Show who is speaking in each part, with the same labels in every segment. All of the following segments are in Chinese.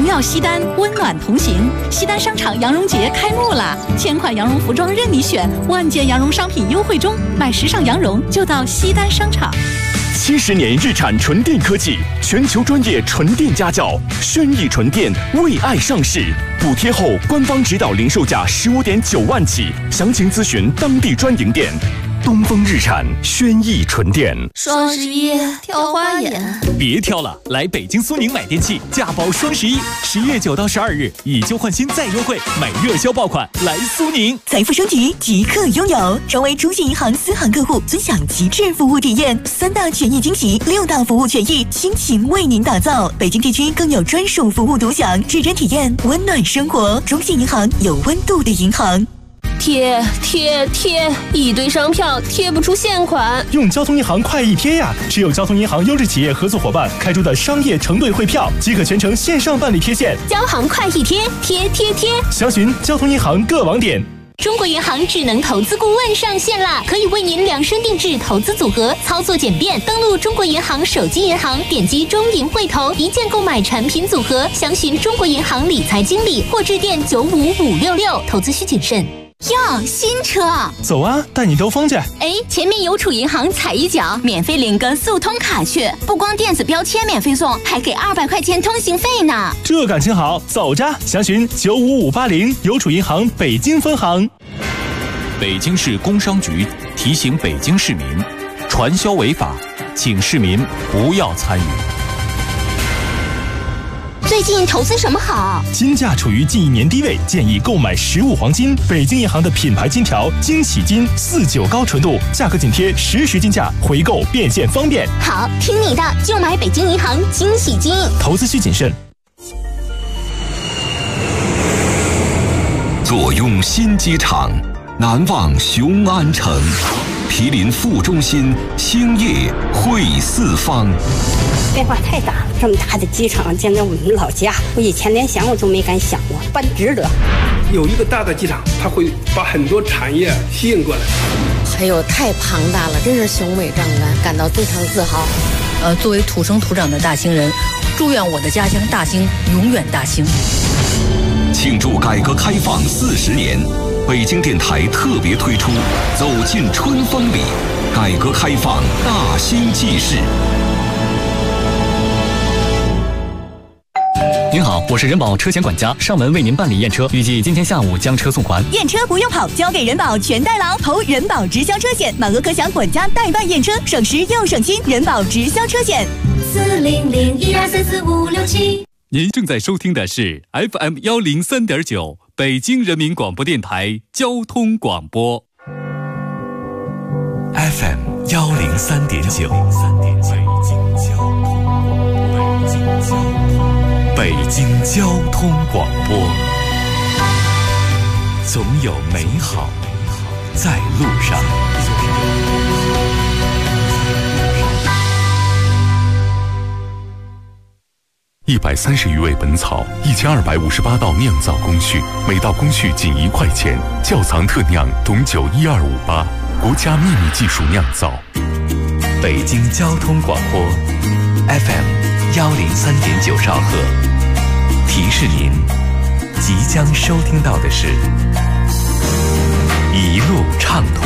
Speaker 1: 耀西单，温暖同行。西单商场羊绒节开幕啦！1000款羊绒服装任你选，万件羊绒商品优惠中，买时尚羊绒就到西单商场。
Speaker 2: 70年日产纯电科技，全球专业纯电家教，轩逸纯电为爱上市，补贴后官方指导零售价15.9万起，详情咨询当地专营店。东风日产轩逸纯电。
Speaker 3: 双11挑花眼，
Speaker 4: 别挑了，来北京苏宁买电器，价包双11，11月9到12日，以旧换新再优惠，买热销爆款，来苏宁。
Speaker 5: 财富升级即刻拥有，成为中信银行私行客户，尊享极致服务体验，3大权益惊喜，6大服务权益，倾情为您打造。北京地区更有专属服务独享，指针体验温暖生活。中信银行有温度的银行。
Speaker 3: 贴，一堆商票贴不出现款，
Speaker 6: 用交通银行快一贴呀！持有交通银行优质企业合作伙伴开出的商业承兑汇票，即可全程线上办理贴现。
Speaker 3: 交行快一贴，贴，
Speaker 6: 详询交通银行各网点。
Speaker 3: 中国银行智能投资顾问上线啦，可以为您量身定制投资组合，操作简便。登录中国银行手机银行，点击中银汇投，一键购买产品组合。详询中国银行理财经理或致电95566。投资需谨慎。
Speaker 7: 哟，新车，
Speaker 6: 走啊，带你兜风去。
Speaker 7: 哎，前面邮储银行踩一脚，免费领个速通卡去，不光电子标签免费送，还给200块钱通行费呢。
Speaker 6: 这感情好，走着。详询95580邮储银行北京分行。
Speaker 4: 北京市工商局提醒北京市民，传销违法，请市民不要参与。
Speaker 7: 最近投资什么好？
Speaker 6: 金价处于近1年低位，建议购买实物黄金。北京银行的品牌金条惊喜金49高纯度，价格紧贴实时金价，回购变现方便。
Speaker 7: 好，听你的，就买北京银行惊喜金。
Speaker 6: 投资需谨慎。
Speaker 8: 坐拥新机场，难忘雄安城。毗邻副中心，兴业汇四方。
Speaker 9: 变化太大了，这么大的机场，简直我们老家，我以前连想我都没敢想过，办值得。
Speaker 10: 有一个大的机场，它会把很多产业吸引过来。
Speaker 11: 哎呦，太庞大了，真是雄伟壮观，感到非常自豪。
Speaker 12: 作为土生土长的大兴人，祝愿我的家乡大兴永远大兴。
Speaker 8: 庆祝改革开放40年，北京电台特别推出《走进春风里》，改革开放大兴纪事。
Speaker 13: 您好，我是人保车险管家，上门为您办理验车，预计今天下午将车送还。
Speaker 5: 验车不用跑，交给人保全代劳，投人保直销车险，满额可享管家代办验车，省时又省心。人保直销车险
Speaker 7: 40012344567。
Speaker 4: 您正在收听的是 FM 103.9北京人民广播电台交通广播。
Speaker 8: FM 103.9，北京交通广播，总有美好在路上。130余味本草，1258道酿造工序，每道工序仅1块钱。窖藏特酿董酒12588，国家秘密技术酿造。北京交通广播 FM 103.9兆赫，提示您即将收听到的是一路畅通。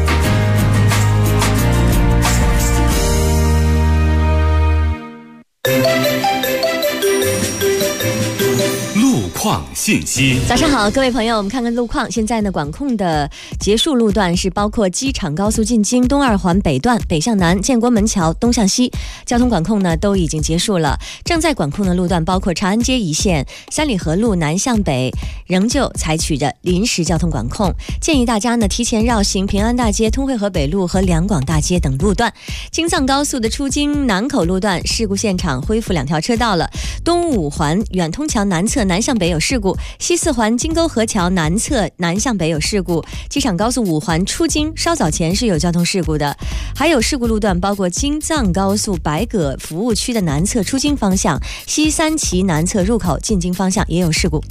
Speaker 8: 路况信息。
Speaker 14: 早上好，各位朋友，我们看看路况。现在呢，管控的结束路段是包括机场高速进京东2环北段北向南、建国门桥东向西，交通管控呢都已经结束了。正在管控的路段包括长安街一线、三里河路南向北，仍旧采取着临时交通管控。建议大家呢提前绕行平安大街、通惠河北路和两广大街等路段。京藏高速的出京南口路段事故现场恢复2条车道了。东5环远通桥南侧南向北有事故，西4环金沟河桥南侧南向北有事故，机场高速5环出京稍早前是有交通事故的。还有事故路段包括京藏高速白葛服务区的南侧出京方向，西三旗南侧入口进京方向也有事故。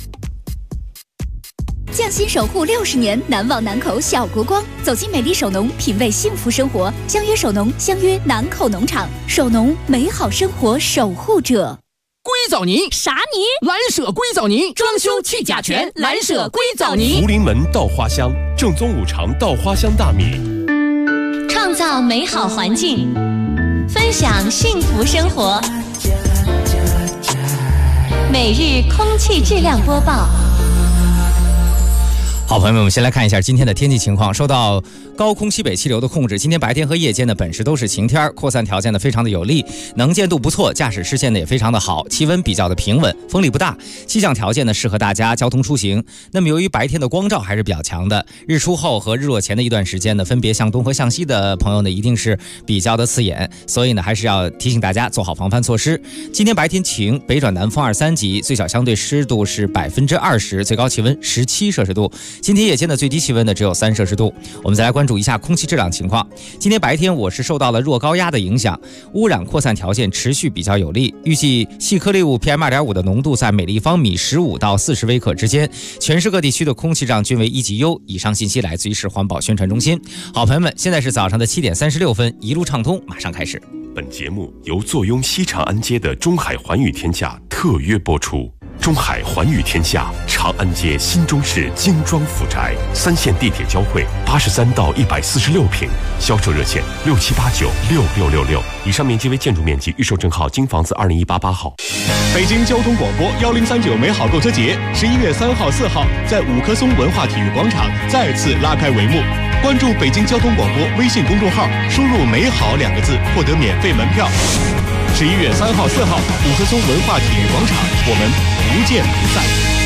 Speaker 15: 匠心守护60年，难忘南口小国光。走进美丽首农，品味幸福生活。相约首农，相约南口农场。首农，美好生活守护者。
Speaker 16: 硅藻泥。
Speaker 17: 啥泥？
Speaker 16: 蓝舍硅藻泥，装修去甲醛，蓝舍硅藻泥。
Speaker 18: 福临门稻花香，正宗五常稻花香大米。
Speaker 1: 创造美好环境，分享幸福生活。每日空气质量播报。
Speaker 19: 好，朋友们，我们先来看一下今天的天气情况。受到高空西北气流的控制，今天白天和夜间呢本时都是晴天，扩散条件呢非常的有利，能见度不错，驾驶视线呢也非常的好，气温比较的平稳，风力不大，气象条件呢适合大家交通出行。那么由于白天的光照还是比较强的，日出后和日落前的一段时间呢，分别向东和向西的朋友呢一定是比较的刺眼，所以呢还是要提醒大家做好防范措施。今天白天晴，北转南风2、3级，最小相对湿度是20%，最高气温17摄氏度。今天夜间的最低气温呢只有3摄氏度。我们再来关注一下空气质量情况。今天白天我市受到了弱高压的影响，污染扩散条件持续比较有利，预计细颗粒物 PM2.5 的浓度在每立方米15到40微克之间，全市各地区的空气质量均为1级优。以上信息来自于市环保宣传中心。好，朋友们，现在是早上的7点36分，一路畅通马上开始。
Speaker 18: 本节目由坐拥西长安街的中海环宇天下特约播出。中海环宇天下，长安街新中式精装府宅，3线地铁交汇，83到146平，销售热线67896666。以上面积为建筑面积，预售证号京房子2018-8号。
Speaker 6: 北京交通广播1039美好购车节11月3号、4号在五棵松文化体育广场再次拉开帷幕。关注北京交通广播微信公众号，输入“美好”2个字，获得免费门票。11月3号、4号，五棵松文化体育广场，我们不见不散。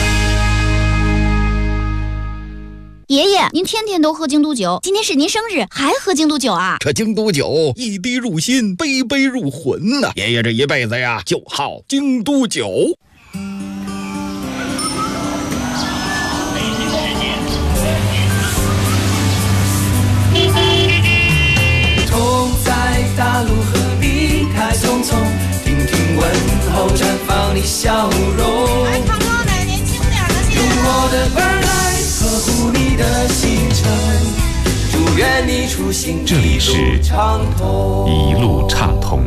Speaker 17: 爷爷，您天天都喝京都酒，今天是您生日，还喝京都酒啊？
Speaker 20: 这京都酒一滴入心，杯杯入魂呐！爷爷这一辈子呀，就好京都酒。
Speaker 21: 痛在大陆何必太匆匆，听听问候，绽放你笑容。
Speaker 22: 来，唱歌的年轻点的去。
Speaker 21: 用我的耳来呵护你的行程，祝愿你出行
Speaker 8: 这里是一路畅通。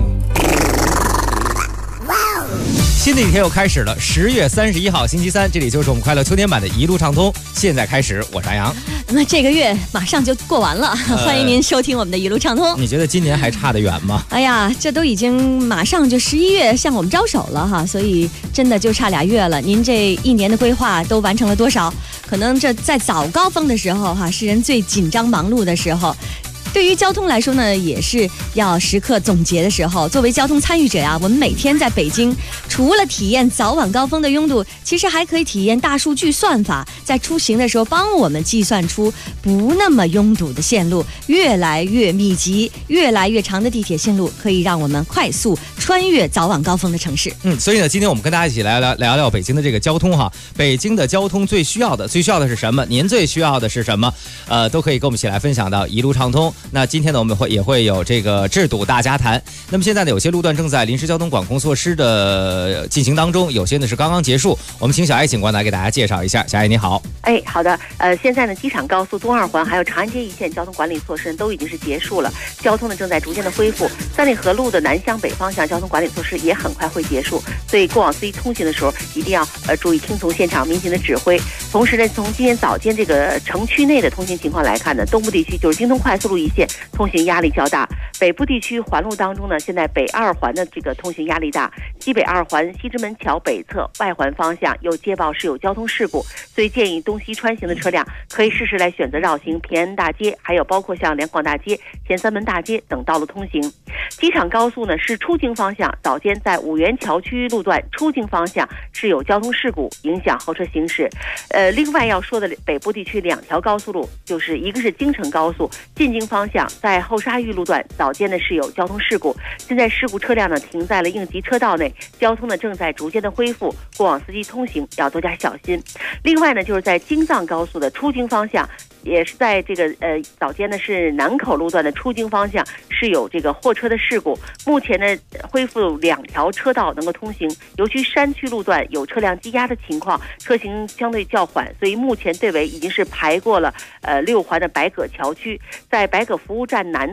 Speaker 19: 新的一天又开始了，10月31号星期三，这里就是我们快乐秋天版的一路畅通。现在开始，我是阿阳。
Speaker 14: 那么这个月马上就过完了，欢迎您收听我们的一路畅通。
Speaker 19: 你觉得今年还差得远吗？
Speaker 14: 哎呀，这都已经马上就11月向我们招手了哈，所以真的就差2月了。您这一年的规划都完成了多少？可能这在早高峰的时候哈，是人最紧张忙碌的时候。对于交通来说呢，也是要时刻总结的时候。作为交通参与者呀，我们每天在北京，除了体验早晚高峰的拥堵，其实还可以体验大数据算法，在出行的时候帮我们计算出不那么拥堵的线路，越来越密集、越来越长的地铁线路，可以让我们快速穿越早晚高峰的城市。
Speaker 19: 所以呢，今天我们跟大家一起来聊聊北京的这个交通哈。北京的交通最需要的是什么？您最需要的是什么？都可以跟我们一起来分享到一路畅通。那今天呢，我们也会有这个治堵大家谈。那么现在呢，有些路段正在临时交通管控措施的进行当中，有些呢是刚刚结束。我们请小艾警官来给大家介绍一下。小艾你好。
Speaker 23: 好的。现在呢，机场高速东2环还有长安街一线交通管理措施都已经是结束了，交通呢正在逐渐的恢复。三里河路的南向北方向交通管理措施也很快会结束，所以过往司机通行的时候一定要注意听从现场民警的指挥。同时呢，从今天早间这个城区内的通行情况来看呢，东部地区就是京通快速路一线通行压力较大，北部地区环路当中呢，现在北2环的这个通行压力大，西北2环西直门桥北侧外环方向又接报是有交通事故，所以建议东西穿行的车辆可以适时来选择绕行平安大街，还有包括像两广大街、前三门大街等道路通行。机场高速呢是出京方向，早间在五元桥区路段出京方向是有交通事故，影响后车行驶。另外要说的北部地区2条高速路，就是一个是京承高速进京方向，在后沙峪路段早间呢是有交通事故，现在事故车辆呢停在了应急车道内，交通呢正在逐渐的恢复，过往司机通行要多加小心。另外呢，就是在京藏高速的出京方向，也是在这个早间呢是南口路段的出京方向是有这个货车的事故，目前呢恢复2条车道能够通行，尤其山区路段有车辆积压的情况，车行相对较缓，所以目前队尾已经是排过了6环的白葛桥区，在白葛服务站南侧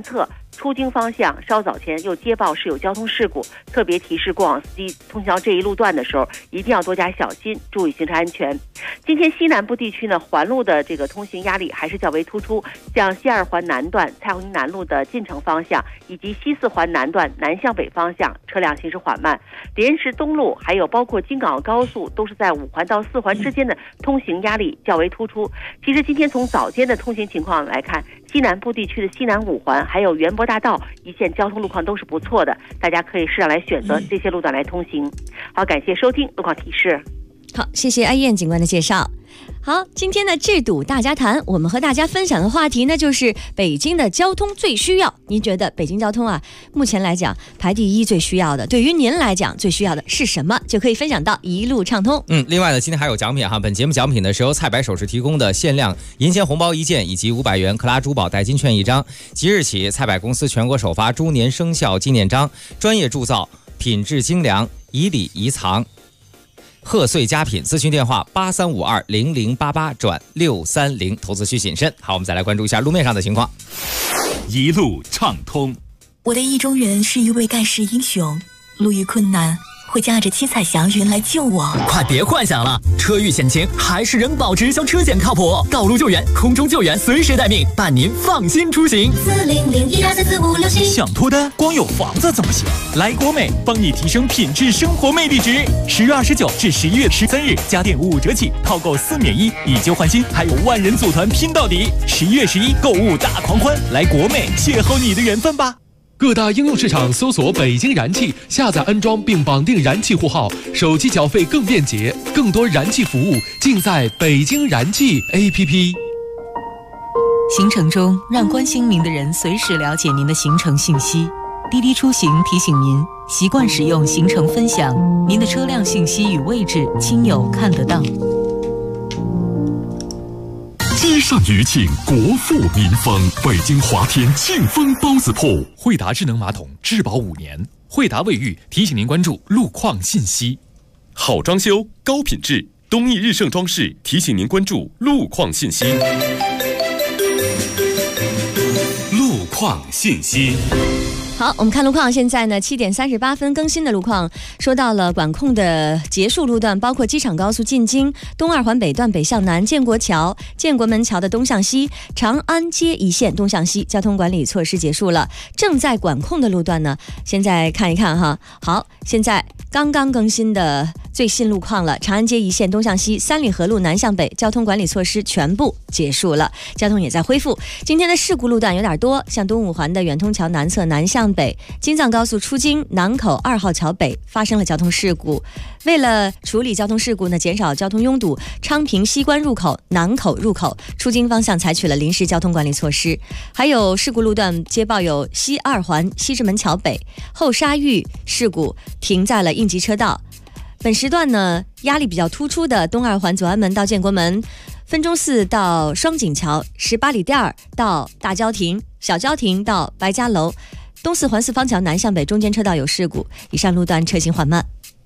Speaker 23: 出京方向稍早前又接报是有交通事故，特别提示过往司机通行这一路段的时候一定要多加小心，注意行车安全。今天西南部地区呢，环路的这个通行压力还是较为突出，像西二环南段蔡锺南路的进城方向以及西四环南段南向北方向车辆行驶缓慢，莲石东路还有包括京港澳高速都是在5环到4环之间的通行压力较为突出。其实今天从早间的通行情况来看，西南部地区的西南5环还有园博大道一线交通路况都是不错的，大家可以适当来选择这些路段来通行。好，感谢收听路况提示。
Speaker 14: 好，谢谢艾燕警官的介绍。好，今天的智堵大家谈，我们和大家分享的话题呢，就是北京的交通最需要。您觉得北京交通啊，目前来讲排第1最需要的，对于您来讲最需要的是什么？就可以分享到一路畅通。
Speaker 19: 另外呢，今天还有奖品哈，本节目奖品呢是由菜百首饰提供的限量银钱红包1件，以及500元克拉珠宝代金券1张。即日起，菜百公司全国首发猪年生肖纪念章，专业铸造，品质精良，以礼仪藏。贺岁佳品，咨询电话83520088-630，投资需谨慎。好，我们再来关注一下路面上的情况。
Speaker 4: 一路畅通。
Speaker 5: 我的意中人是一位盖世英雄，路遇困难会驾着七彩祥云来救我。
Speaker 2: 快别幻想了，车遇险情还是人保直销车险靠谱，道路救援、空中救援随时待命，伴您放心出行。
Speaker 5: 4001244567。
Speaker 4: 想脱单，光有房子怎么行？来国美帮你提升品质生活魅力值。10月29至11月13日，家电5折起，套购4免1，以旧换新，还有万人组团拼到底。11月11购物大狂欢，来国美邂逅你的缘分吧。
Speaker 3: 各大应用市场搜索北京燃气，下载安装并绑定燃气户号，手机缴费更便捷，更多燃气服务尽在北京燃气 APP。
Speaker 9: 行程中，让关心您的人随时了解您的行程信息。滴滴出行提醒您，习惯使用行程分享，您的车辆信息与位置亲友看得到。
Speaker 8: 街上余庆，国富民丰。北京华天庆丰包子铺，
Speaker 4: 惠达智能马桶质保5年。惠达卫浴提醒您关注路况信息。
Speaker 18: 好装修，高品质，东义日盛装饰提醒您关注路况信息。路况信息。
Speaker 14: 好，我们看路况，现在呢7点38分更新的路况，说到了管控的结束路段，包括机场高速进京、东2环北段北向南、建国桥、建国门桥的东向西、长安街一线东向西，交通管理措施结束了。正在管控的路段呢，现在看一看哈。好，现在刚刚更新的最新路况了，长安街一线东向西、三里河路南向北，交通管理措施全部结束了，交通也在恢复。今天的事故路段有点多，像东5环的远通桥南侧南向北，京藏高速出京南口2号桥北发生了交通事故。为了处理交通事故呢，减少交通拥堵，昌平西关入口南口入口出京方向采取了临时交通管理措施。还有事故路段接报有西2环西直门桥北后沙峪事故停在了应急车道。本时段呢，压力比较突出的东2环左安门到建国门、分钟寺到双井桥、18里店到大郊亭、小郊亭到白家楼、东4环4方桥南向北中间车道有事故，以上路段车行缓慢。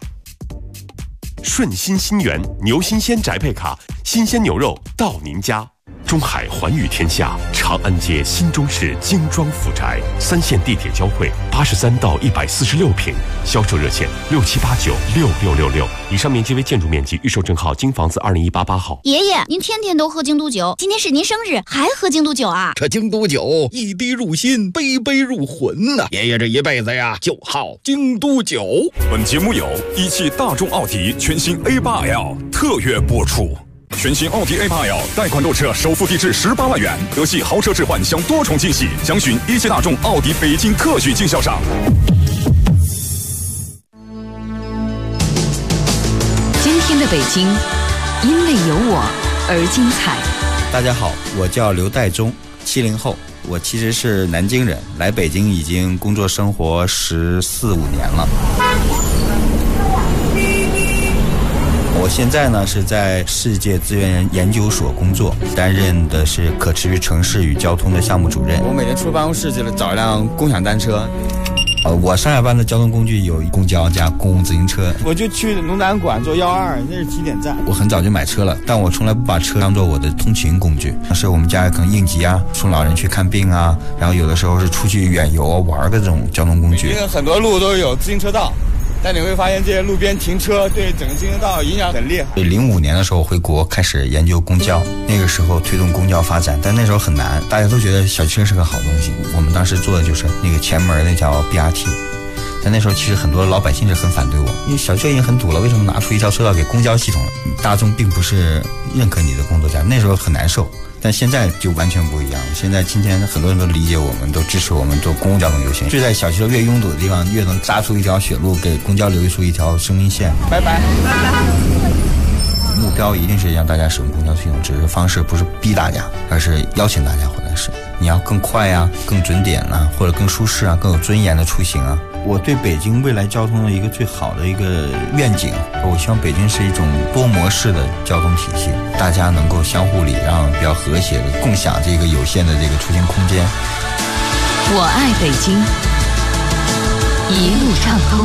Speaker 18: 顺心新源牛新鲜宅配卡，新鲜牛肉到您家。中海寰宇天下，长安街新中式精装府宅，3线地铁交汇，83到146平，销售热线67896666。以上面积为建筑面积，预售证号京房子20188号。
Speaker 17: 爷爷，您天天都喝京都酒，今天是您生日，还喝京都酒啊？
Speaker 20: 这京都酒一滴入心，杯杯入魂呐！爷爷这一辈子呀，就好京都酒。
Speaker 8: 本节目由一汽大众奥迪全新 A8L 特约播出。全新奥迪 A8L 贷款购车，首付低至18万元，德系豪车置换享多重惊喜，详询一汽大众奥迪北京特许经销商。
Speaker 2: 今天的北京，因为有我而精彩。
Speaker 24: 大家好，我叫刘代忠，70后，我其实是南京人，来北京已经工作生活14、15年了。我现在呢是在世界资源研究所工作，担任的是可持续城市与交通的项目主任。
Speaker 25: 我每天出办公室去了找一辆共享单车，
Speaker 24: 我上下班的交通工具有公交加公共自行车。
Speaker 10: 我就去龙潭馆坐122，那是起点站。
Speaker 24: 我很早就买车了，但我从来不把车当做我的通勤工具。当时我们家可能应急啊，送老人去看病啊，然后有的时候是出去远游玩的这种交通工具。
Speaker 10: 北京很多路都有自行车道，但你会发现这些路边停车对整个自行车道影响很厉害。
Speaker 24: 05年的时候回国开始研究公交，那个时候推动公交发展，但那时候很难，大家都觉得小汽车是个好东西。我们当时做的就是那个前门那条 BRT， 但那时候其实很多老百姓是很反对我，因为小汽车已经很堵了，为什么拿出一条车道给公交系统了？大众并不是认可你的工作价，那时候很难受。但现在就完全不一样了。现在今天很多人都理解我们，都支持我们做公共交通优先。就在小汽车越拥堵的地方，越能扎出一条血路，给公交留出一条生命线。
Speaker 10: 拜拜。
Speaker 24: 目标一定是让大家使用公交系统，只是方式不是逼大家，而是邀请大家回来使。你要更快啊，更准点啊，或者更舒适啊，更有尊严的出行啊。我对北京未来交通的一个最好的一个愿景，我希望北京是一种多模式的交通体系，大家能够相互礼让，比较和谐的共享这个有限的这个出行空间。
Speaker 9: 我爱北京，一路畅通。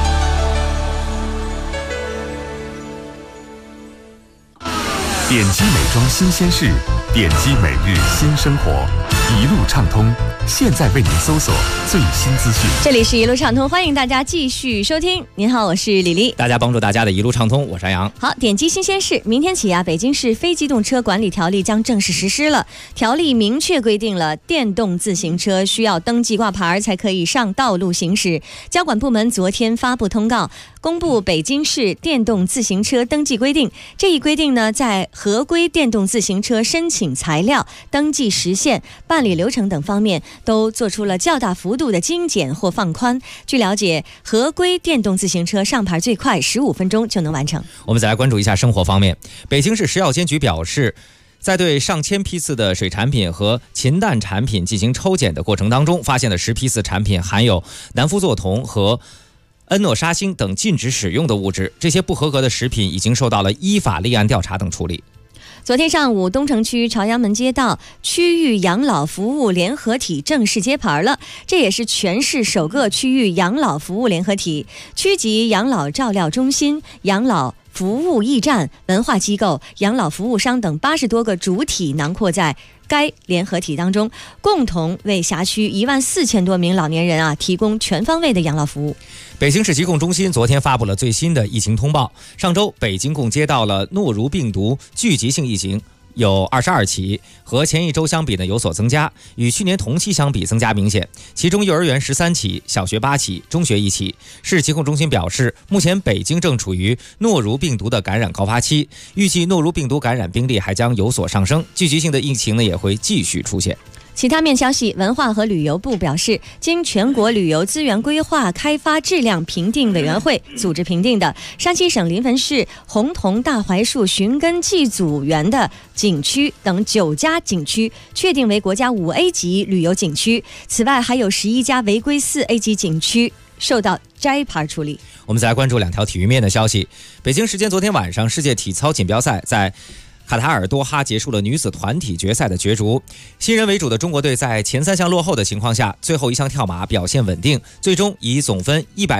Speaker 8: 点击美妆新鲜事，点击每日新生活，一路畅通。现在为您搜索最新资讯。
Speaker 14: 这里是一路畅通，欢迎大家继续收听。您好，我是李丽。
Speaker 19: 大家帮助大家的一路畅通，我是安阳。
Speaker 14: 好，点击新鲜事，明天起北京市非机动车管理条例将正式实施了。条例明确规定了电动自行车需要登记挂牌才可以上道路行驶。交管部门昨天发布通告，公布北京市电动自行车登记规定。这一规定呢，在合规电动自行车申请材料、登记时限、办理流程等方面都做出了较大幅度的精简或放宽。据了解，合规电动自行车上牌最快15分钟就能完成。
Speaker 19: 我们再来关注一下生活方面。北京市食药监局表示，在对上千批次的水产品和禽蛋产品进行抽检的过程当中，发现的10批次产品含有南呋唑酮和恩诺沙星等禁止使用的物质，这些不合格的食品已经受到了依法立案调查等处理。
Speaker 14: 昨天上午，东城区朝阳门街道区域养老服务联合体正式揭牌了，这也是全市首个区域养老服务联合体，区级养老照料中心、养老服务驿站、文化机构、养老服务商等80多个主体囊括在该联合体当中，共同为辖区14000多名老年人提供全方位的养老服务。
Speaker 19: 北京市疾控中心昨天发布了最新的疫情通报，上周北京共接到了诺如病毒聚集性疫情有22起，和前一周相比呢有所增加，与去年同期相比增加明显。其中幼儿园13起，小学8起，中学1起。市疾控中心表示，目前北京正处于诺如病毒的感染高发期，预计诺如病毒感染病例还将有所上升，聚集性的疫情呢也会继续出现。
Speaker 14: 其他面消息，文化和旅游部表示，经全国旅游资源规划开发质量评定委员会组织评定的山西省临汾市洪桐大槐树寻根祭祖园的景区等9家景区确定为国家5A 级旅游景区，此外还有11家违规4A 级景区受到摘牌处理。
Speaker 19: 我们再来关注2条体育面的消息。北京时间昨天晚上，世界体操锦标赛在卡塔尔多哈结束了女子团体决赛的角逐，新人为主的中国队在前3项落后的情况下，最后1项跳马表现稳定，最终以总分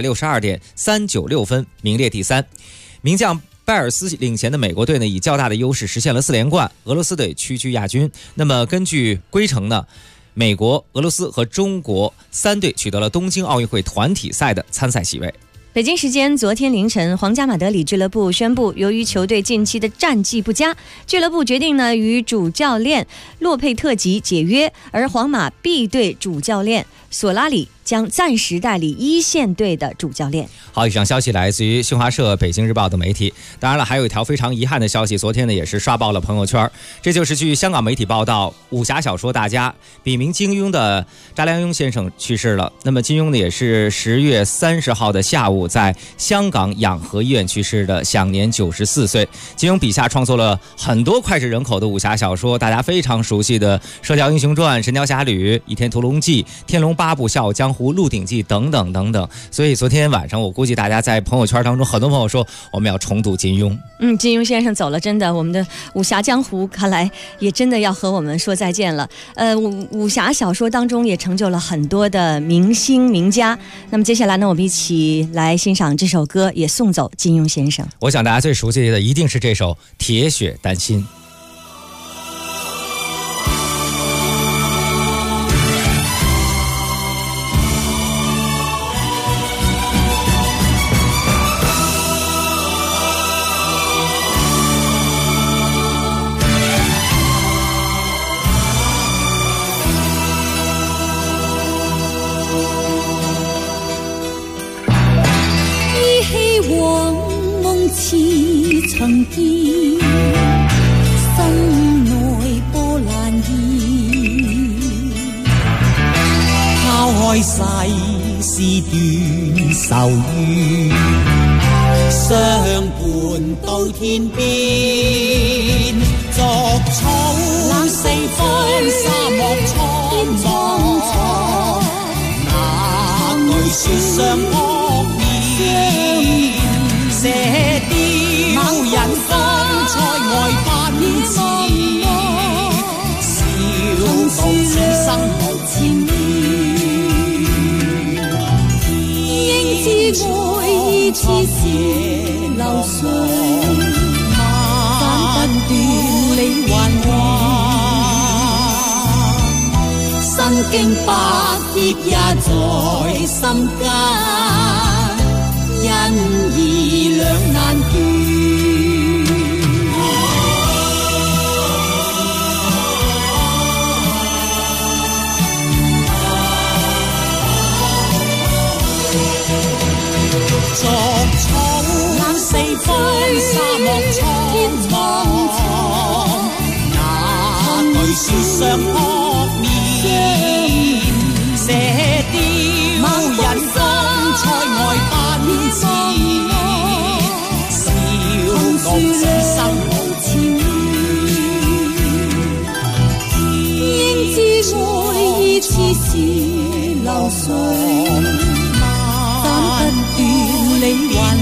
Speaker 19: 162.396分名列第3。名将拜尔斯领衔的美国队呢，以较大的优势实现了4连冠，俄罗斯队屈居亚军。那么根据规程呢，美国、俄罗斯和中国3队取得了东京奥运会团体赛的参赛席位。
Speaker 14: 北京时间昨天凌晨，皇家马德里俱乐部宣布，由于球队近期的战绩不佳，俱乐部决定呢与主教练洛佩特吉解约，而皇马 B 队主教练索拉里将暂时代理1线队的主教练。
Speaker 19: 好，以上消息来自于新华社、北京日报的媒体。当然了，还有一条非常遗憾的消息，昨天呢也是刷爆了朋友圈，这就是据香港媒体报道，武侠小说大家笔名金庸的查良镛先生去世了。那么金庸呢也是10月30号的下午在香港养和医院去世的，享年94岁。金庸笔下创作了很多脍炙人口的武侠小说，大家非常熟悉的《射雕英雄传》、《神雕侠侣》、《倚天屠龙记》、《天龙八 8部《笑傲江湖》《鹿鼎记》等等等等。所以昨天晚上我估计大家在朋友圈当中，很多朋友说我们要重读金庸。
Speaker 14: 金庸先生走了，真的，我们的武侠江湖看来也真的要和我们说再见了。武侠小说当中也成就了很多的明星名家。那么接下来呢，我们一起来欣赏这首歌，也送走金庸先生。
Speaker 19: 我想大家最熟悉的一定是这首《铁血丹心》。
Speaker 7: 曾見心內波瀾現，拋開世事斷愁怨，相伴到天邊，作草四方沙漠蒼茫，那句說相撲面，射雕人方塞外奔馳，笑傲此生無纏綿，應知愛意似是流水，斬不斷理還亂，身經百劫也在心間，因義兩難斷。作草四方沙漠蒼茫，那句說相撲面，射雕人方塞外奔馳，笑傲此生無纏綿，應知愛意似是流水，理還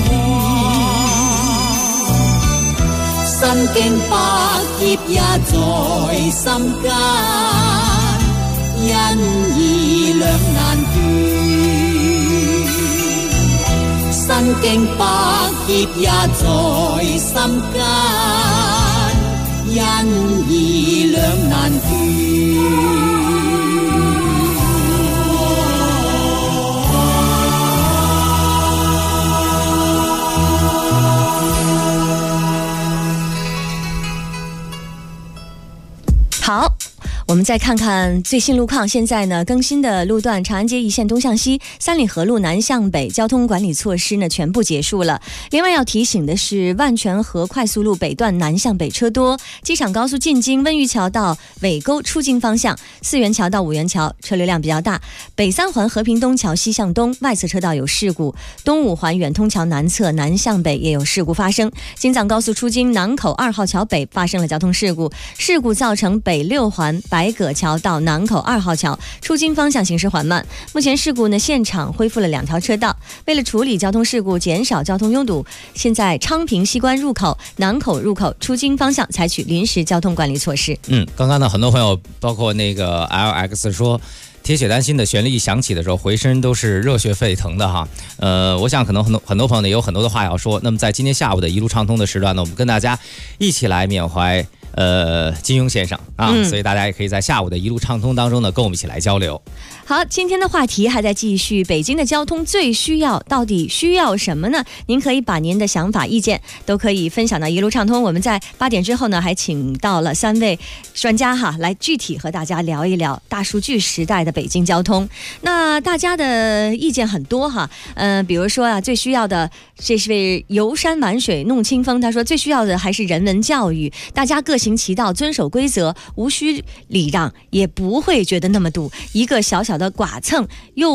Speaker 7: 亂，身經百劫也在心間，因義兩難斷，身經百劫也在心間，因義兩難斷。
Speaker 14: 好，我们再看看最新路况。现在呢，更新的路段长安街一线东向西、三里河路南向北交通管理措施呢全部结束了。另外要提醒的是，万泉河快速路北段南向北车多，机场高速进京温榆桥到尾沟出京方向、四元桥到五元桥车流量比较大。北三环和平东桥西向东外侧车道有事故，东五环远通桥南侧南向北也有事故发生。京藏高速出京南口2号桥北发生了交通事故，事故造成北六环白葛桥到南口2号桥出京方向行驶缓慢。目前事故呢现场恢复了2条车道。为了处理交通事故，减少交通拥堵，现在昌平西关入口、南口入口出京方向采取临时交通管理措施。
Speaker 19: 刚刚呢很多朋友包括那个 LX 说铁血丹心的旋律一响起的时候，回身都是热血沸腾的哈。我想可能很多朋友呢也有很多的话要说。那么在今天下午的一路畅通的时段呢，我们跟大家一起来缅怀金庸先生啊，所以大家也可以在下午的一路畅通当中呢，跟我们一起来交流。
Speaker 14: 好，今天的话题还在继续，北京的交通最需要到底需要什么呢？您可以把您的想法意见都可以分享到一路畅通。我们在8点之后呢，还请到了3位专家哈，来具体和大家聊一聊大数据时代的北京交通。那大家的意见很多哈，比如说啊，最需要的，这是游山玩水弄清风，他说最需要的还是人文教育，大家各行其道，遵守规则，无需礼让，也不会觉得那么堵。一个小小的剐蹭又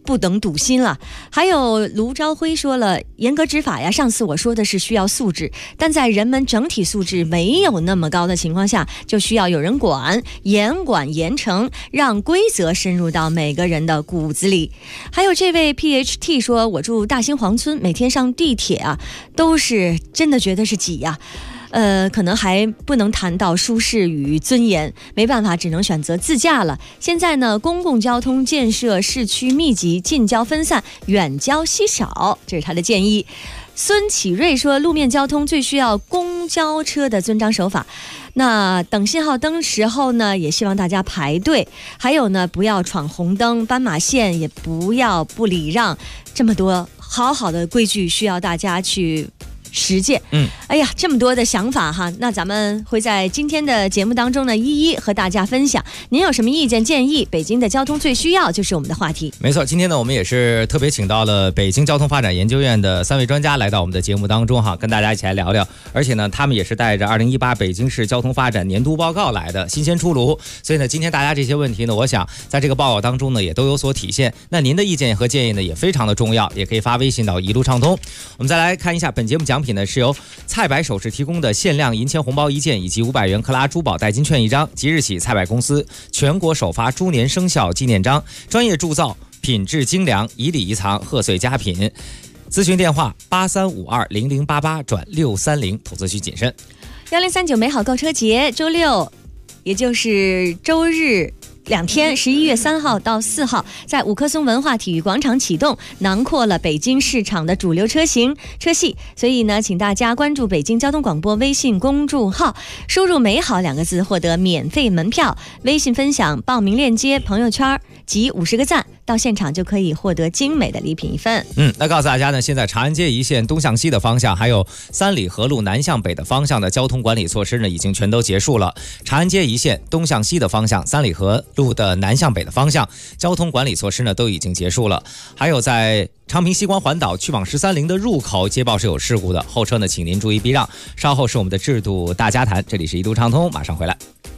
Speaker 14: 不能堵心了。还有卢朝辉说了，严格执法呀，上次我说的是需要素质，但在人们整体素质没有那么高的情况下，就需要有人管，严管严惩，让规则深入到每个人的骨子里。还有这位 PHT 说，我住大兴黄村，每天上地铁啊，都是真的觉得是挤呀。可能还不能谈到舒适与尊严，没办法，只能选择自驾了。现在呢，公共交通建设市区密集，近郊分散，远郊稀少，这是他的建议。孙启瑞说，路面交通最需要公交车的遵章守法。那等信号灯时候呢，也希望大家排队。还有呢，不要闯红灯、斑马线，也不要不礼让。这么多好的规矩，需要大家去实践。哎呀，这么多的想法哈，那咱们会在今天的节目当中呢，一一和大家分享。您有什么意见建议？北京的交通最需要就是我们的话题。
Speaker 19: 没错，今天呢，我们也是特别请到了北京交通发展研究院的3位专家来到我们的节目当中哈，跟大家一起来聊聊。而且呢，他们也是带着2018北京市交通发展年度报告来的，新鲜出炉。所以呢，今天大家这些问题呢，我想在这个报告当中呢，也都有所体现。那您的意见和建议呢，也非常的重要，也可以发微信到一路畅通。我们再来看一下本节目奖品呢，是由菜百首饰提供的限量银钱红包1件以及500元克拉珠宝代金券1张。即日起，菜百公司全国首发猪年生肖纪念章，专业铸造，品质精良，以礼仪藏，贺岁佳品。咨询电话83520088转630，投资需谨慎。
Speaker 14: 1039美好购车节周六，也就是周日2天，11月3号到4号，在五棵松文化体育广场启动，囊括了北京市场的主流车型车系。所以呢，请大家关注北京交通广播微信公众号，输入美好2个字获得免费门票，微信分享报名链接，朋友圈集50个赞，到现场就可以获得精美的礼品1份。
Speaker 19: 那告诉大家呢，现在长安街一线东向西的方向，还有三里河路南向北的方向的交通管理措施呢，已经全都结束了。长安街一线东向西的方向，三里河路的南向北的方向，交通管理措施呢都已经结束了。还有在昌平西关环岛去往130的入口接报是有事故的，后车呢请您注意避让。稍后是我们的制度大家谈，这里是一路畅通，马上回来。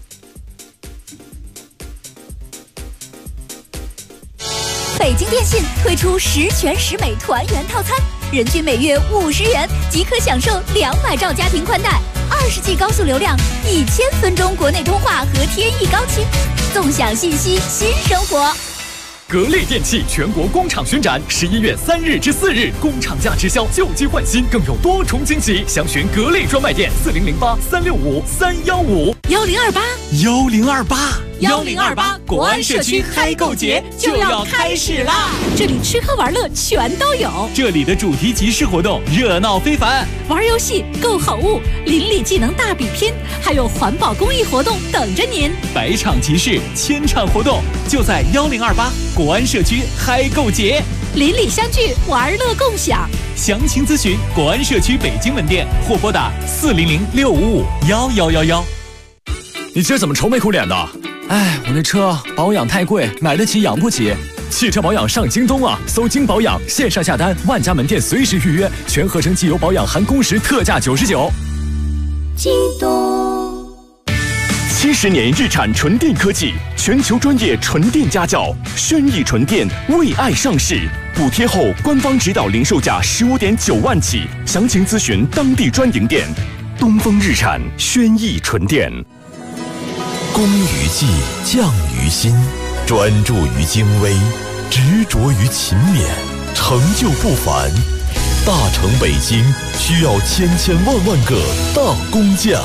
Speaker 11: 北京电信推出10全10美团圆套餐，人均每月50元即可享受200兆家庭宽带，20G 高速流量，1000分钟国内通话和天翼高清，纵享信息新生活。
Speaker 2: 格力电器全国工厂巡展，11月3日至4日，工厂价直销，旧机换新，更有多重惊喜。详询格力专卖店
Speaker 4: 4008-365-315。1028国安社区嗨购节就要开始啦！
Speaker 1: 这里吃喝玩乐全都有，
Speaker 4: 这里的主题集市活动热闹非凡，
Speaker 1: 玩游戏、购好物、邻里技能大比拼，还有环保公益活动等着您。
Speaker 4: 百场集市，千场活动，就在1028国安社区嗨购节，
Speaker 1: 邻里相聚，玩乐共享。
Speaker 4: 详情咨询国安社区北京门店或拨打400-655-1111。
Speaker 2: 你今儿怎么愁眉苦脸的？
Speaker 4: 哎，我那车保养太贵，买得起养不起。
Speaker 2: 汽车保养上京东啊，搜京保养，线上下单，万家门店随时预约，全合成机油保养含工时特价99。
Speaker 11: 京东
Speaker 18: 70年日产纯电科技，全球专业纯电家教，轩逸纯电为爱上市，补贴后官方指导零售价15.9万起，详情咨询当地专营店。东风日产轩逸纯电。
Speaker 12: 工于技，匠于心，专注于精微，执着于勤勉，成就不凡。大成北京需要千万个大工匠。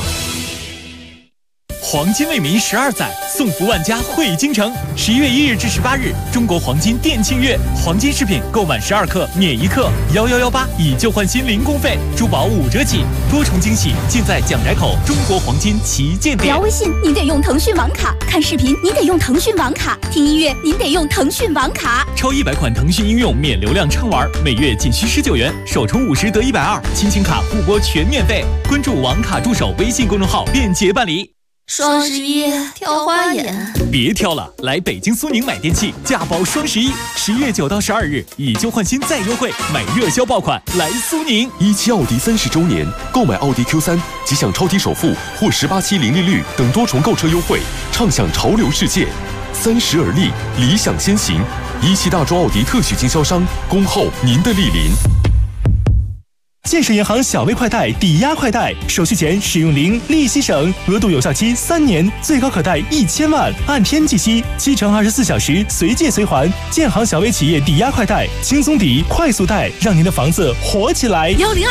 Speaker 4: 黄金为民12载，送福万家汇京城。11月1日至18日，中国黄金店庆月，黄金饰品购满12克免1克，1118以旧换新零工费，珠宝5折起，多重惊喜尽在蒋宅口中国黄金旗舰店。
Speaker 11: 聊微信您得用腾讯网卡，看视频您得用腾讯网卡，听音乐您得用腾讯网卡。
Speaker 4: 超100款腾讯应用免流量畅玩，每月仅需19元，首充50得120，亲情卡互拨全免费。关注网卡助手微信公众号便捷办理。
Speaker 22: 双11挑花眼，
Speaker 4: 别挑了，来北京苏宁买电器，价包双11，11月9到12日，以旧换新再优惠，买热销爆款来苏宁。
Speaker 18: 17奥迪30周年，购买奥迪 Q3 即享超低首付或18期零利率等多重购车优惠，畅享潮流世界。30而立，理想先行， 一汽大众奥迪特许经销商，恭候您的莅临。
Speaker 6: 建设银行小微快贷抵押快贷，手续前使用零，利息省，额度有效期3年，最高可贷1000万，按天计息，7乘24小时随借随还。建行小微企业抵押快贷，轻松抵，快速贷，让您的房子活起来。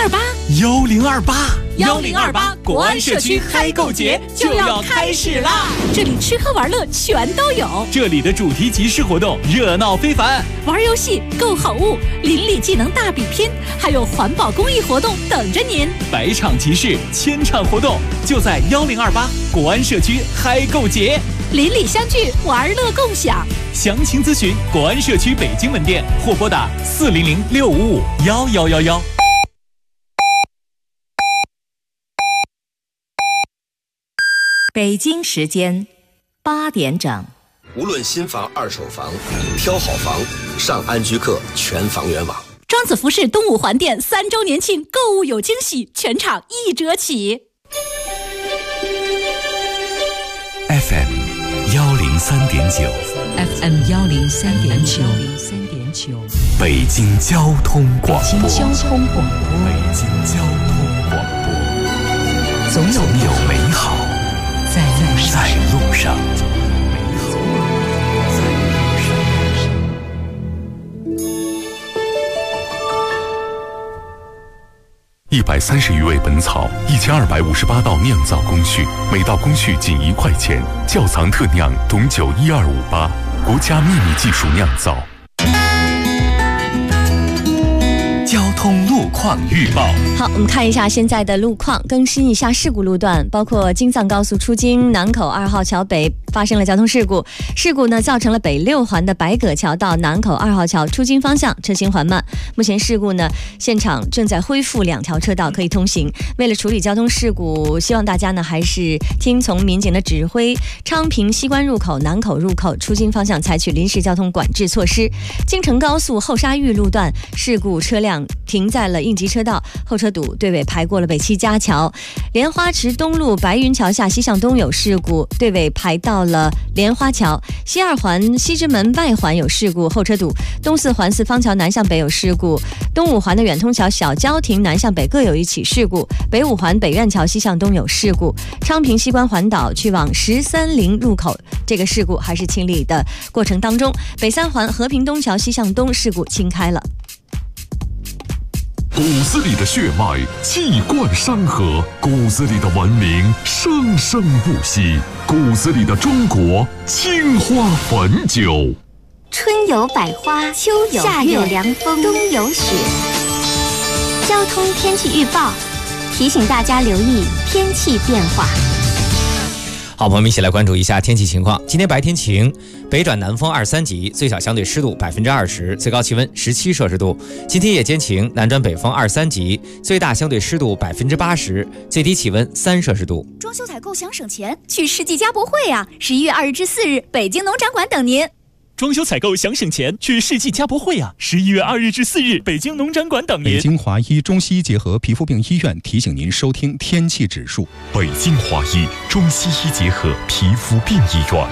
Speaker 1: 1028，
Speaker 4: 国安社区嗨购节就要开始啦！
Speaker 1: 这里吃喝玩乐全都有，
Speaker 4: 这里的主题集市活动热闹非凡，
Speaker 1: 玩游戏、购好物、邻里技能大比拼，还有环保公益活动等着您。
Speaker 4: 100场集市，1000场活动，就在1028国安社区嗨购节，
Speaker 1: 邻里相聚，玩乐共享。
Speaker 4: 详情咨询国安社区北京门店或拨打40065551111。
Speaker 13: 北京时间8点整。
Speaker 15: 无论新房、二手房，挑好房，上安居客全房源网。
Speaker 1: 庄子服饰东五环店3周年庆购物有惊喜，全场1折起。
Speaker 8: FM 103.9
Speaker 9: FM 103.9
Speaker 8: 北京交通广播。
Speaker 9: 北京交通广播，总有
Speaker 8: 美好在路上。130余味本草，1258道酿造工序，每道工序仅1块钱。窖藏特酿董酒12588，国家秘密技术酿造。交通路况预报。
Speaker 14: 好，我们看一下现在的路况，更新一下事故路段，包括京藏高速出京南口2号桥北发生了交通事故，事故呢造成了北6环的白葛桥到南口2号桥出京方向车行缓慢。目前事故呢现场正在恢复2条车道可以通行。为了处理交通事故，希望大家呢还是听从民警的指挥，昌平西关入口、南口入口出京方向采取临时交通管制措施。京承高速后沙峪路段事故车辆停在了应急车道，后车堵，队尾排过了北七家桥。莲花池东路白云桥下西向东有事故，队尾排到了莲花桥。西2环西直门外环有事故，后车堵。东4环4方桥南向北有事故，东5环的远通桥小交亭南向北各有1起事故，北5环北苑桥西向东有事故。昌平西关环岛去往13-0路口，这个事故还是清理的过程当中。北3环和平东桥西向东事故清开了。
Speaker 8: 骨子里的血脉气贯山河，骨子里的文明生生不息，骨子里的中国青花汾酒。
Speaker 16: 春有百花，秋有夏有凉风，冬有雪。交通天气预报提醒大家留意天气变化。
Speaker 19: 好，朋友们一起来关注一下天气情况。今天白天晴，北转南风2、3级，最小相对湿度20%，最高气温17摄氏度。今天夜间晴，南转北风2、3级，最大相对湿度80%，最低气温3摄氏度。
Speaker 11: 装修采购想省钱，去世纪家博会啊！11月2日至4日，北京农展馆等您。
Speaker 4: 装修采购想省钱，去世纪家博会啊！11月2日至4日，北京农展馆等您。
Speaker 25: 北京华医中西医结合皮肤病医院提醒您收听天气指数。
Speaker 8: 北京华医中西医结合皮肤病医院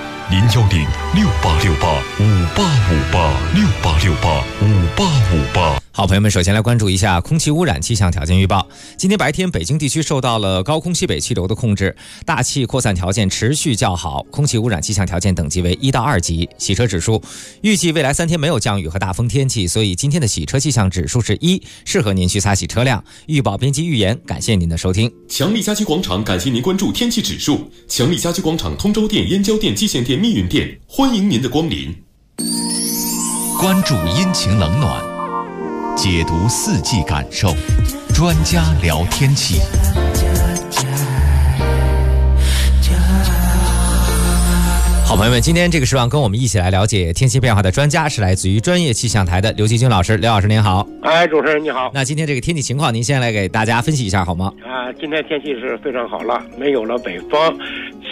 Speaker 8: ，010-6868-5858，6868-5858。
Speaker 19: 好，朋友们，首先来关注一下空气污染气象条件预报。今天白天，北京地区受到了高空西北气流的控制，大气扩散条件持续较好，空气污染气象条件等级为1到2级。洗车指数，预计未来3天没有降雨和大风天气，所以今天的洗车气象指数是1，适合您去擦洗车辆。预报编辑预言，感谢您的收听。
Speaker 18: 强力家居广场感谢您关注天气指数。强力家居广场通州店、燕郊店、蓟县店、密云店，欢迎您的光临。
Speaker 8: 关注阴晴冷暖，解读四季感受，专家聊天气。
Speaker 19: 好朋友们，今天这个时段跟我们一起来了解天气变化的专家是来自于专业气象台的刘继军老师。刘老师您好。
Speaker 26: 哎，主持人你好。
Speaker 19: 那今天这个天气情况您先来给大家分析一下好吗？
Speaker 26: 今天天气是非常好了，没有了北风，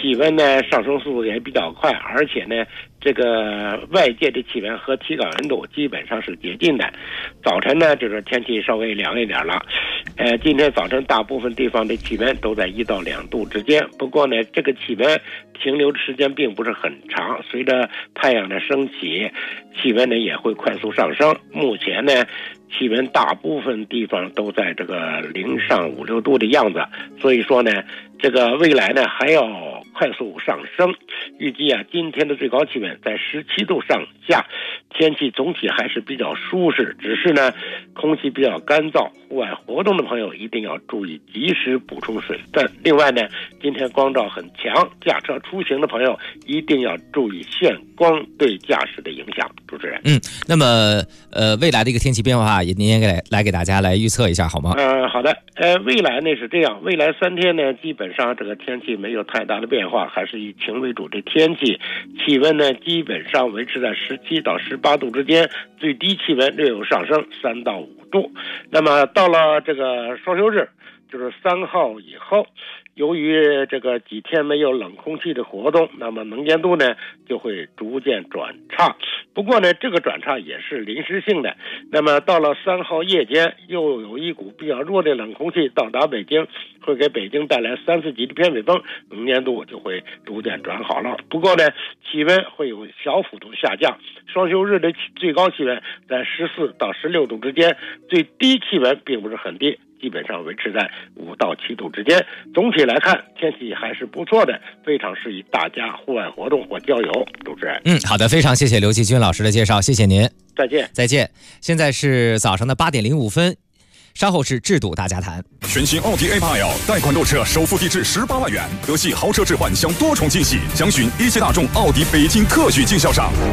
Speaker 3: 气温呢上升速度也比较快，而且呢这个外界的气温和体感温度基本上是接近的。早晨呢就是天气稍微凉一点了，今天早晨大部分地方的气温都在1到2度之间，不过呢这个气温停留的时间并不是很长，随着太阳的升起，气温呢也会快速上升。目前呢气温大部分地方都在这个零上5、6度的样子，所以说呢这个未来呢还要快速上升。预计啊今天的最高气温在17度上下，天气总体还是比较舒适，只是呢空气比较干燥，户外活动的朋友一定要注意及时补充水分。另外呢今天光照很强，驾车出行的朋友一定要注意眩光对驾驶的影响。主持人，
Speaker 19: 那么未来的一个天气变化您也来给大家来预测一下好吗？
Speaker 3: 好的，未来呢是这样，未来3天呢基本上这个天气没有太大的变化，还是以晴为主的天气，气温呢基本上维持在17到18度之间，最低气温略有上升3到5度。那么到了这个双休日，就是3号以后，由于这个几天没有冷空气的活动，那么能见度呢就会逐渐转差。不过呢这个转差也是临时性的，那么到了3号夜间，又有一股比较弱的冷空气到达北京，会给北京带来3、4级的偏北风，能见度就会逐渐转好了。不过呢气温会有小幅度下降，双休日的最高气温在14到16度之间，最低气温并不是很低，基本上维持在5到7度之间。总体来看天气还是不错的，非常适宜大家户外活动或郊游。主持人，
Speaker 19: 好的，非常谢谢刘继军老师的介绍，谢谢您，
Speaker 3: 再见。
Speaker 19: 现在是早上的8点05分，稍后是智赌大家谈。
Speaker 5: 全新奥迪 A8L 贷款购车首付低至18万元，德系豪车置换享多重惊喜，详询一汽大众奥迪北京特许经销商。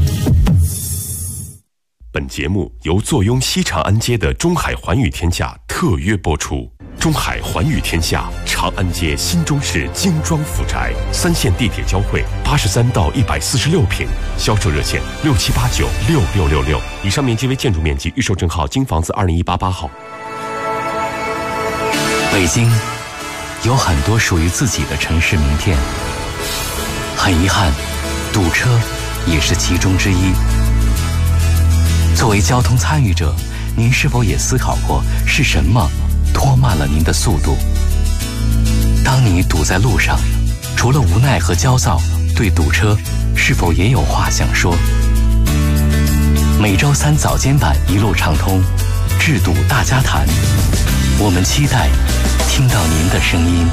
Speaker 18: 本节目由坐拥西长安街的中海环宇天下特约播出。中海环宇天下，长安街新中式精装府宅，3线地铁交汇，83到146平，销售热线67896666。以上面积为建筑面积，预售证号京房子20188号。
Speaker 17: 北京有很多属于自己的城市名片，很遗憾，堵车也是其中之一。作为交通参与者，您是否也思考过是什么拖慢了您的速度？当你堵在路上，除了无奈和焦躁，对堵车是否也有话想说？每周3早间版一路畅通，智堵大家谈，我们期待听到您的声音。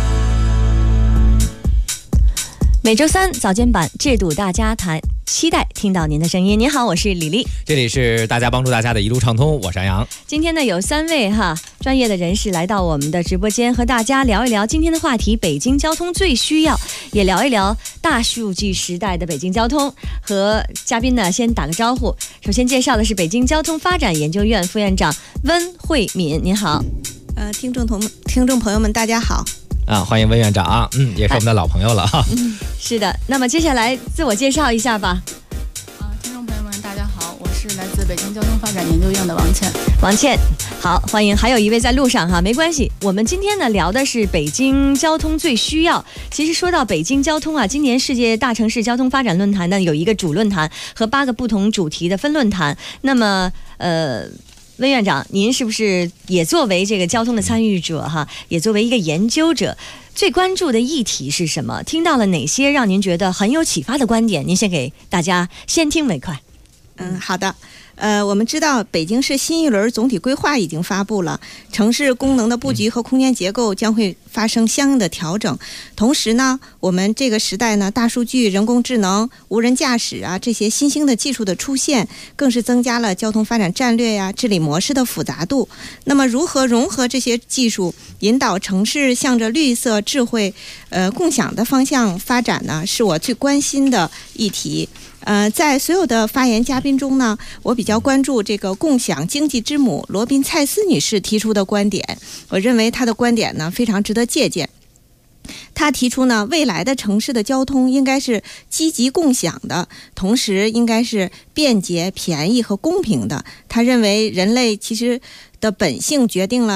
Speaker 14: 每周3早间版智堵大家谈，期待听到您的声音。您好，我是李丽，
Speaker 19: 这里是大家帮助大家的一路畅通，我是安阳。
Speaker 14: 今天呢有3位专业的人士来到我们的直播间，和大家聊一聊今天的话题，北京交通最需要，也聊一聊大数据时代的北京交通。和嘉宾呢先打个招呼，首先介绍的是北京交通发展研究院副院长温慧敏，您好。
Speaker 21: 听众朋友们大家好。
Speaker 19: 欢迎温院长，也是我们的老朋友了哈。
Speaker 14: 是的，那么接下来自我介绍一下吧。
Speaker 23: 听众朋友们大家好，我是来自北京交通发展研究院的王倩。
Speaker 14: 王倩，好，欢迎。还有一位在路上没关系。我们今天呢聊的是北京交通最需要。其实说到北京交通今年世界大城市交通发展论坛呢有一个主论坛和8个不同主题的分论坛。那么温院长，您是不是也作为这个交通的参与者也作为一个研究者，最关注的议题是什么？听到了哪些让您觉得很有启发的观点？您先给大家先听为快。
Speaker 21: 好的。我们知道北京市新一轮总体规划已经发布了，城市功能的布局和空间结构将会发生相应的调整。同时呢，我们这个时代呢，大数据、人工智能、无人驾驶这些新兴的技术的出现，更是增加了交通发展战略治理模式的复杂度。那么如何融合这些技术，引导城市向着绿色、智慧、共享的方向发展呢，是我最关心的议题。在所有的发言嘉宾中呢，我比较关注这个共享经济之母罗宾蔡斯女士提出的观点，我认为她的观点呢非常值得借鉴。他提出呢，未来的城市的交通应该是积极共享的，同时应该是便捷、便宜和公平的。他认为人类其实的本性决定了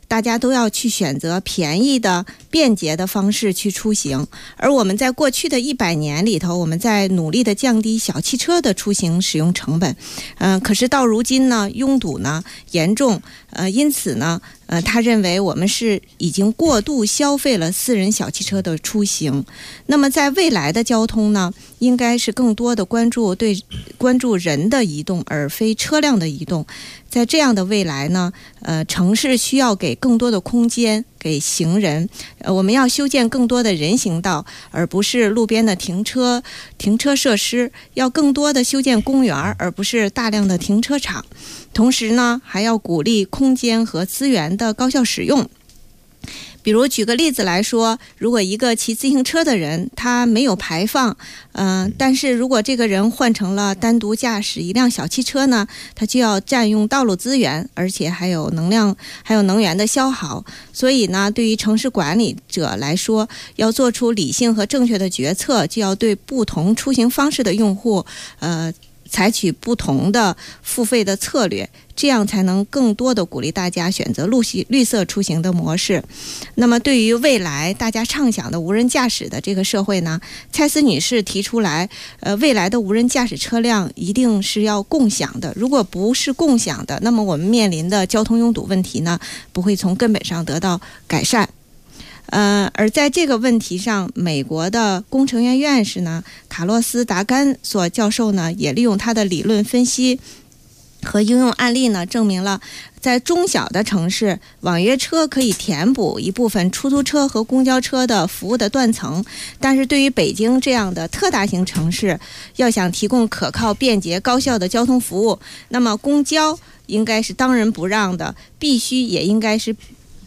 Speaker 21: 大家都要去选择便宜的、便捷的方式去出行。而我们在过去的100年里头，我们在努力的降低小汽车的出行使用成本。可是到如今呢，拥堵呢严重，因此呢，他认为我们是已经过度消费了私人小汽车的出行。那么在未来的交通呢，应该是更多的关注人的移动，而非车辆的移动。在这样的未来呢，城市需要给更多的空间给行人，我们要修建更多的人行道，而不是路边的停车设施，要更多的修建公园，而不是大量的停车场。同时呢，还要鼓励空间和资源的高效使用。比如举个例子来说，如果一个骑自行车的人他没有排放，但是如果这个人换成了单独驾驶一辆小汽车呢，他就要占用道路资源，而且还有能源的消耗。所以呢，对于城市管理者来说，要做出理性和正确的决策，就要对不同出行方式的用户采取不同的付费的策略，这样才能更多的鼓励大家选择绿色出行的模式。那么对于未来大家畅想的无人驾驶的这个社会呢，蔡司女士提出来，未来的无人驾驶车辆一定是要共享的，如果不是共享的，那么我们面临的交通拥堵问题呢，不会从根本上得到改善。而在这个问题上，美国的工程院院士呢，卡洛斯·达甘索教授呢，也利用他的理论分析和应用案例呢，证明了在中小的城市，网约车可以填补一部分出租车和公交车的服务的断层，但是对于北京这样的特大型城市，要想提供可靠、便捷、高效的交通服务，那么公交应该是当仁不让的，必须也应该是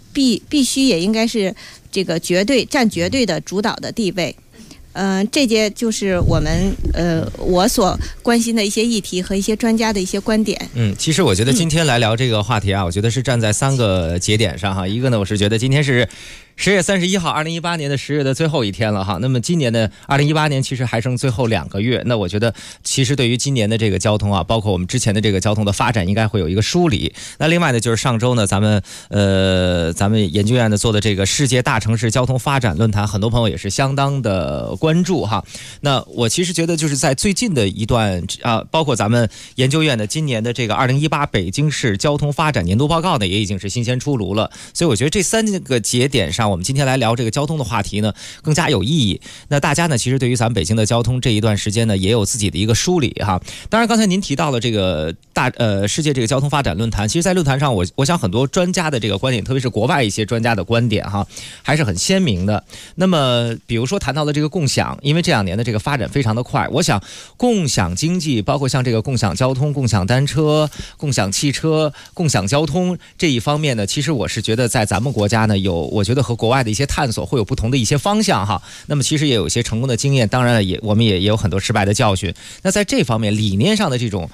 Speaker 21: 这个占绝对的主导的地位。这些就是我所关心的一些议题和一些专家的一些观点。
Speaker 19: 其实我觉得今天来聊这个话题啊，我觉得是站在3个节点上哈。一个呢，我是觉得今天是10月31号，2018年的10月的最后一天了哈。那么今年的2018年其实还剩最后2个月。那我觉得其实对于今年的这个交通啊，包括我们之前的这个交通的发展，应该会有一个梳理。那另外呢，就是上周呢，咱们研究院呢做的这个世界大城市交通发展论坛，很多朋友也是相当的关注哈。那我其实觉得就是在最近的一段包括咱们研究院的今年的这个2018北京市交通发展年度报告呢，也已经是新鲜出炉了。所以我觉得这3个节点上，我们今天来聊这个交通的话题呢，更加有意义。那大家呢，其实对于咱们北京的交通这一段时间呢，也有自己的一个梳理哈。当然，刚才您提到了这个世界这个交通发展论坛，其实在论坛上我想很多专家的这个观点，特别是国外一些专家的观点哈，还是很鲜明的。那么比如说谈到了这个共享，因为这2年的这个发展非常的快，我想共享经济，包括像这个共享交通、共享单车、共享汽车、共享交通这一方面呢，其实我是觉得在咱们国家呢，我觉得和国外的一些探索会有不同的一些方向哈。那么其实也有一些成功的经验，当然了我们也有很多失败的教训。那在这方面理念上的这种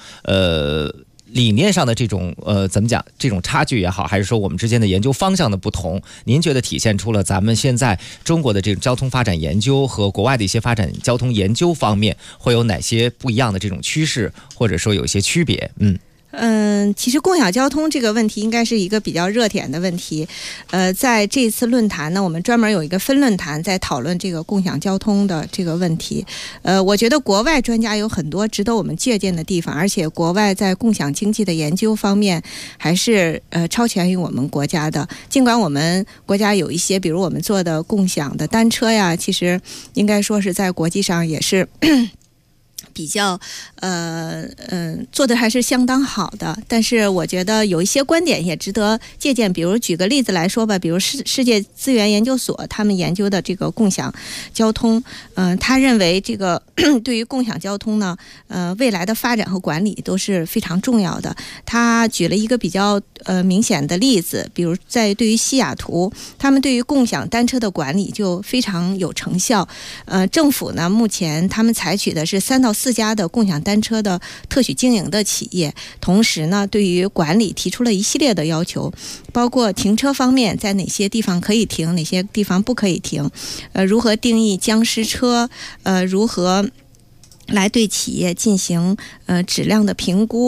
Speaker 19: 怎么讲，这种差距也好，还是说我们之间的研究方向的不同，您觉得体现出了咱们现在中国的这种交通发展研究和国外的一些发展交通研究方面会有哪些不一样的这种趋势，或者说有一些区别？
Speaker 21: 其实共享交通这个问题应该是一个比较热点的问题。在这次论坛呢，我们专门有一个分论坛在讨论这个共享交通的这个问题。我觉得国外专家有很多值得我们借鉴的地方，而且国外在共享经济的研究方面还是超前于我们国家的。尽管我们国家有一些，比如我们做的共享的单车呀，其实应该说是在国际上也是比较做的还是相当好的，但是我觉得有一些观点也值得借鉴。比如举个例子来说吧，比如世界资源研究所他们研究的这个共享交通，他认为这个对于共享交通呢，未来的发展和管理都是非常重要的。他举了一个比较明显的例子，比如对于西雅图，他们对于共享单车的管理就非常有成效。政府呢，目前他们采取的是3到4家的共享单车的特许经营的企业，同时呢，对于管理提出了一系列的要求，包括停车方面，在哪些地方可以停，哪些地方不可以停，如何定义僵尸车，如何来对企业进行质量的评估，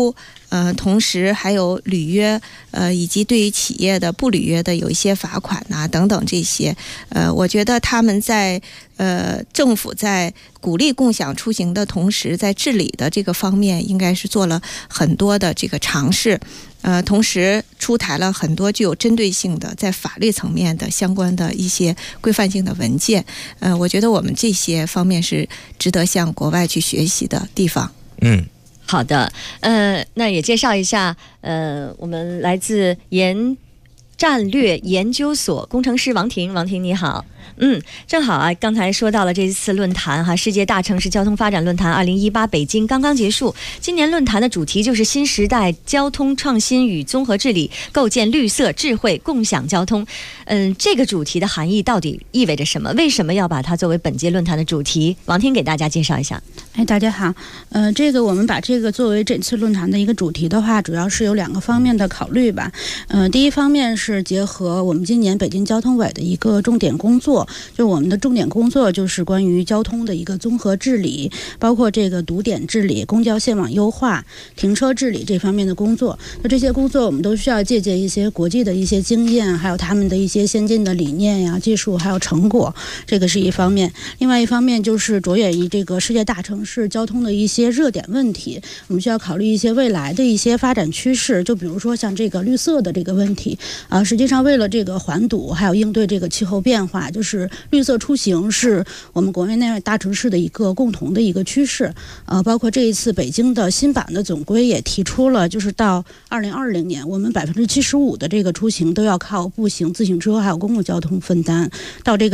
Speaker 21: 同时还有履约，以及对于企业的不履约的有一些罚款呐、等等这些，我觉得他们在政府在鼓励共享出行的同时，在治理的这个方面应该是做了很多的这个尝试，同时出台了很多具有针对性的在法律层面的相关的一些规范性的文件，我觉得我们这些方面是值得向国外去学习的地方。
Speaker 14: 好的，那也介绍一下，我们来自战略研究所工程师王婷，王婷你好。正好啊，刚才说到了这次论坛哈，世界大城市交通发展论坛2018北京刚刚结束。今年论坛的主题就是新时代交通创新与综合治理，构建绿色智慧共享交通。这个主题的含义到底意味着什么？为什么要把它作为本届论坛的主题？王婷给大家介绍一下。
Speaker 2: 大家好，我们把这个作为这次论坛的一个主题的话，主要是有2个方面的考虑吧。第一方面是结合我们今年北京交通委的一个重点工作，就我们的重点工作就是关于交通的一个综合治理，包括这个堵点治理、公交线网优化、停车治理这方面的工作。那这些工作我们都需要借鉴一些国际的一些经验，还有他们的一些先进的理念呀、技术还有成果，这个是一方面。另外一方面就是着眼于这个世界大城市交通的一些热点问题，我们需要考虑一些未来的一些发展趋势，就比如说像这个绿色的这个问题实际上为了这个缓堵还有应对这个气候变化，就是绿色出行是我们国内大城市的一个共同的一个趋势。包括这一次北京的新版的总规也提出了，就是到2020年我们75%的这个出行都要靠步行、自行车还有公共交通分担，到这个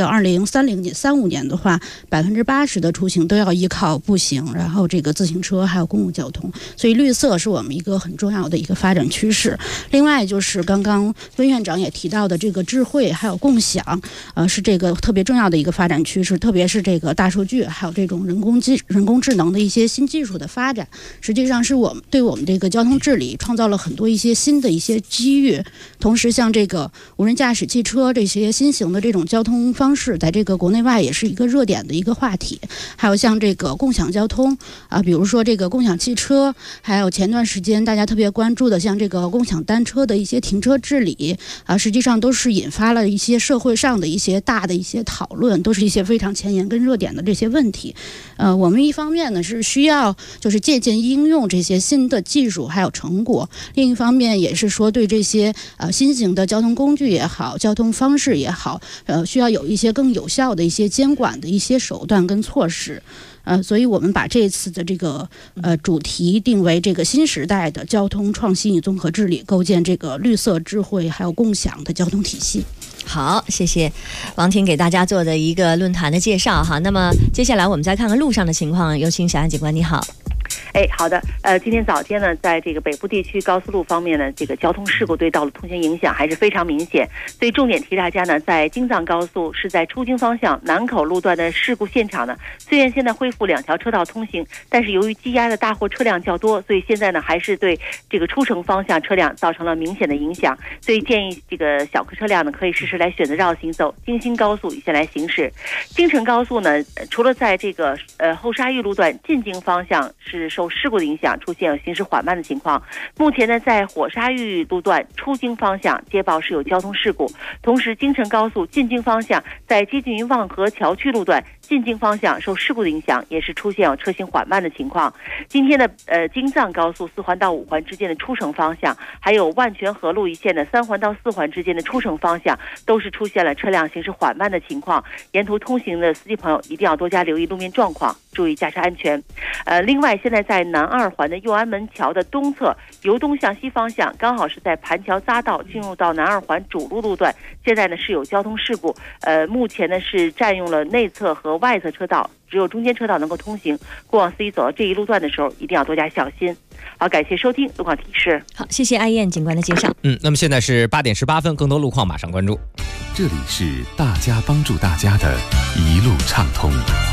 Speaker 2: 2035年的话，80%的出行都要依靠步行，然后这个自行车还有公共交通。所以绿色是我们一个很重要的一个发展趋势。另外就是刚刚温院长也提到的这个智慧还有共享，是这个特别重要的一个发展趋势，特别是这个大数据还有这种人工智能的一些新技术的发展，实际上是对我们这个交通治理创造了很多一些新的一些机遇。同时像这个无人驾驶汽车这些新型的这种交通方式，在这个国内外也是一个热点的一个话题。还有像这个共享交通比如说这个共享汽车，还有前段时间大家特别关注的像这个共享单车的一些停车治理实际上都是引发了一些社会上的一些大的一些讨论，都是一些非常前沿跟热点的这些问题。我们一方面呢是需要就是借鉴应用这些新的技术还有成果，另一方面也是说对这些新型的交通工具也好，交通方式也好，需要有一些更有效的一些监管的一些手段跟措施。所以我们把这次的这个主题定为这个新时代的交通创新与综合治理，构建这个绿色智慧还有共享的交通体系。
Speaker 14: 好，谢谢王婷给大家做的一个论坛的介绍哈。那么接下来我们再看看路上的情况，有请小安警官，你好。
Speaker 7: 好的，今天早间呢，在这个北部地区高速路方面呢，这个交通事故对道路通行影响还是非常明显。所以重点提大家呢，在京藏高速是在出京方向南口路段的事故现场呢，虽然现在恢复2条车道通行，但是由于积压的大货车辆较多，所以现在呢还是对这个出城方向车辆造成了明显的影响。所以建议这个小客车辆呢，可以适时来选择绕行走京新高速以先来行驶。京承高速呢，除了在这个后沙峪路段进京方向是受事故的影响，出现有行驶缓慢的情况。目前呢，在火沙峪路段出京方向接报是有交通事故，同时京承高速进京方向在接近于望河桥区路段进京方向受事故的影响，也是出现有车行缓慢的情况。今天的京藏高速4环到5环之间的出城方向，还有万泉河路一线的3环到4环之间的出城方向，都是出现了车辆行驶缓慢的情况。沿途通行的司机朋友一定要多加留意路面状况，注意驾车安全。另外，现在在南2环的右安门桥的东侧由东向西方向，刚好是在盘桥匝道进入到南2环主路路段，现在呢是有交通事故。目前呢是占用了内侧和外侧车道，只有中间车道能够通行。过往司机走到这一路段的时候，一定要多加小心。好，感谢收听路况提示。
Speaker 14: 好，谢谢艾燕警官的介绍。
Speaker 19: 那么现在是8点18分，更多路况马上关注。
Speaker 8: 这里是大家帮助大家的一路畅通。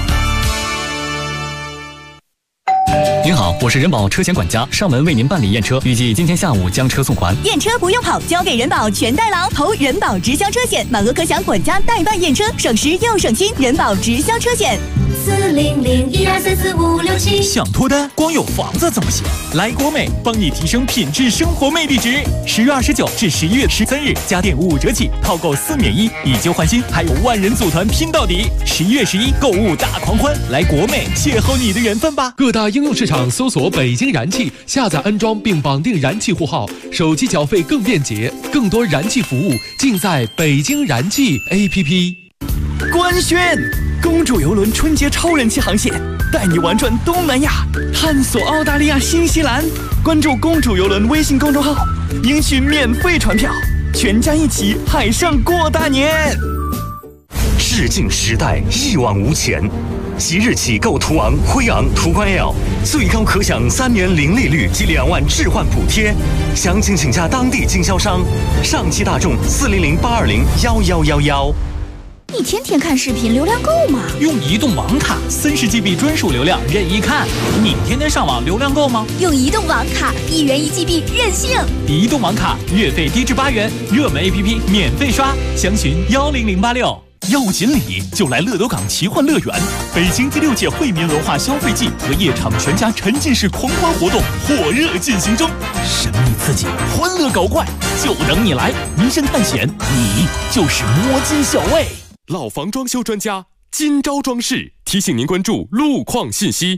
Speaker 10: 您好，我是人保车险管家，上门为您办理验车，预计今天下午将车送还。
Speaker 1: 验车不用跑，交给人保全代劳，投人保直销车险，满额可享管家代办验车，省时又省心。人保直销车险
Speaker 11: 40012345677。
Speaker 4: 想脱单，光有房子怎么行？来国美帮你提升品质生活魅力值。10月29至11月13日，家电5折起，套购4免1，以旧换新，还有万人组团拼到底。11月11购物大狂欢，来国美邂逅你的缘分吧！
Speaker 6: 各大应用市场搜索北京燃气，下载安装并绑定燃气户号，手机缴费更便捷，更多燃气服务尽在北京燃气 APP。
Speaker 12: 官宣，公主邮轮春节超人气航线，带你玩转东南亚，探索澳大利亚、新西兰。关注公主邮轮微信公众号，赢取免费船票，全家一起海上过大年。
Speaker 20: 视镜时代一往无前，即日起购途昂、辉昂、途观 L， 最高可享3年零利率及2万置换补贴。详情请加当地经销商。上汽大众40082011111。
Speaker 11: 你天天看视频，流量够吗？
Speaker 4: 用移动网卡30GB 专属流量任意看。你天天上网流量够吗？
Speaker 11: 用移动网卡1元1 GB 任性。
Speaker 4: 移动网卡月费低至8元，热门 APP 免费刷，详询10086。
Speaker 22: 要锦鲤就来乐斗港奇幻乐园，北京第6届惠民文化消费季和夜场全家沉浸式狂欢活动火热进行中，神秘刺激，欢乐搞怪，就等你来！名山探险，你就是摸金校尉。
Speaker 18: 老房装修专家金招装饰提醒您关注路况信息。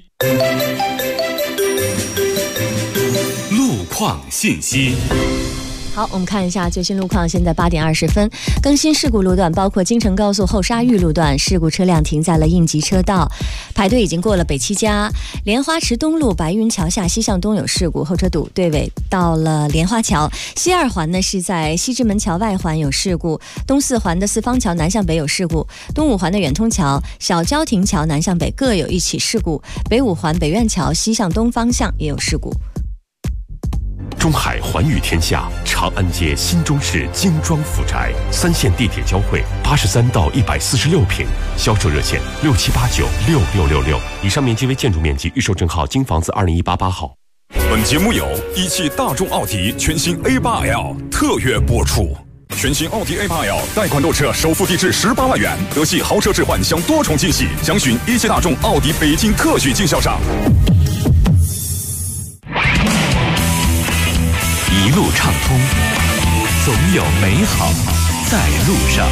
Speaker 18: 路况信息。
Speaker 14: 好，我们看一下最新路况。现在8点20分，更新事故路段包括京承高速后沙峪路段，事故车辆停在了应急车道，排队已经过了北七家。莲花池东路白云桥下西向东有事故，后车堵队尾到了莲花桥。西2环呢是在西直门桥外环有事故，东4环的四方桥南向北有事故，东5环的远通桥、小交亭桥南向北各有1起事故，北5环北苑桥西向东方向也有事故。
Speaker 18: 中海环宇天下长安街新中式精装府宅，3线地铁交汇，83到146平，销售热线67896666。以上面积为建筑面积，预售证号京房子20188号。
Speaker 5: 本节目由一汽大众奥迪全新 A8L 特约播出。全新奥迪 A8L 贷款购车首付低至18万元，德系豪车置换享多重惊喜，详询一汽大众奥迪北京特许经销商。
Speaker 8: 一路畅通，总有美好在路上。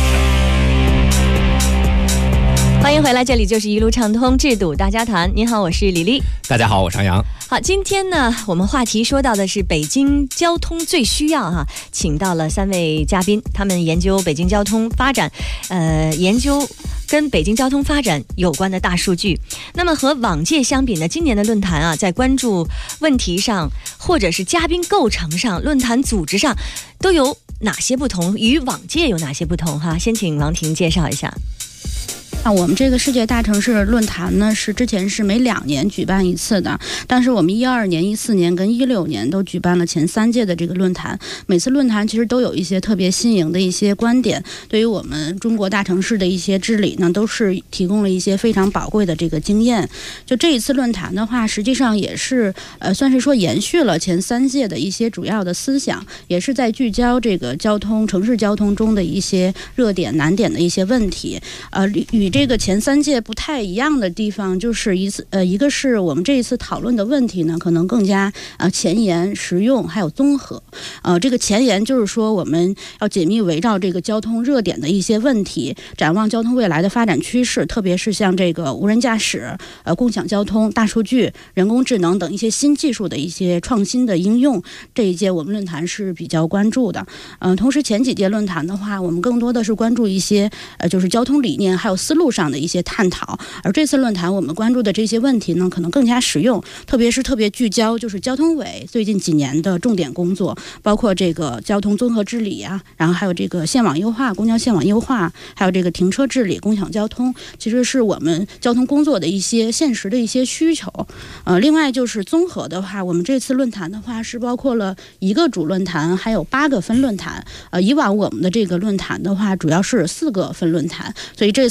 Speaker 14: 欢迎回来，这里就是一路畅通制度大家谈。您好，我是李丽。
Speaker 19: 大家好，我是杨洋。
Speaker 14: 好，今天呢，我们话题说到的是北京交通最需要哈，请到了3位嘉宾，他们研究北京交通发展，研究跟北京交通发展有关的大数据。那么和往届相比呢，今年的论坛啊，在关注问题上，或者是嘉宾构成上、论坛组织上，都有哪些不同？与往届有哪些不同哈？先请王婷介绍一下。
Speaker 2: 我们这个世界大城市论坛呢，是之前是每2年举办一次的，但是我们12年、14年跟16年都举办了前3届的这个论坛。每次论坛其实都有一些特别新颖的一些观点，对于我们中国大城市的一些治理呢，都是提供了一些非常宝贵的这个经验。就这一次论坛的话，实际上也是算是说延续了前3届的一些主要的思想，也是在聚焦这个城市交通中的一些热点难点的一些问题。与这个前3届不太一样的地方，就是一个是我们这一次讨论的问题呢，可能更加前沿、实用还有综合。这个前沿就是说，我们要紧密围绕这个交通热点的一些问题，展望交通未来的发展趋势，特别是像这个无人驾驶、共享交通、大数据、人工智能等一些新技术的一些创新的应用。这一届我们论坛是比较关注的。同时前几届论坛的话，我们更多的是关注一些就是交通理念还有思路上的一些探讨，而这次论坛我们关注的这些问题呢，可能更加实用，特别聚焦就是交通委最近几年的重点工作，包括这个交通综合治理啊，然后还有这个线网优化、公交线网优化，还有这个停车治理、共享交通，其实是我们交通工作的一些现实的一些需求。另外就是综合的话，我们这次论坛的话是包括了1个主论坛，还有8个分论坛。以往我们的这个论坛的话，主要是4个分论坛，所以这次我们这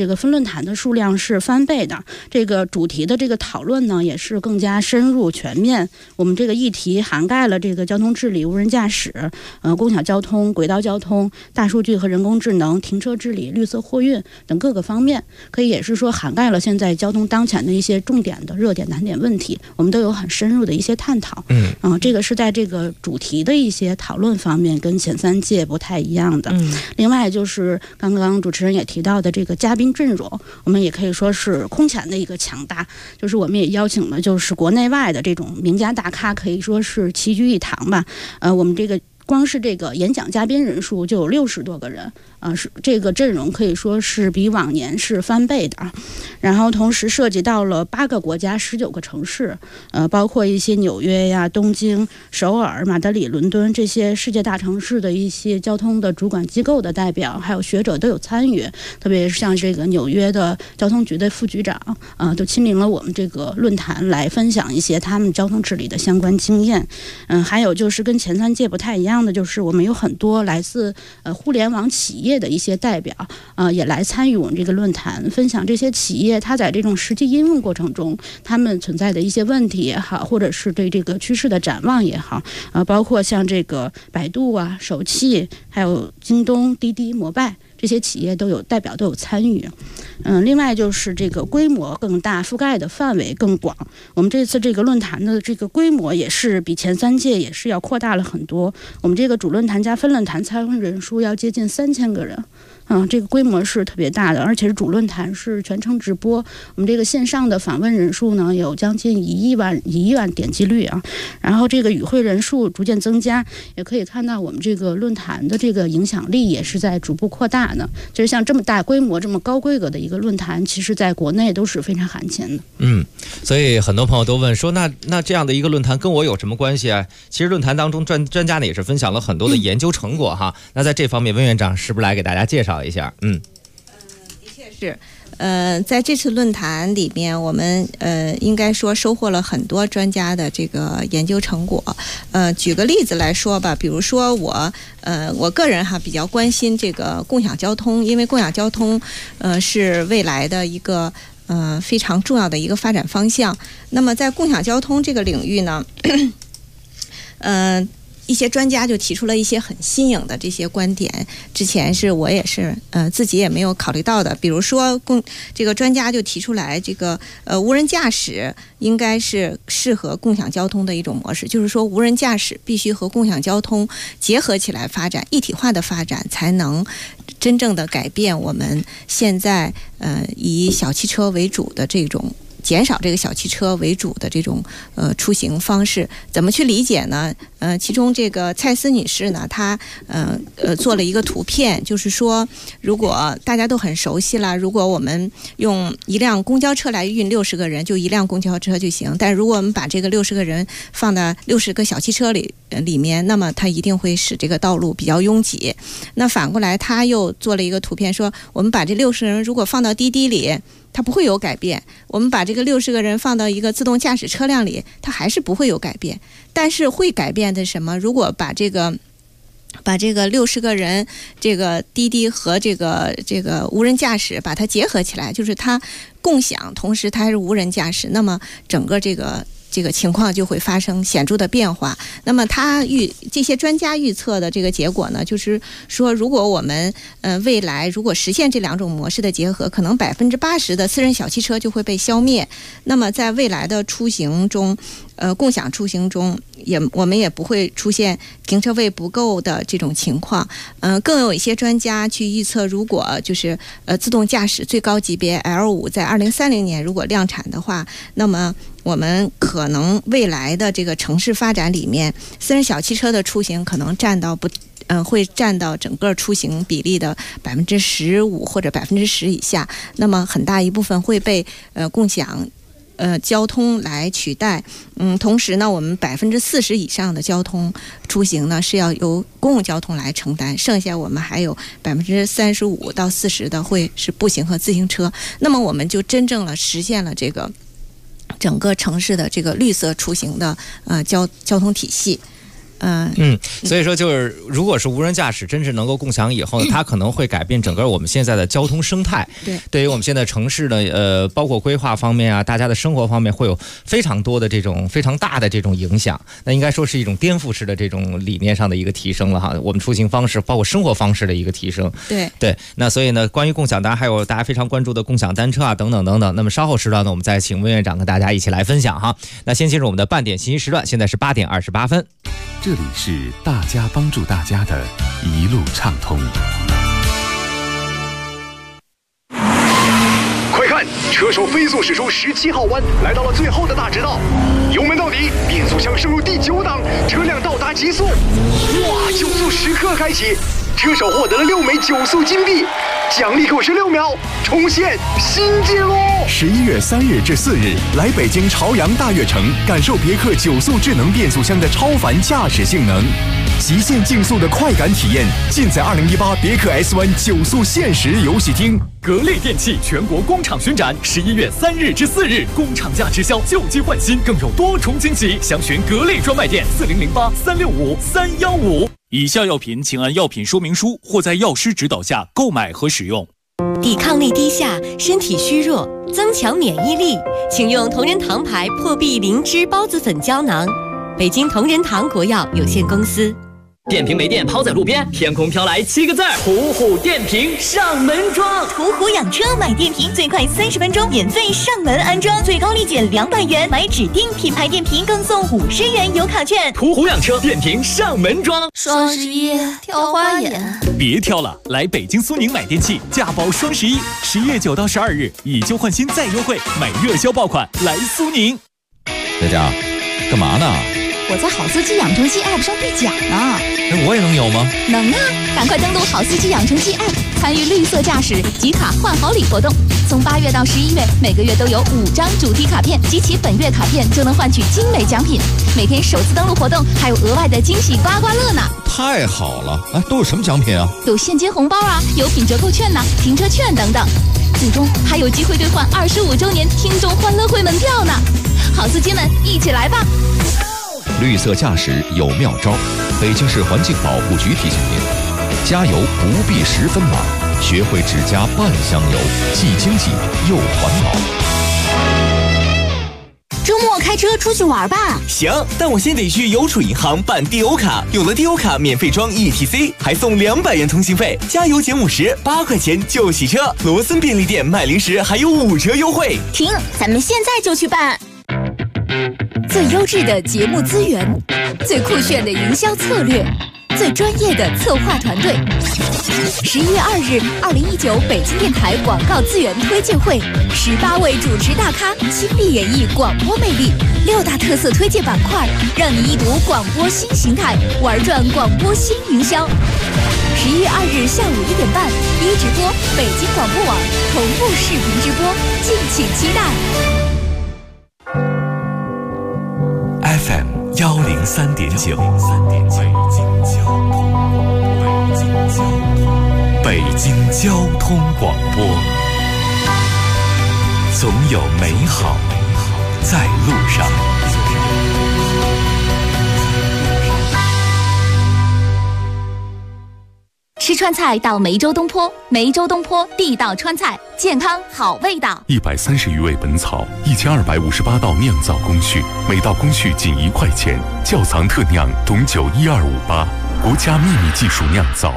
Speaker 2: 这个分论坛的数量是翻倍的，这个主题的这个讨论呢也是更加深入全面。我们这个议题涵盖了这个交通治理、无人驾驶、共享交通、轨道交通、大数据和人工智能、停车治理、绿色货运等各个方面，可以也是说涵盖了现在交通当前的一些重点的热点难点问题，我们都有很深入的一些探讨。这个是在这个主题的一些讨论方面跟前3届不太一样的。另外就是刚刚主持人也提到的这个嘉宾阵容，我们也可以说是空前的一个强大，就是我们也邀请了就是国内外的这种名家大咖，可以说是齐聚一堂吧。我们这个光是这个演讲嘉宾人数就有60多个人，是这个阵容可以说是比往年是翻倍的。然后同时涉及到了8个国家19个城市，包括一些纽约呀、东京、首尔、马德里、伦敦这些世界大城市的一些交通的主管机构的代表，还有学者都有参与。特别是像这个纽约的交通局的副局长，都亲临了我们这个论坛来分享一些他们交通治理的相关经验。还有就是跟前3届不太一样的，就是我们有很多来自互联网企业的一些代表，也来参与我们这个论坛，分享这些企业它在这种实际应用过程中他们存在的一些问题也好，或者是对这个趋势的展望也好，包括像这个百度啊、首汽、还有京东、滴滴、摩拜这些企业都有代表都有参与。另外就是这个规模更大，覆盖的范围更广。我们这次这个论坛的这个规模也是比前3届也是要扩大了很多。我们这个主论坛加分论坛参与人数要接近3000个人。这个规模是特别大的，而且是主论坛是全程直播。我们这个线上的访问人数呢有将近1亿万点击率啊，然后这个与会人数逐渐增加，也可以看到我们这个论坛的这个影响力也是在逐步扩大的。就是像这么大规模、这么高规格的一个论坛，其实在国内都是非常罕见的。
Speaker 19: 所以很多朋友都问说，那这样的一个论坛跟我有什么关系啊？其实论坛当中专家呢也是分享了很多的研究成果哈。那在这方面，温院长是不是来给大家介绍一下？
Speaker 21: 的确是。在这次论坛里面，我们应该说收获了很多专家的这个研究成果。举个例子来说吧，比如说我个人比较关心这个共享交通，因为共享交通是未来的一个非常重要的一个发展方向。那么在共享交通这个领域呢，一些专家就提出了一些很新颖的这些观点，之前是我也是自己也没有考虑到的。比如说这个专家就提出来，这个无人驾驶应该是适合共享交通的一种模式，就是说无人驾驶必须和共享交通结合起来发展，一体化的发展，才能真正的改变我们现在以小汽车为主的这种减少这个小汽车为主的这种出行方式。怎么去理解呢？其中这个蔡司女士呢，她做了一个图片，就是说如果大家都很熟悉了，如果我们用一辆公交车来运60个人，就一辆公交车就行，但如果我们把这个60个人放到60个小汽车里面，那么它一定会使这个道路比较拥挤。那反过来她又做了一个图片，说我们把这60个人如果放到滴滴里，它不会有改变。我们把这个60个人放到一个自动驾驶车辆里，它还是不会有改变。但是会改变的什么？如果把这个60个人，这个滴滴和这个无人驾驶把它结合起来，就是它共享，同时它还是无人驾驶，那么整个这个情况就会发生显著的变化。那么这些专家预测的这个结果呢，就是说如果我们未来如果实现这2种模式的结合，可能80%的私人小汽车就会被消灭。那么在未来的出行中，共享出行中我们也不会出现停车位不够的这种情况。更有一些专家去预测，如果就是自动驾驶最高级别 L5 在2030年如果量产的话，那么我们可能未来的这个城市发展里面，私人小汽车的出行可能会占到整个出行比例的15%或者10%以下。那么很大一部分会被共享交通来取代。同时呢，我们40%以上的交通出行呢是要由公共交通来承担，剩下我们还有35%到40%的会是步行和自行车。那么我们就真正了实现了这个整个城市的这个绿色出行的交通体系。
Speaker 19: 所以说就是如果是无人驾驶真正能够共享以后呢，它可能会改变整个我们现在的交通生态。对于我们现在城市呢，包括规划方面啊，大家的生活方面会有非常多的这种非常大的这种影响。那应该说是一种颠覆式的这种理念上的一个提升了哈，我们出行方式包括生活方式的一个提升。对，那所以呢，关于共享，当然还有大家非常关注的共享单车啊，等等等等。那么稍后时段呢，我们再请温院长跟大家一起来分享哈。那先进入我们的半点信息时段，现在是8点28分。
Speaker 8: 这里是大家帮助大家的一路畅通。
Speaker 9: 快看，车手飞速驶出17号弯，来到了最后的大直道，油门到底，变速箱升入第9档，车辆到达极速。哇，9速时刻开启，车手获得了6枚9速金币，奖励906秒，重现新纪录。
Speaker 5: 11月3日至4日，来北京朝阳大悦城，感受别克9速智能变速箱的超凡驾驶性能，极限竞速的快感体验，尽在2018别克 S1 9速限时游戏厅。
Speaker 22: 格力电器全国工厂巡展，11月3日至4日，工厂价直销，旧机换新，更有多重惊喜。详询格力专卖店4008365315。以下药品请按药品说明书或在药师指导下购买和使用。
Speaker 11: 抵抗力低下，身体虚弱，增强免疫力，请用同仁堂牌破壁灵芝孢子粉胶囊。北京同仁堂国药有限公司。
Speaker 13: 电瓶没电抛在路边，天空飘来7个字儿：途虎电瓶上门装。
Speaker 11: 途虎养车买电瓶最快30分钟免费上门安装，最高立减200元，买指定品牌电瓶更送50元油卡券。
Speaker 13: 途虎养车电瓶上门装。
Speaker 11: 双11挑花眼，
Speaker 22: 别挑了，来北京苏宁买电器，价包双11，11月9到12日以旧换新再优惠，买热销爆款来苏宁。
Speaker 19: 佳佳，干嘛呢？
Speaker 11: 我在好司机养成系 App 上兑奖呢。
Speaker 19: 那我也能有吗？
Speaker 11: 能啊！赶快登录好司机养成系 App， 参与绿色驾驶集卡换好礼活动。从8月到11月，每个月都有5张主题卡片，集齐本月卡片就能换取精美奖品。每天首次登录活动还有额外的惊喜刮刮乐呢！
Speaker 19: 太好了！都有什么奖品啊？
Speaker 11: 有现金红包啊，有品折扣券呐，停车券等等。最终还有机会兑换25周年听众欢乐会门票呢！好司机们，一起来吧！
Speaker 15: 绿色驾驶有妙招，北京市环境保护局提醒您：加油不必10分满，学会只加半箱油，既经济又环保。
Speaker 11: 周末开车出去玩吧。
Speaker 12: 行，但我先得去邮储银行办低欧卡，有了低欧卡免费装 ETC， 还送200元通信费，加油减50，8块钱就洗车。罗森便利店卖零食还有5折优惠。
Speaker 11: 停，咱们现在就去办。最优质的节目资源，最酷炫的营销策略，最专业的策划团队。11月2日，2019北京电台广告资源推介会，18位主持大咖倾力演绎广播魅力，6大特色推介板块，让你一睹广播新形态，玩转广播新营销。11月2日下午1点半，一直播北京广播网同步视频直播，敬请期待。
Speaker 8: FM 103.9，北京交通广播，总有美好在路上。
Speaker 11: 吃川菜到梅州东坡，梅州东坡地道川菜，健康好味道。
Speaker 8: 130余味本草，1258道酿造工序，每道工序仅1块钱，窖藏特酿董酒12588，国家秘密技术酿造。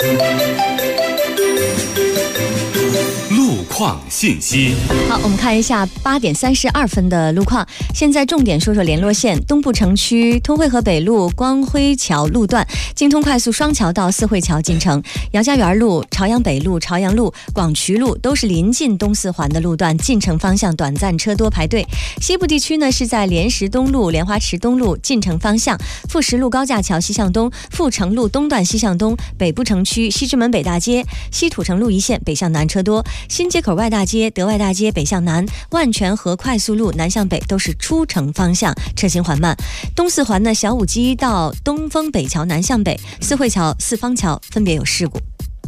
Speaker 22: 路况信息。
Speaker 14: 好，我们看一下8点32分的路况。现在重点说说联络线：东部城区通惠河北路光辉桥路段，京通快速双桥到四惠桥进城；姚家园路、朝阳北路、朝阳路、广渠路都是临近东四环的路段，进城方向短暂车多排队。西部地区呢是在莲石东路、莲花池东路进城方向，富石路高架桥西向东、阜成路东段西向东；北部城区西直门北大街、西土城路一线北向南车多，新街口外大街、德外大街北向南、万泉河快速路南向北都是出城方向车行缓慢。东四环呢，小武基到东风北桥南向北、四惠桥、四方桥分别有事故。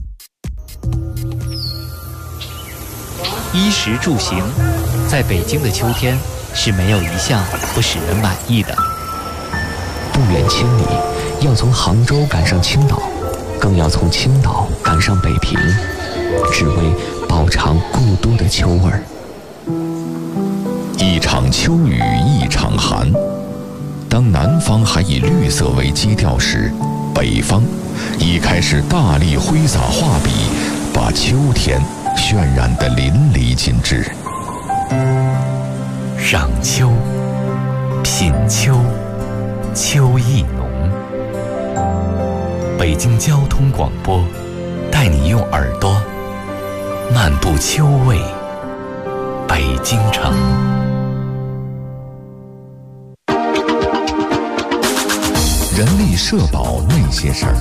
Speaker 16: 衣食住行，在北京的秋天是没有一项不使人满意的。
Speaker 3: 不远千里，要从杭州赶上青岛，更要从青岛赶上北平，只为饱尝故都的秋味儿。
Speaker 15: 一场秋雨一场寒，当南方还以绿色为基调时，北方已开始大力挥洒画笔，把秋天渲染得淋漓尽致。
Speaker 16: 赏秋，品秋，秋意浓。北京交通广播带你用耳朵漫步秋味北京城。
Speaker 15: 人力社保那些事儿。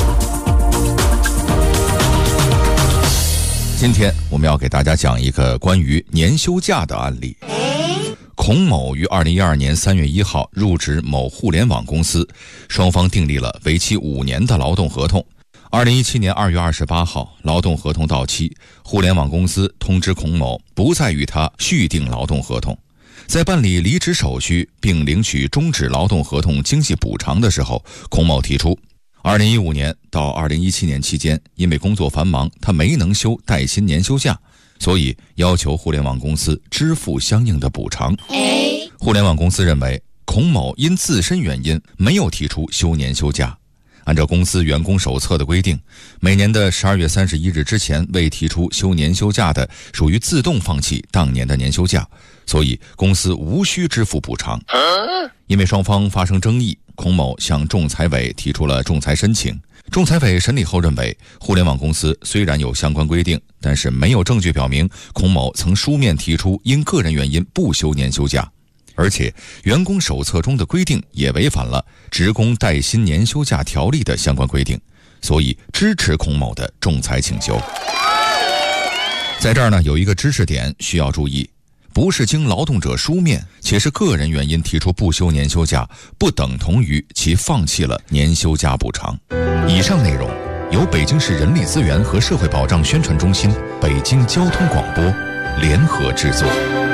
Speaker 15: 今天我们要给大家讲一个关于年休假的案例。孔某于2012年3月1号入职某互联网公司，双方订立了为期5年的劳动合同。2017年2月28号，劳动合同到期，互联网公司通知孔某不再与他续订劳动合同。在办理离职手续并领取终止劳动合同经济补偿的时候，孔某提出2015年到2017年期间，因为工作繁忙，他没能休带薪年休假，所以要求互联网公司支付相应的补偿。互联网公司认为孔某因自身原因没有提出休年休假。按照公司员工手册的规定，每年的12月31日之前未提出休年休假的，属于自动放弃当年的年休假，所以公司无需支付补偿。因为双方发生争议，孔某向仲裁委提出了仲裁申请。仲裁委审理后认为，互联网公司虽然有相关规定，但是没有证据表明孔某曾书面提出因个人原因不休年休假，而且员工手册中的规定也违反了职工带薪年休假条例的相关规定，所以支持孔某的仲裁请求。在这儿呢，有一个知识点需要注意，不是经劳动者书面且是个人原因提出不休年休假，不等同于其放弃了年休假补偿。以上内容由北京市人力资源和社会保障宣传中心、北京交通广播联合制作。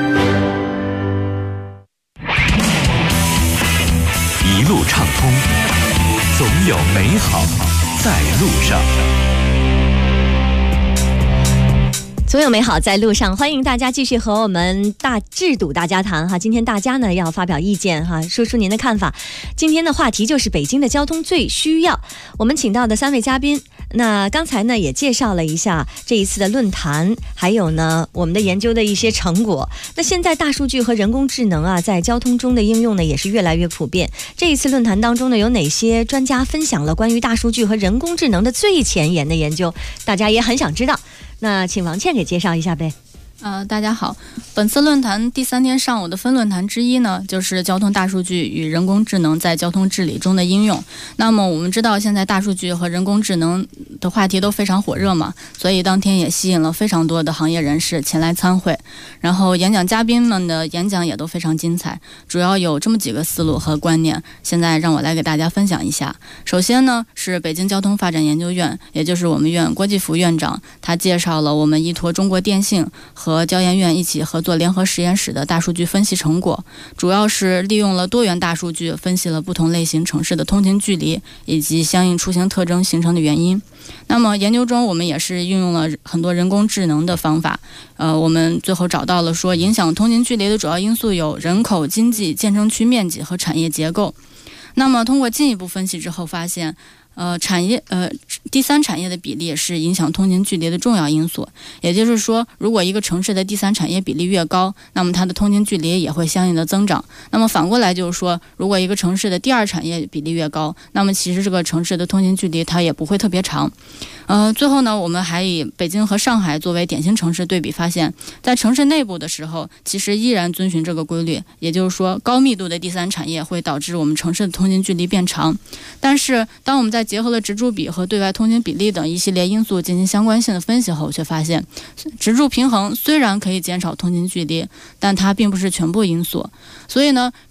Speaker 16: 一路畅通，总有美好在路上。
Speaker 14: 总有美好在路上，欢迎大家继续和我们制度大家谈哈。今天大家呢要发表意见哈，说出您的看法。今天的话题就是北京的交通最需要。我们请到的3位嘉宾，那刚才呢也介绍了一下这一次的论坛，还有呢我们的研究的一些成果。那现在大数据和人工智能啊，在交通中的应用呢也是越来越普遍。这一次论坛当中呢，有哪些专家分享了关于大数据和人工智能的最前沿的研究？大家也很想知道。那请王倩给介绍一下呗。
Speaker 23: 大家好，本次论坛第3天上午的分论坛之一呢，就是交通大数据与人工智能在交通治理中的应用。那么我们知道现在大数据和人工智能的话题都非常火热嘛，所以当天也吸引了非常多的行业人士前来参会，然后演讲嘉宾们的演讲也都非常精彩，主要有这么几个思路和观念，现在让我来给大家分享一下。首先呢，是北京交通发展研究院，也就是我们院郭继福院长，他介绍了我们依托中国电信和交研院一起合作联合实验室的大数据分析成果，主要是利用了多元大数据分析了不同类型城市的通勤距离以及相应出行特征形成的原因。那么研究中我们也是运用了很多人工智能的方法，我们最后找到了说影响通勤距离的主要因素有人口、经济、建成区面积和产业结构。那么通过进一步分析之后发现，第三产业的比例是影响通勤距离的重要因素，也就是说，如果一个城市的第三产业比例越高，那么它的通勤距离也会相应的增长。那么反过来就是说，如果一个城市的第二产业比例越高，那么其实这个城市的通勤距离它也不会特别长。最后呢，我们还以北京和上海作为典型城市对比，发现在城市内部的时候，其实依然遵循这个规律，也就是说，高密度的第三产业会导致我们城市的通勤距离变长。但是，当我们在结合了直柱比和对外通勤比例等一系列因素进行相关性的分析后，却发现直柱平衡虽然可以减少通勤距离，但它并不是全部因素。所以呢，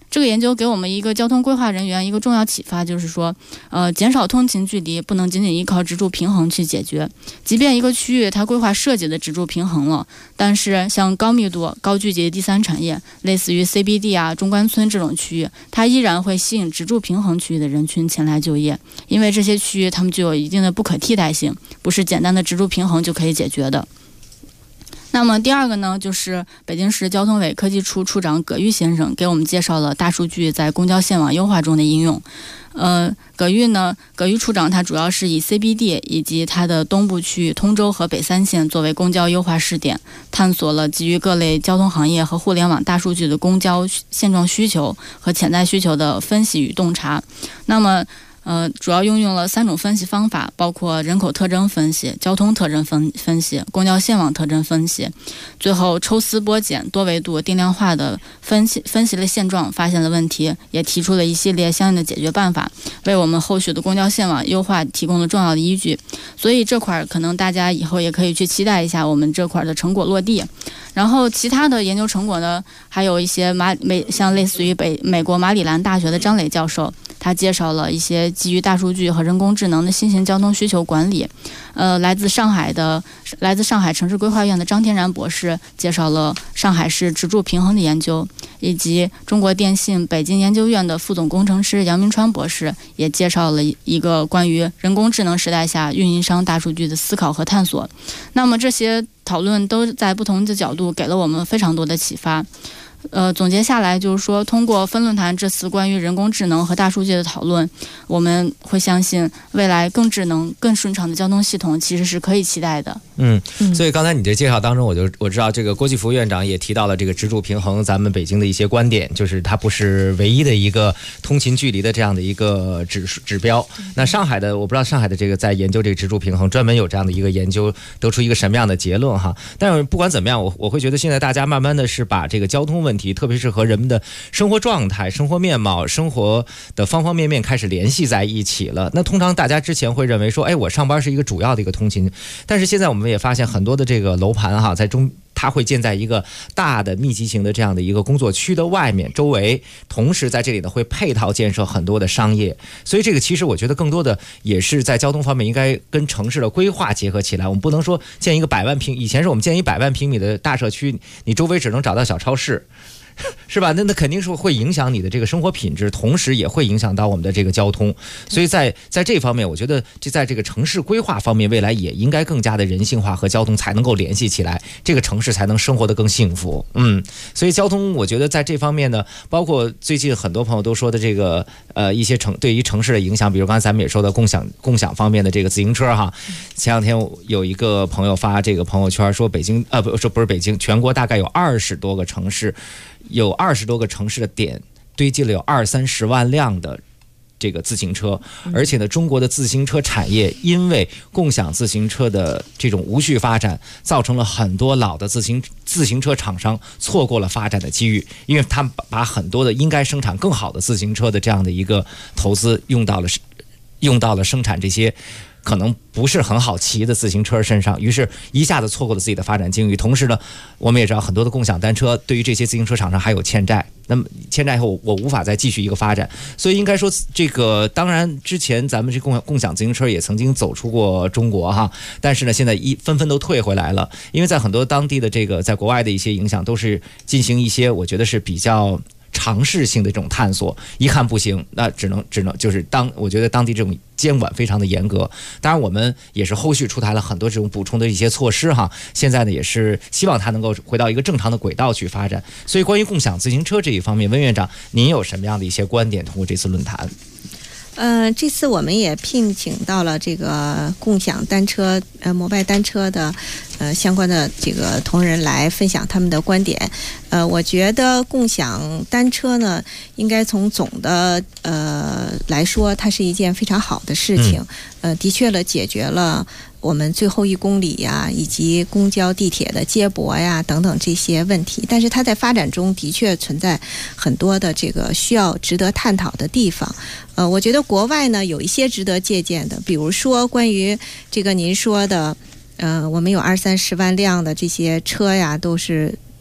Speaker 23: 这个研究给我们一个交通规划人员一个重要启发，就是说，减少通勤距离不能仅仅依靠支柱平衡去解决。即便一个区域它规划设计的支柱平衡了，但是像高密度、高聚集的第三产业，类似于 CBD 啊、中关村这种区域，它依然会吸引支柱平衡区域的人群前来就业，因为这些区域它们具有一定的不可替代性，不是简单的支柱平衡就可以解决的。那么第二个呢，就是北京市交通委科技处处长葛玉先生给我们介绍了大数据在公交线网优化中的应用。葛玉处长他主要是以 CBD 以及它的东部区域通州和北三线作为公交优化试点，探索了基于各类交通行业和互联网大数据的公交现状需求和潜在需求的分析与洞察。那么主要应用了3种分析方法，包括人口特征分析、交通特征分析、公交线网特征分析，最后抽丝剥茧、多维度定量化的分析了现状，发现了问题，也提出了一系列相应的解决办法，为我们后续的公交线网优化提供了重要的依据。所以这块可能大家以后也可以去期待一下我们这块的成果落地。然后其他的研究成果呢，还有一些像类似于美国马里兰大学的张磊教授，他介绍了一些基于大数据和人工智能的新型交通需求管理。来自上海城市规划院的张天然博士介绍了上海市支柱平衡的研究，以及中国电信北京研究院的副总工程师杨明川博士也介绍了一个关于人工智能时代下运营商大数据的思考和探索。那么这些讨论都在不同的角度给了我们非常多的启发。总结下来就是说，通过分论坛这次关于人工智能和大数据的讨论，我们会相信未来更智能、更顺畅的交通系统其实是可以期待的。
Speaker 19: 所以刚才你这介绍当中，我知道这个郭继福院长也提到了这个支柱平衡，咱们北京的一些观点，就是它不是唯一的一个通勤距离的这样的一个指标。那上海的，我不知道上海的这个在研究这个支柱平衡，专门有这样的一个研究，得出一个什么样的结论哈？但是不管怎么样，我会觉得现在大家慢慢的是把这个交通问题，特别是和人们的生活状态、生活面貌、生活的方方面面开始联系在一起了。那通常大家之前会认为说，我上班是一个主要的一个通勤，但是现在我们也发现很多的这个楼盘哈，它会建在一个大的密集型的这样的一个工作区的外面周围，同时在这里呢会配套建设很多的商业，所以这个其实我觉得更多的也是在交通方面应该跟城市的规划结合起来。我们不能说建一个以前是我们建一100万平米的大社区，你周围只能找到小超市，是吧？那肯定是会影响你的这个生活品质，同时也会影响到我们的这个交通。所以在这方面，我觉得在这个城市规划方面，未来也应该更加的人性化，和交通才能够联系起来，这个城市才能生活得更幸福。所以交通，我觉得在这方面呢，包括最近很多朋友都说的这个一些对于城市的影响，比如刚才咱们也说的共享方面的这个自行车哈。前两天有一个朋友发这个朋友圈说，北京不是北京，全国大概有20多个城市。有20多个城市的点堆积了有20-30万辆的这个自行车，而且呢，中国的自行车产业因为共享自行车的这种无序发展，造成了很多老的自行车厂商错过了发展的机遇，因为他们把很多的应该生产更好的自行车的这样的一个投资用到了生产这些可能不是很好骑的自行车身上，于是一下子错过了自己的发展机遇。同时呢，我们也知道很多的共享单车对于这些自行车厂商还有欠债，那么欠债以后我无法再继续一个发展，所以应该说这个当然之前咱们这共享自行车也曾经走出过中国哈，但是呢现在纷纷都退回来了，因为在很多当地的这个在国外的一些影响都是进行一些我觉得是比较尝试性的这种探索，一看不行，那只能就是我觉得当地这种监管非常的严格。当然我们也是后续出台了很多这种补充的一些措施哈，现在呢也是希望它能够回到一个正常的轨道去发展。所以关于共享自行车这一方面，温院长您有什么样的一些观点通过这次论坛？
Speaker 21: 这次我们也聘请到了这个共享单车、摩拜单车的相关的这个同仁来分享他们的观点。我觉得共享单车呢，应该从总的来说，它是一件非常好的事情。的确了，解决了我们最后1公里呀，以及公交、地铁的接驳呀等等这些问题。但是它在发展中的确存在很多的这个需要值得探讨的地方。我觉得国外呢有一些值得借鉴的，比如说关于这个您说的，我们有20-30万辆的这些车呀，都是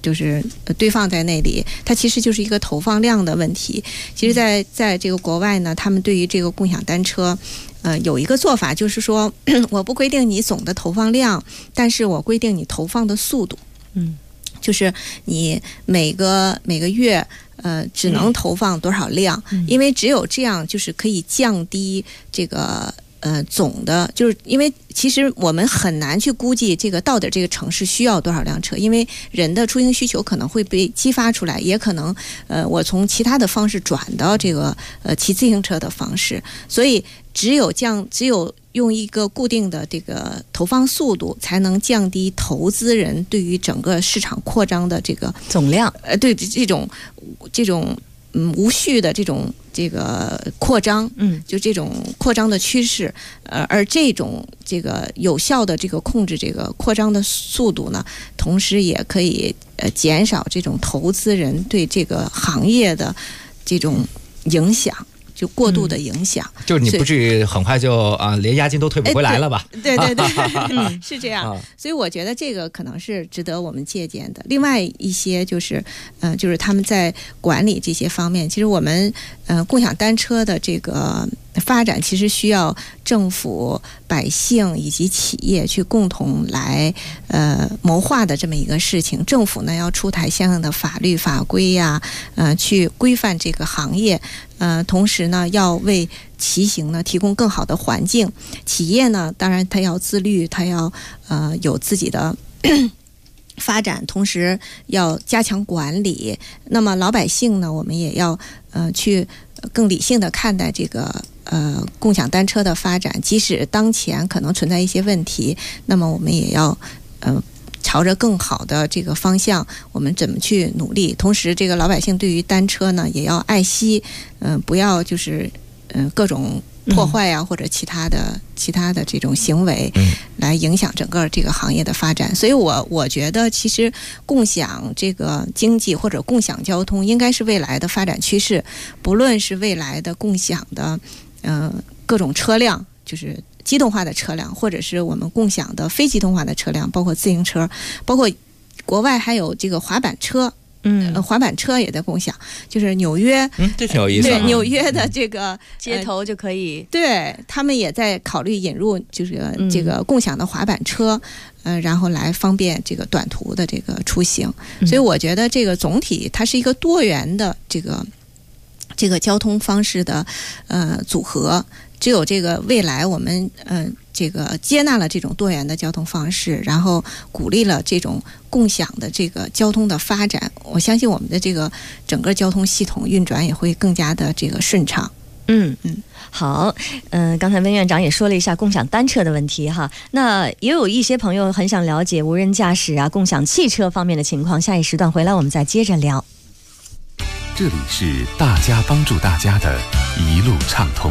Speaker 21: 就是堆放在那里，它其实就是一个投放量的问题。其实在这个国外呢，他们对于这个共享单车有一个做法，就是说我不规定你总的投放量，但是我规定你投放的速度。就是你每个月只能投放多少量，因为只有这样就是可以降低这个总的，就是因为其实我们很难去估计这个到底这个城市需要多少辆车，因为人的出行需求可能会被激发出来，也可能我从其他的方式转到这个骑自行车的方式，所以只有用一个固定的这个投放速度，才能降低投资人对于整个市场扩张的这个
Speaker 14: 总量。
Speaker 21: 对这种无序的这个扩张，就这种扩张的趋势，而这个有效的这个控制这个扩张的速度呢，同时也可以减少这种投资人对这个行业的这种影响。就过度的影响，
Speaker 19: 就是你不至于很快就连押金都退不回来了吧？
Speaker 21: 对，是这样。所以我觉得这个可能是值得我们借鉴的。另外一些就是他们在管理这些方面，其实我们共享单车的这个发展，其实需要政府、百姓以及企业去共同来谋划的这么一个事情。政府呢要出台相应的法律法规呀，去规范这个行业。同时呢，要为骑行呢提供更好的环境。企业呢，当然它要自律，它要有自己的发展，同时要加强管理。那么老百姓呢，我们也要去更理性的看待这个共享单车的发展。即使当前可能存在一些问题，那么我们也要朝着更好的这个方向，我们怎么去努力？同时，这个老百姓对于单车呢，也要爱惜，不要就是各种破坏呀，或者其他的这种行为，来影响整个这个行业的发展。所以我觉得，其实共享这个经济或者共享交通，应该是未来的发展趋势。不论是未来的共享的各种车辆，就是机动化的车辆，或者是我们共享的非机动化的车辆，包括自行车，包括国外还有这个滑板车，滑板车也在共享，就是纽约，
Speaker 19: 这挺有意思的。
Speaker 21: 对，纽约的这个
Speaker 14: 街头就可以，
Speaker 21: 对他们也在考虑引入就是这个共享的滑板车，然后来方便这个短途的这个出行。所以我觉得这个总体它是一个多元的这个交通方式的组合。只有这个未来我们这个接纳了这种多元的交通方式，然后鼓励了这种共享的这个交通的发展，我相信我们的这个整个交通系统运转也会更加的这个顺畅。
Speaker 14: 好，刚才温院长也说了一下共享单车的问题哈，那也有一些朋友很想了解无人驾驶啊、共享汽车方面的情况，下一时段回来我们再接着聊。
Speaker 8: 这里是大家帮助大家的一路畅通。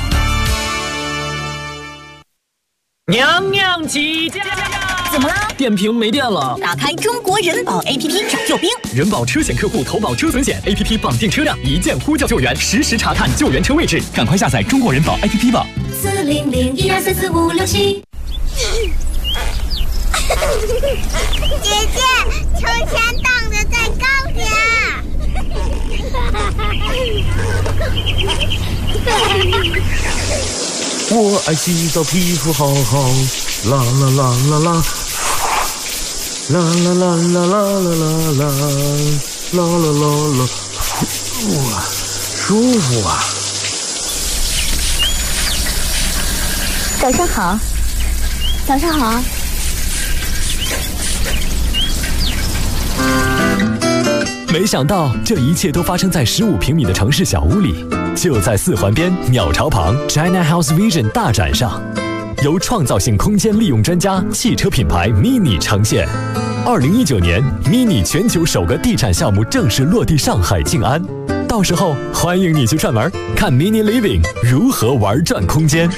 Speaker 13: 娘娘起驾！
Speaker 11: 怎么了？
Speaker 13: 电瓶没电了。
Speaker 11: 打开中国人保 APP 找救兵。
Speaker 13: 人保车险客户投保车损险 APP 绑定车辆，一键呼叫救援，实时查看救援车位置。赶快下载中国人保 APP 吧。
Speaker 11: 40012344567。姐姐，秋千荡得再高点。
Speaker 7: 我爱洗澡，皮肤好好，啦啦啦啦啦，啦啦啦啦啦啦啦啦啦啦啦，哇，舒服啊！
Speaker 11: 早上好，早上好。
Speaker 4: 没想到这一切都发生在15平米的城市小屋里，就在4环边鸟巢旁 China House Vision 大展上，由创造性空间利用专家汽车品牌 MINI 呈现。2019年 MINI 全球首个地产项目正式落地上海静安，到时候欢迎你去串门，看 MINI Living 如何玩转空间。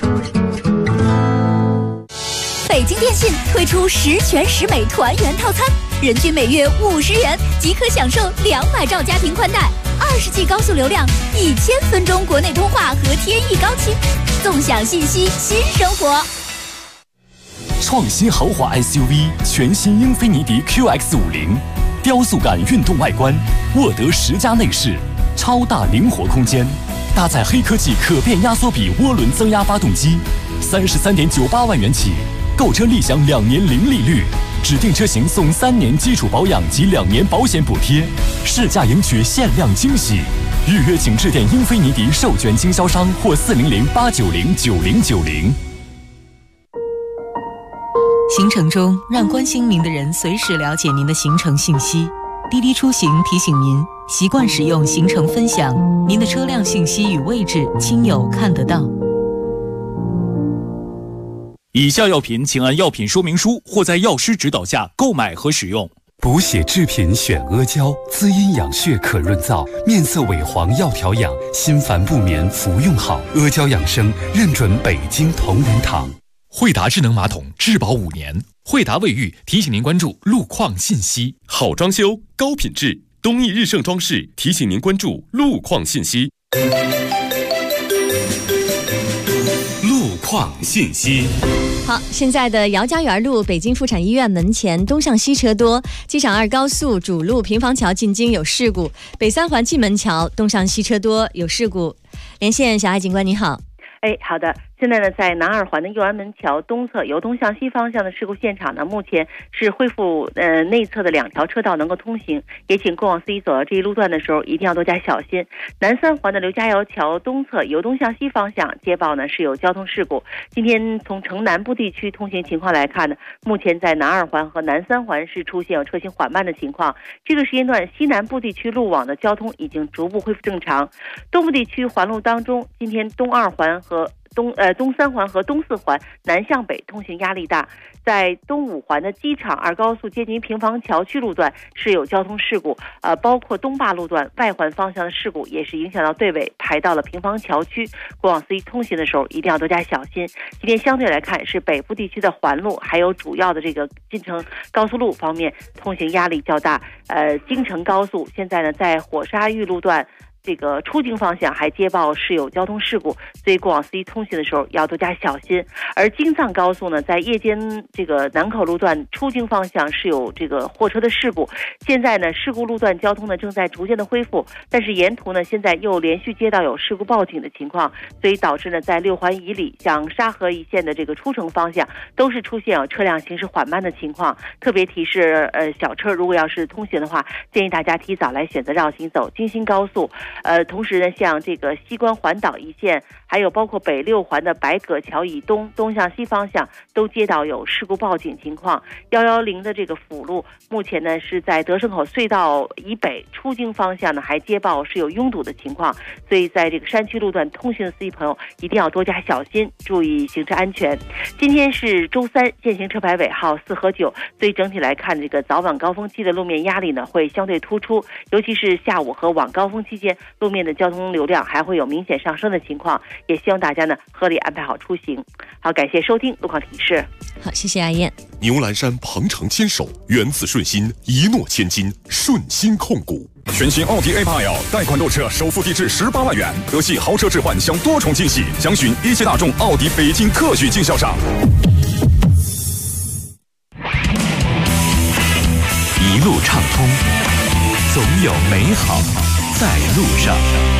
Speaker 11: 北京电信推出10全10美团圆套餐，人均每月50元即可享受200兆家庭宽带，20G 高速流量，1000分钟国内通话和天翼高清，纵享信息新生活。
Speaker 4: 创新豪华 SUV 全新英菲尼迪 QX50，
Speaker 22: 雕塑感运动外观，沃德10加内饰，超大灵活空间，搭载黑科技可变压缩比涡轮增压发动机，33.98万元起，购车立享2年零利率，指定车型送3年基础保养及2年保险补贴，试驾赢取限量惊喜。预约请致电英菲尼迪授权经销商或400-890-9090。
Speaker 1: 行程中，让关心您的人随时了解您的行程信息。滴滴出行提醒您，习惯使用行程分享，您的车辆信息与位置，亲友看得到。
Speaker 4: 以下药品请按药品说明书或在药师指导下购买和使用。
Speaker 10: 补血制品选阿胶，滋阴养血可润燥，面色萎黄要调养，心烦不眠服用好。阿胶养生认准北京同仁堂。
Speaker 6: 惠达智能马桶质保5年，惠达卫浴提醒您关注路况信息。
Speaker 18: 好装修高品质，东益日盛装饰提醒您关注路况信息。
Speaker 8: 路况信息。
Speaker 14: 好，现在的姚家园路北京妇产医院门前东向西车多，机场2高速主路平房桥进京有事故，北3环蓟门桥东向西车多有事故。连线小爱警官，你好。
Speaker 17: 好的。现在呢，在南2环的右安门桥东侧由东向西方向的事故现场呢，目前是恢复内侧的2条车道能够通行，也请过往司机走到这一路段的时候一定要多加小心。南3环的刘家窑桥东侧由东向西方向接报呢是有交通事故。今天从城南部地区通行情况来看呢，目前在南2环和南3环是出现有车行缓慢的情况。这个时间段西南部地区路网的交通已经逐步恢复正常。东部地区环路当中，今天东2环和东3环和东4环南向北通行压力大，在东5环的机场2高速接近平房桥区路段是有交通事故，包括东坝路段外环方向的事故也是影响到队尾排到了平房桥区，过往司机通行的时候一定要多加小心。今天相对来看是北部地区的环路还有主要的这个京承高速路方面通行压力较大，京承高速现在呢在火沙峪路段这个出京方向还接报是有交通事故，所以过往司机通行的时候要多加小心。而京藏高速呢，在夜间这个南口路段出京方向是有这个货车的事故，现在呢事故路段交通呢正在逐渐的恢复，但是沿途呢现在又连续接到有事故报警的情况，所以导致呢在6环以里向沙河一线的这个出城方向都是出现有车辆行驶缓慢的情况。特别提示小车如果要是通行的话，建议大家提早来选择绕行走京新高速。同时呢，像这个西关环岛一线，还有包括北6环的白葛桥以东向西方向都接到有事故报警情况。110的这个辅路目前呢是在德胜口隧道以北出京方向呢还接报是有拥堵的情况，所以在这个山区路段通行的司机朋友一定要多加小心，注意行车安全。今天是周3，限行车牌尾号4和9，所以整体来看，这个早晚高峰期的路面压力呢会相对突出，尤其是下午和晚高峰期间路面的交通流量还会有明显上升的情况，也希望大家呢合理安排好出行。好，感谢收听路况提示。
Speaker 14: 好，谢谢阿燕。
Speaker 18: 牛栏山鹏程牵手，源自顺心，一诺千金，顺心控股。
Speaker 5: 全新奥迪 A8L 贷款购车首付低至18万元，德系豪车置换享多重惊喜，详询一汽大众奥迪北京特许经销商。
Speaker 16: 一路畅通，总有美好在路上。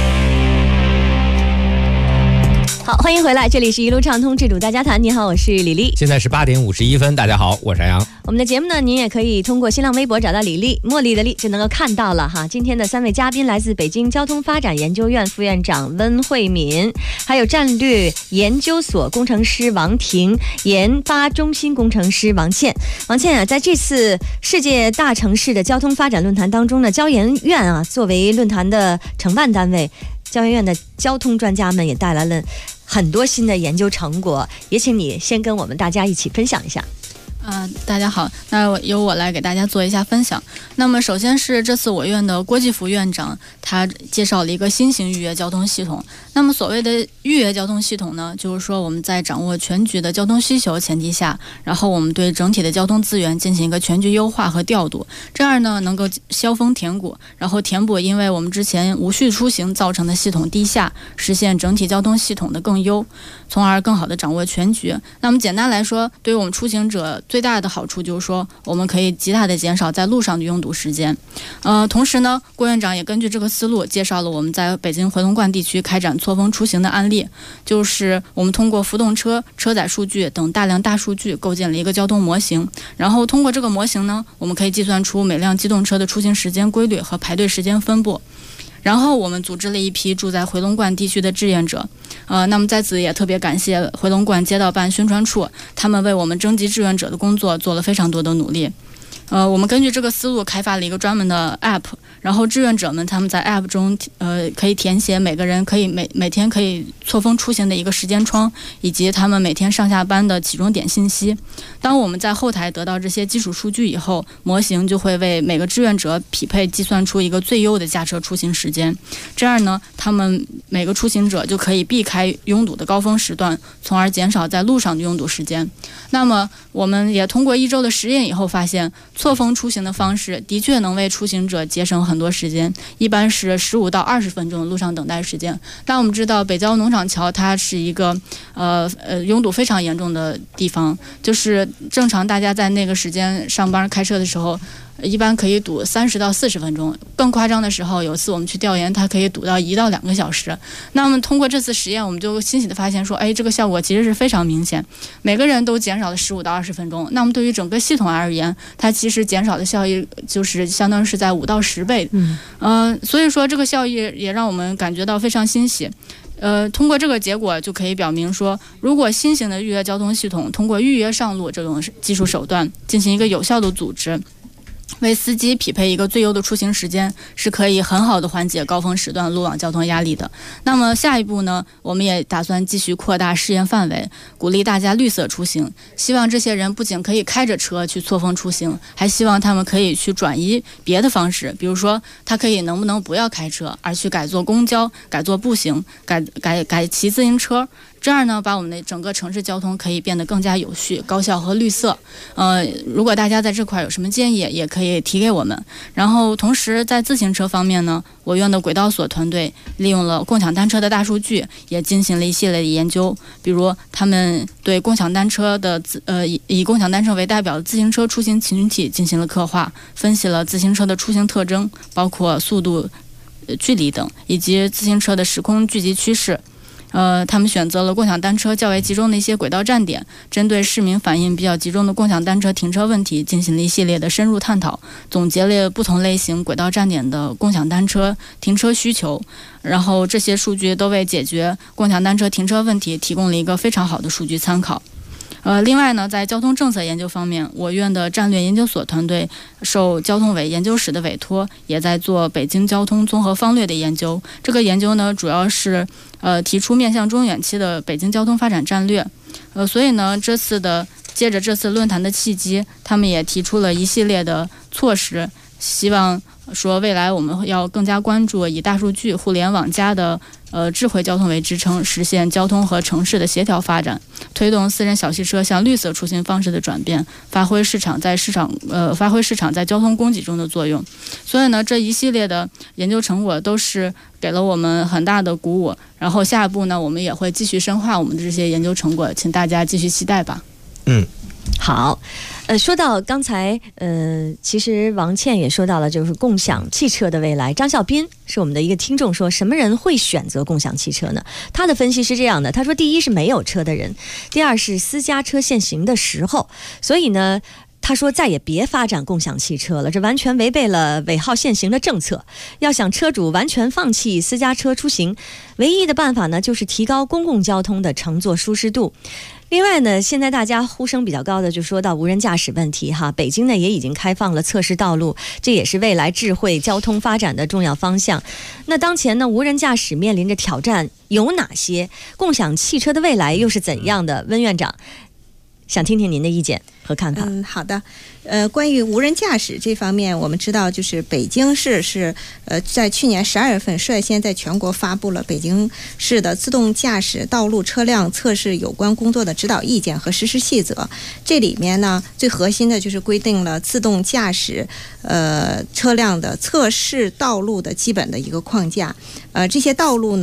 Speaker 14: 好，欢迎回来，这里是一路畅通智主大家谈。你好，我是李丽。
Speaker 19: 现在是8点51分，大家好，我是杨。
Speaker 14: 我们的节目呢，您也可以通过新浪微博找到李丽，茉莉的丽就能够看到了哈。今天的3位嘉宾来自北京交通发展研究院副院长温慧敏，还有战略研究所工程师王婷，研发中心工程师王倩。王倩啊，在这次世界大城市的交通发展论坛当中呢，交研院啊作为论坛的承办单位，交研院的交通专家们也带来了很多新的研究成果，也请你先跟我们大家一起分享一下。
Speaker 23: 大家好，那由我来给大家做一下分享。那么首先是这次我院的郭继福院长，他介绍了一个新型预约交通系统。那么所谓的预约交通系统呢，就是说我们在掌握全局的交通需求前提下，然后我们对整体的交通资源进行一个全局优化和调度，这样呢能够削峰填谷，然后填补因为我们之前无序出行造成的系统低下，实现整体交通系统的更优，从而更好的掌握全局。那么简单来说，对于我们出行者最最大的好处就是说，我们可以极大的减少在路上的拥堵时间。同时呢，郭院长也根据这个思路介绍了我们在北京回龙观地区开展错峰出行的案例，就是我们通过浮动车、车载数据等大量大数据构建了一个交通模型，然后通过这个模型呢，我们可以计算出每辆机动车的出行时间规律和排队时间分布。然后我们组织了一批住在回龙观地区的志愿者，那么在此也特别感谢回龙观街道办宣传处，他们为我们征集志愿者的工作做了非常多的努力。我们根据这个思路开发了一个专门的 app， 然后志愿者们他们在 app 中可以填写每个人可以每天可以错峰出行的一个时间窗，以及他们每天上下班的起终点信息。当我们在后台得到这些基础数据以后，模型就会为每个志愿者匹配计算出一个最优的驾车出行时间，这样呢，他们每个出行者就可以避开拥堵的高峰时段，从而减少在路上的拥堵时间。那么我们也通过1周的实验以后发现，错峰出行的方式的确能为出行者节省很多时间，一般是15到20分钟的路上等待时间。但我们知道北郊农场桥它是一个拥堵非常严重的地方，就是正常大家在那个时间上班开车的时候，一般可以堵30到40分钟，更夸张的时候，有次我们去调研，它可以堵到1到2个小时。那么通过这次实验，我们就欣喜的发现说，这个效果其实是非常明显，每个人都减少了15到20分钟。那么对于整个系统而言，它其实减少的效益就是相当于是在5到10倍。所以说这个效益也让我们感觉到非常欣喜。通过这个结果就可以表明说，如果新型的预约交通系统通过预约上路这种技术手段进行一个有效的组织，为司机匹配一个最优的出行时间，是可以很好的缓解高峰时段路网交通压力的。那么下一步呢，我们也打算继续扩大试验范围，鼓励大家绿色出行，希望这些人不仅可以开着车去错峰出行，还希望他们可以去转移别的方式，比如说他可以能不能不要开车，而去改坐公交、改坐步行、改骑自行车，这样呢，把我们的整个城市交通可以变得更加有序、高效和绿色。如果大家在这块有什么建议，也可以提给我们。然后同时在自行车方面呢，我院的轨道所团队利用了共享单车的大数据，也进行了一系列的研究，比如他们对共享单车的以共享单车为代表的自行车出行群体进行了刻画，分析了自行车的出行特征，包括速度、距离等，以及自行车的时空聚集趋势。他们选择了共享单车较为集中的一些轨道站点，针对市民反映比较集中的共享单车停车问题进行了一系列的深入探讨，总结了不同类型轨道站点的共享单车停车需求，然后这些数据都为解决共享单车停车问题提供了一个非常好的数据参考。另外呢，在交通政策研究方面，我院的战略研究所团队受交通委研究室的委托，也在做北京交通综合方略的研究。这个研究呢，主要是提出面向中远期的北京交通发展战略。所以呢，借着这次论坛的契机，他们也提出了一系列的措施，希望说未来我们要更加关注以大数据、互联网加的智慧交通为支撑，实现交通和城市的协调发展，推动私人小汽车向绿色出行方式的转变，发挥市场在交通供给中的作用。所以呢，这一系列的研究成果都是给了我们很大的鼓舞。然后下一步呢，我们也会继续深化我们的这些研究成果，请大家继续期待吧。
Speaker 14: 好，说到刚才，其实王倩也说到了，就是共享汽车的未来。张孝斌是我们的一个听众，说什么人会选择共享汽车呢？他的分析是这样的，他说第一是没有车的人，第二是私家车限行的时候，所以呢，他说再也别发展共享汽车了，这完全违背了尾号限行的政策。要想车主完全放弃私家车出行，唯一的办法呢，就是提高公共交通的乘坐舒适度。另外呢，现在大家呼声比较高的就说到无人驾驶问题哈，北京呢也已经开放了测试道路，这也是未来智慧交通发展的重要方向。那当前呢，无人驾驶面临着挑战有哪些？共享汽车的未来又是怎样的？温院长，想听听您的意见和看法。
Speaker 21: 好的。关于无人驾驶这方面，我们知道就是北京市是在去年12月份率先在全国发布了北京市的自动驾驶道路车辆测试有关工作的指导意见和实施细则。这里面呢，最核心的就是规定了自动驾驶车辆的测试道路的基本的一个框架。这些道路呢，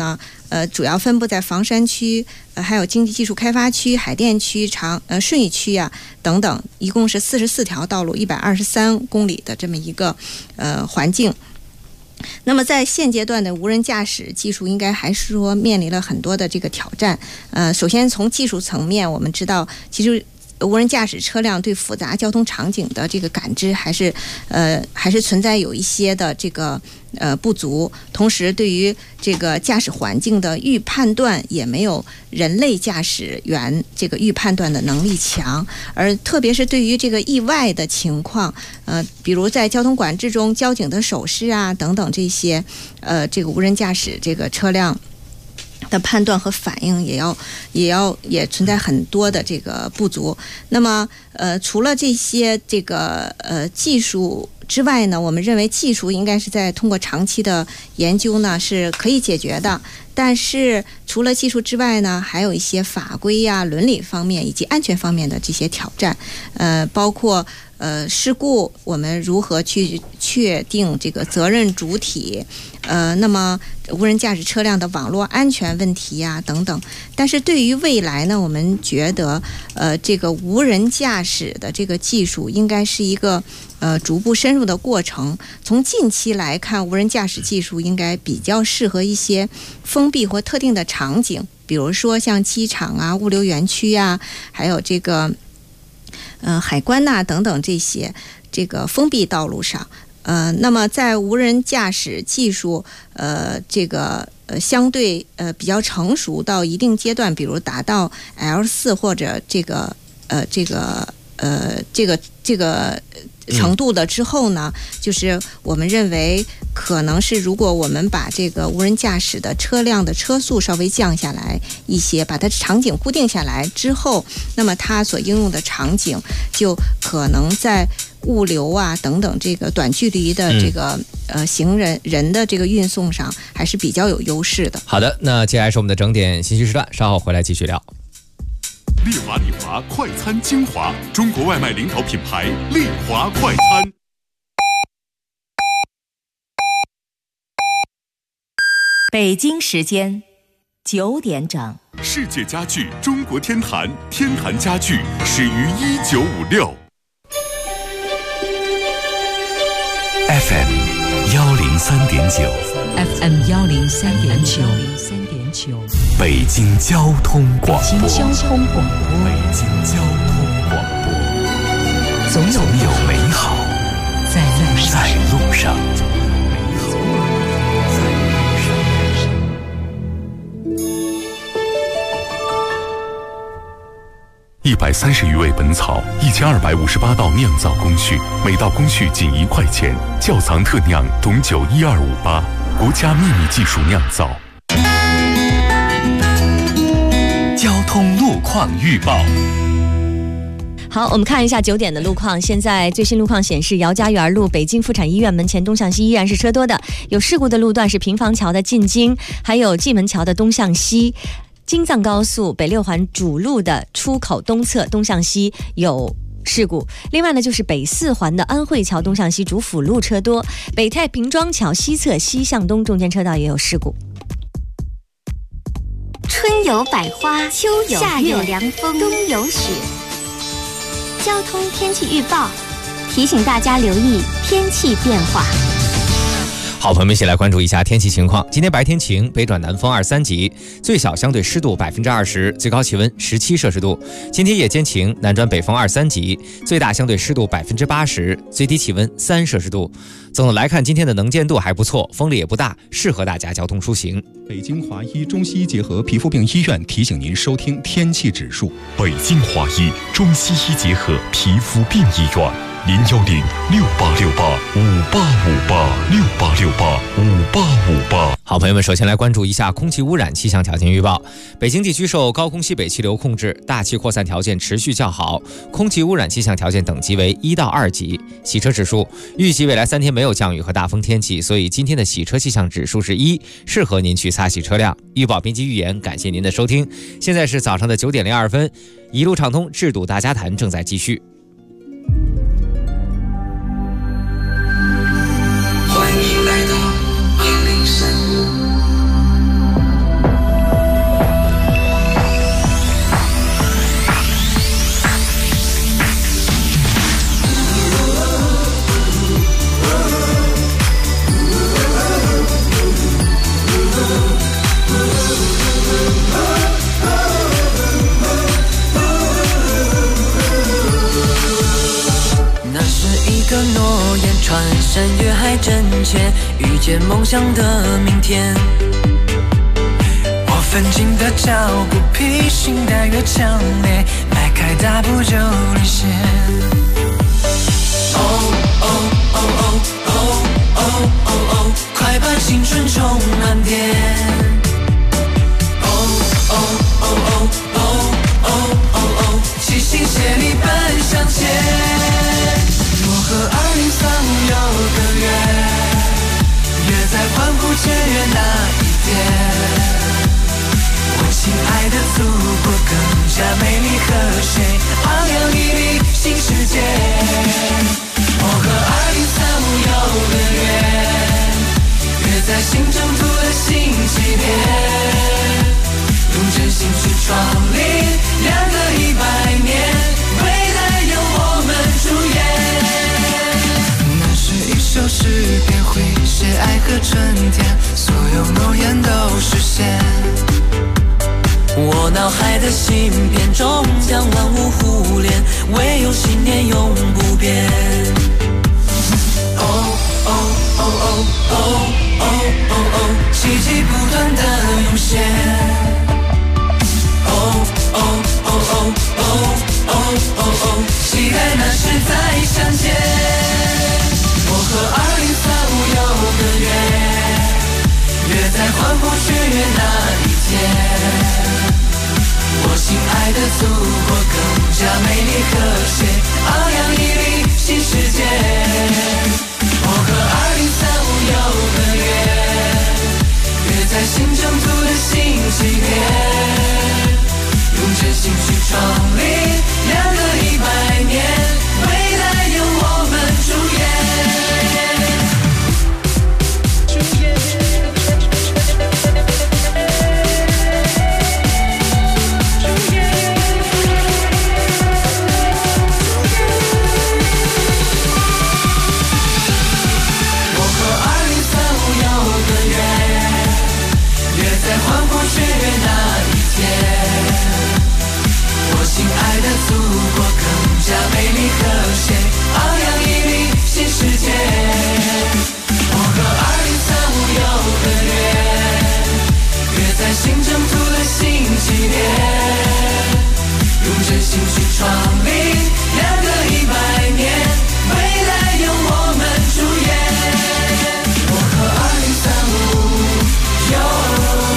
Speaker 21: 主要分布在房山区，还有经济技术开发区、海淀区、顺义区啊等等，一共是44条道路，123公里的这么一个环境。那么在现阶段的无人驾驶技术应该还是说面临了很多的这个挑战。首先从技术层面，我们知道其实无人驾驶车辆对复杂交通场景的这个感知还是存在有一些的这个不足，同时对于这个驾驶环境的预判断也没有人类驾驶员这个预判断的能力强，而特别是对于这个意外的情况，比如在交通管制中交警的手势啊等等这些，这个无人驾驶这个车辆的判断和反应也存在很多的这个不足。那么除了这些这个技术之外呢，我们认为技术应该是在通过长期的研究呢是可以解决的。但是除了技术之外呢，还有一些法规呀、伦理方面以及安全方面的这些挑战，包括事故我们如何去确定这个责任主体，那么无人驾驶车辆的网络安全问题呀等等。但是对于未来呢，我们觉得这个无人驾驶的这个技术应该是一个逐步深入的过程。从近期来看，无人驾驶技术应该比较适合一些封闭或特定的场景，比如说像机场啊、物流园区啊，还有这个海关呐等等这个封闭道路上。那么在无人驾驶技术这个相对比较成熟到一定阶段，比如达到 L4 或者这个程度的之后呢，就是我们认为可能是如果我们把这个无人驾驶的车辆的车速稍微降下来一些，把它场景固定下来之后，那么它所应用的场景就可能在物流啊等等这个短距离的这个行人的这个运送上还是比较有优势的。
Speaker 19: 好的，那接下来是我们的整点信息时段，稍后回来继续聊。
Speaker 8: 丽华快餐精华，中国外卖领导品牌丽华快餐。
Speaker 1: 北京时间9点整。
Speaker 8: 世界家具中国天坛，天坛家具始于1956。
Speaker 16: FM 103.9
Speaker 1: FM 103.9
Speaker 16: 北京交通广播。
Speaker 1: 北京交通广播，总有美好在路上。
Speaker 8: 130余味本草，1258道酿造工序，每道工序仅1块钱。窖藏特酿董酒12588，国家秘密技术酿造。
Speaker 16: 交通路况预报。
Speaker 14: 好，我们看一下9点的路况。现在最新路况显示，姚家园路北京妇产医院门前东向西依然是车多的，有事故的路段是平房桥的进京，还有蓟门桥的东向西。京藏高速北6环主路的出口东侧东向西有事故。另外呢，就是北4环的安慧桥东向西主辅路车多，北太平庄桥西侧西向东中间车道也有事故。
Speaker 11: 春有百花，秋有夏有凉风，冬有雪。交通天气预报提醒大家留意天气变化。
Speaker 19: 好，朋友们一起来关注一下天气情况。今天白天晴，北转南风2、3级，最小相对湿度20%，最高气温17摄氏度。今天夜间晴，南转北风2、3级，最大相对湿度80%，最低气温3摄氏度。总的来看，今天的能见度还不错，风力也不大，适合大家交通出行。
Speaker 2: 北京华医中西医结合皮肤病医院提醒您收听天气指数。
Speaker 8: 北京华医中西医结合皮肤病医院，0106868585858，68685858。
Speaker 19: 好，朋友们，首先来关注一下空气污染气象条件预报。北京地区受高空西北气流控制，大气扩散条件持续较好，空气污染气象条件等级为1到2级。洗车指数，预计未来3天没有降雨和大风天气，所以今天的洗车气象指数是1，适合您去擦洗车辆。预报编辑预言，感谢您的收听。现在是早上的9点02分，一路畅通制度大家谈正在继续。
Speaker 9: 欢迎来到103， 山越海真切，遇见梦想的明天。我奋进的脚步，披星戴月强烈，迈开大步就领先。哦哦哦哦哦哦哦哦，快把青春充满电。哦哦哦哦哦哦哦哦，齐心协力奔向前。我和2035有个约，约在欢呼雀跃那一天。我亲爱的祖国更加美丽和谐，昂扬屹立新世界。我和2035有个约，约在新征途的新起点，用真心去创立2个100年，未来由我们主演。那是一首诗篇，会写爱和春天，所有诺言都实现。我脑海的芯片终将万物互联，唯有信念永不变。哦哦哦哦哦哦哦哦，奇迹不断的涌现。哦哦哦哦哦哦哦哦，期待那时再相见。我和2035有个约，约在欢呼雀跃那一天。我亲爱的祖国更加美丽和谐，昂扬屹立新世界。我和2035有个约，约在新征途的新起点，用真心去创立2个100年，未来由我们主演。欢呼雀跃那一天，我亲爱的祖国更加美丽和谐，昂扬屹立新世界。我和2035有个约，约在新征途的新起点，用真心去创立2个100年，未来由我们主演。我和2035有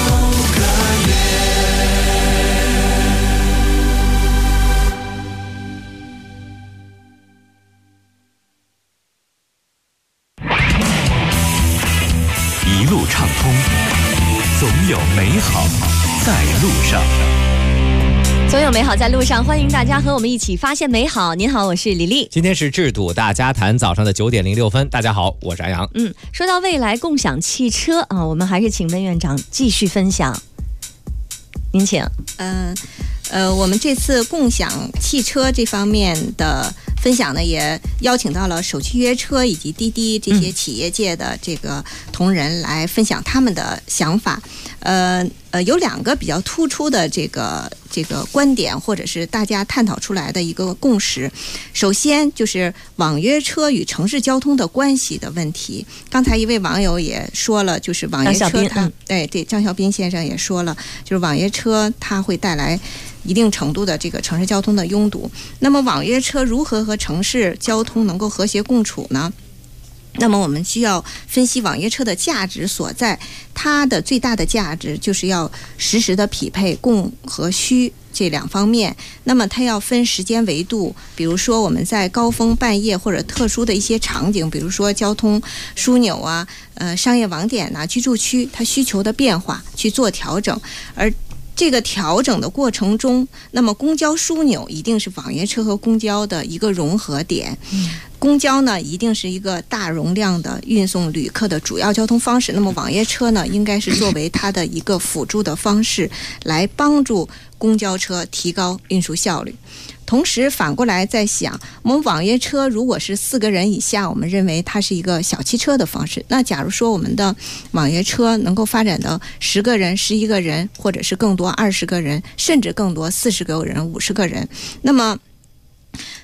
Speaker 12: 一路畅通，总有美好在路上。
Speaker 14: 总有美好在路上，欢迎大家和我们一起发现美好。您好，我是李丽。
Speaker 19: 今天是制度大家谈早上的9点06分。大家好，我是安阳。
Speaker 14: 说到未来共享汽车啊，我们还是请温院长继续分享。您请。
Speaker 21: 我们这次共享汽车这方面的分享呢，也邀请到了首汽约车以及滴滴这些企业界的这个同仁来分享他们的想法。有2个比较突出的这个观点，或者是大家探讨出来的一个共识。首先就是网约车与城市交通的关系的问题。刚才一位网友也说了，就是网约车它对张小斌先生也说了，就是网约车它会带来一定程度的这个城市交通的拥堵。那么网约车如何和城市交通能够和谐共处呢？那么我们需要分析网约车的价值所在，它的最大的价值就是要实时的匹配供和需这2方面。那么它要分时间维度，比如说我们在高峰半夜或者特殊的一些场景，比如说交通枢纽啊、商业网点啊、居住区，它需求的变化去做调整。而这个调整的过程中，那么公交枢纽一定是网约车和公交的一个融合点。公交呢，一定是一个大容量的运送旅客的主要交通方式。那么网约车呢，应该是作为它的一个辅助的方式，来帮助公交车提高运输效率。同时反过来在想，我们网约车如果是4个人以下，我们认为它是一个小汽车的方式。那假如说我们的网约车能够发展到10个人、11个人，或者是更多20个人，甚至更多40个人、50个人，那么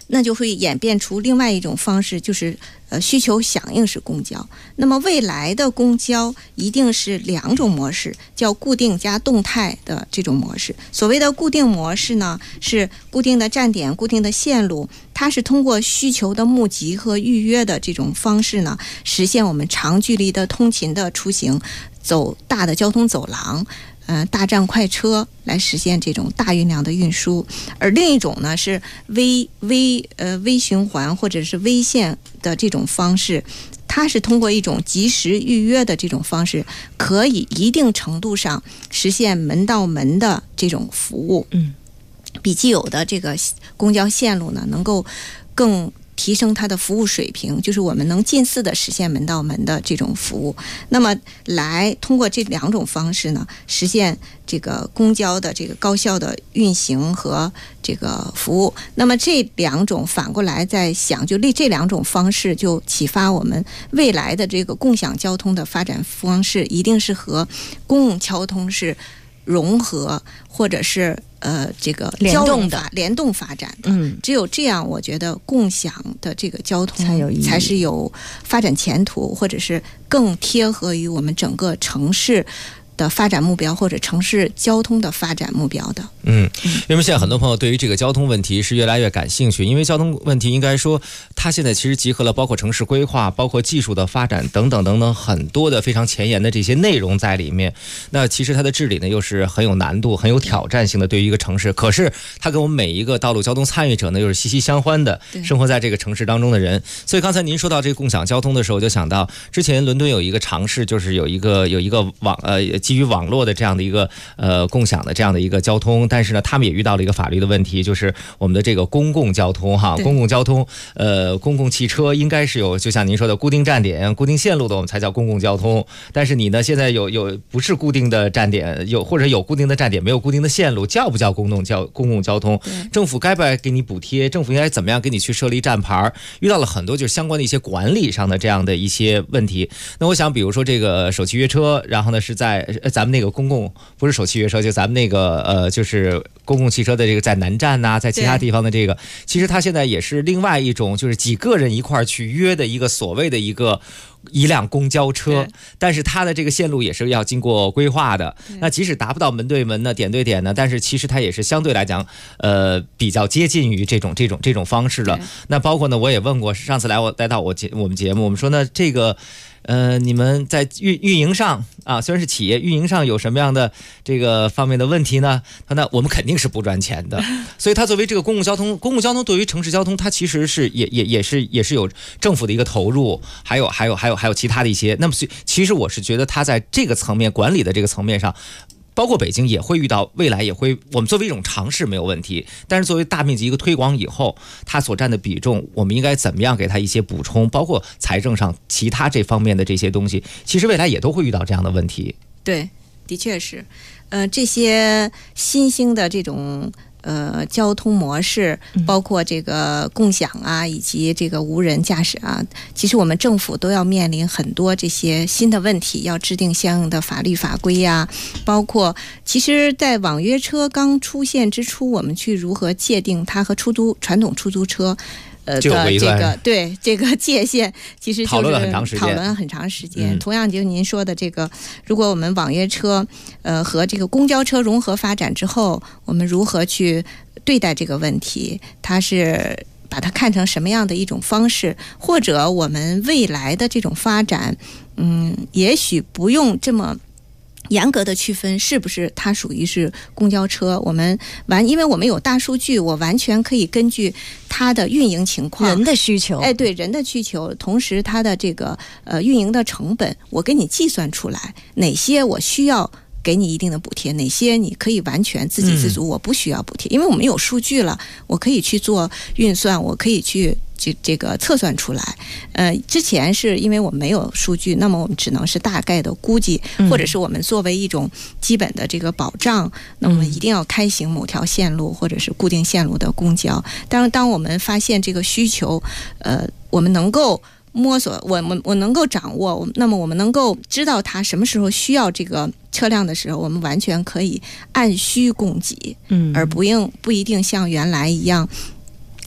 Speaker 21: 那就会演变出另外一种方式，就是需求响应式公交。那么未来的公交一定是2种模式，叫固定加动态的这种模式。所谓的固定模式呢，是固定的站点、固定的线路，它是通过需求的募集和预约的这种方式呢，实现我们长距离的通勤的出行，走大的交通走廊。大站快车来实现这种大运量的运输，而另一种呢是微循环或者是微线的这种方式，它是通过一种及时预约的这种方式，可以一定程度上实现门到门的这种服务。比既有的这个公交线路呢，能够更提升它的服务水平，就是我们能近似的实现门到门的这种服务。那么来通过这2种方式呢，实现这个公交的这个高效的运行和这个服务。那么这2种反过来再想，就这2种方式就启发我们未来的这个共享交通的发展方式，一定是和公共交通是融合或者是这个联动发展的。只有这样，我觉得共享的这个交通才是有发展前途，或者是更贴合于我们整个城市的发展目标，或者城市交通的发展目标的。
Speaker 19: 因为现在很多朋友对于这个交通问题是越来越感兴趣，因为交通问题应该说它现在其实集合了包括城市规划、包括技术的发展等等等等很多的非常前沿的这些内容在里面。那其实它的治理呢又是很有难度、很有挑战性的，对于一个城市，可是它跟我们每一个道路交通参与者呢又是息息相关的，生活在这个城市当中的人。所以刚才您说到这个共享交通的时候，就想到之前伦敦有一个尝试，就是有一个基于网络的这样的一个共享的这样的一个交通，但是呢他们也遇到了一个法律的问题，就是我们的这个公共交通公共交通公共汽车应该是有，就像您说的固定站点、固定线路的我们才叫公共交通，但是你呢现在有不是固定的站点，或者有固定的站点没有固定的线路，叫不叫公共交通？政府该不该给你补贴？政府应该怎么样给你去设立站牌？遇到了很多就是相关的一些管理上的这样的一些问题。那我想比如说这个首汽约车，然后呢是在咱们那个公共，不是首汽约车，就咱们那个就是公共汽车的这个在南站呐，在其他地方的这个，其实它现在也是另外一种就是几个人一块儿去约的一个所谓的一辆公交车，但是它的这个线路也是要经过规划的。那即使达不到门对门呢、点对点呢，但是其实它也是相对来讲，比较接近于这种方式了。那包括呢，我也问过，上次来到我们节目，我们说呢，这个你们在运营上啊，虽然是企业运营上有什么样的这个方面的问题呢？那我们肯定是不赚钱的。所以它作为这个公共交通对于城市交通，它其实是也是有政府的一个投入，还有其他的一些。那么其实我是觉得它在这个层面管理的这个层面上，包括北京也会遇到，未来也会，我们作为一种尝试没有问题，但是作为大面积一个推广以后，它所占的比重，我们应该怎么样给它一些补充，包括财政上其他这方面的这些东西，其实未来也都会遇到这样的问题。
Speaker 21: 对，的确是，这些新兴的这种交通模式，包括这个共享啊，以及这个无人驾驶啊，其实我们政府都要面临很多这些新的问题，要制定相应的法律法规呀，包括其实在网约车刚出现之初，我们去如何界定它和传统出租车的这个界限，其实就是讨论了很长时间。同样，就您说的这个，如果我们网约车和这个公交车融合发展之后，我们如何去对待这个问题？它是把它看成什么样的一种方式，或者我们未来的这种发展，也许不用这么严格的区分是不是它属于是公交车，因为我们有大数据，我完全可以根据它的运营情况、
Speaker 14: 人的需求，
Speaker 21: 对人的需求，同时它的这个运营的成本，我给你计算出来哪些我需要给你一定的补贴，哪些你可以完全自给自足，我不需要补贴，因为我们有数据了，我可以去做运算，我可以去这个测算出来。之前是因为我们没有数据，那么我们只能是大概的估计，或者是我们作为一种基本的这个保障，那么一定要开行某条线路或者是固定线路的公交。当我们发现这个需求，我们能够摸索，我能够掌握，那么我们能够知道它什么时候需要这个车辆的时候，我们完全可以按需供给，而不一定像原来一样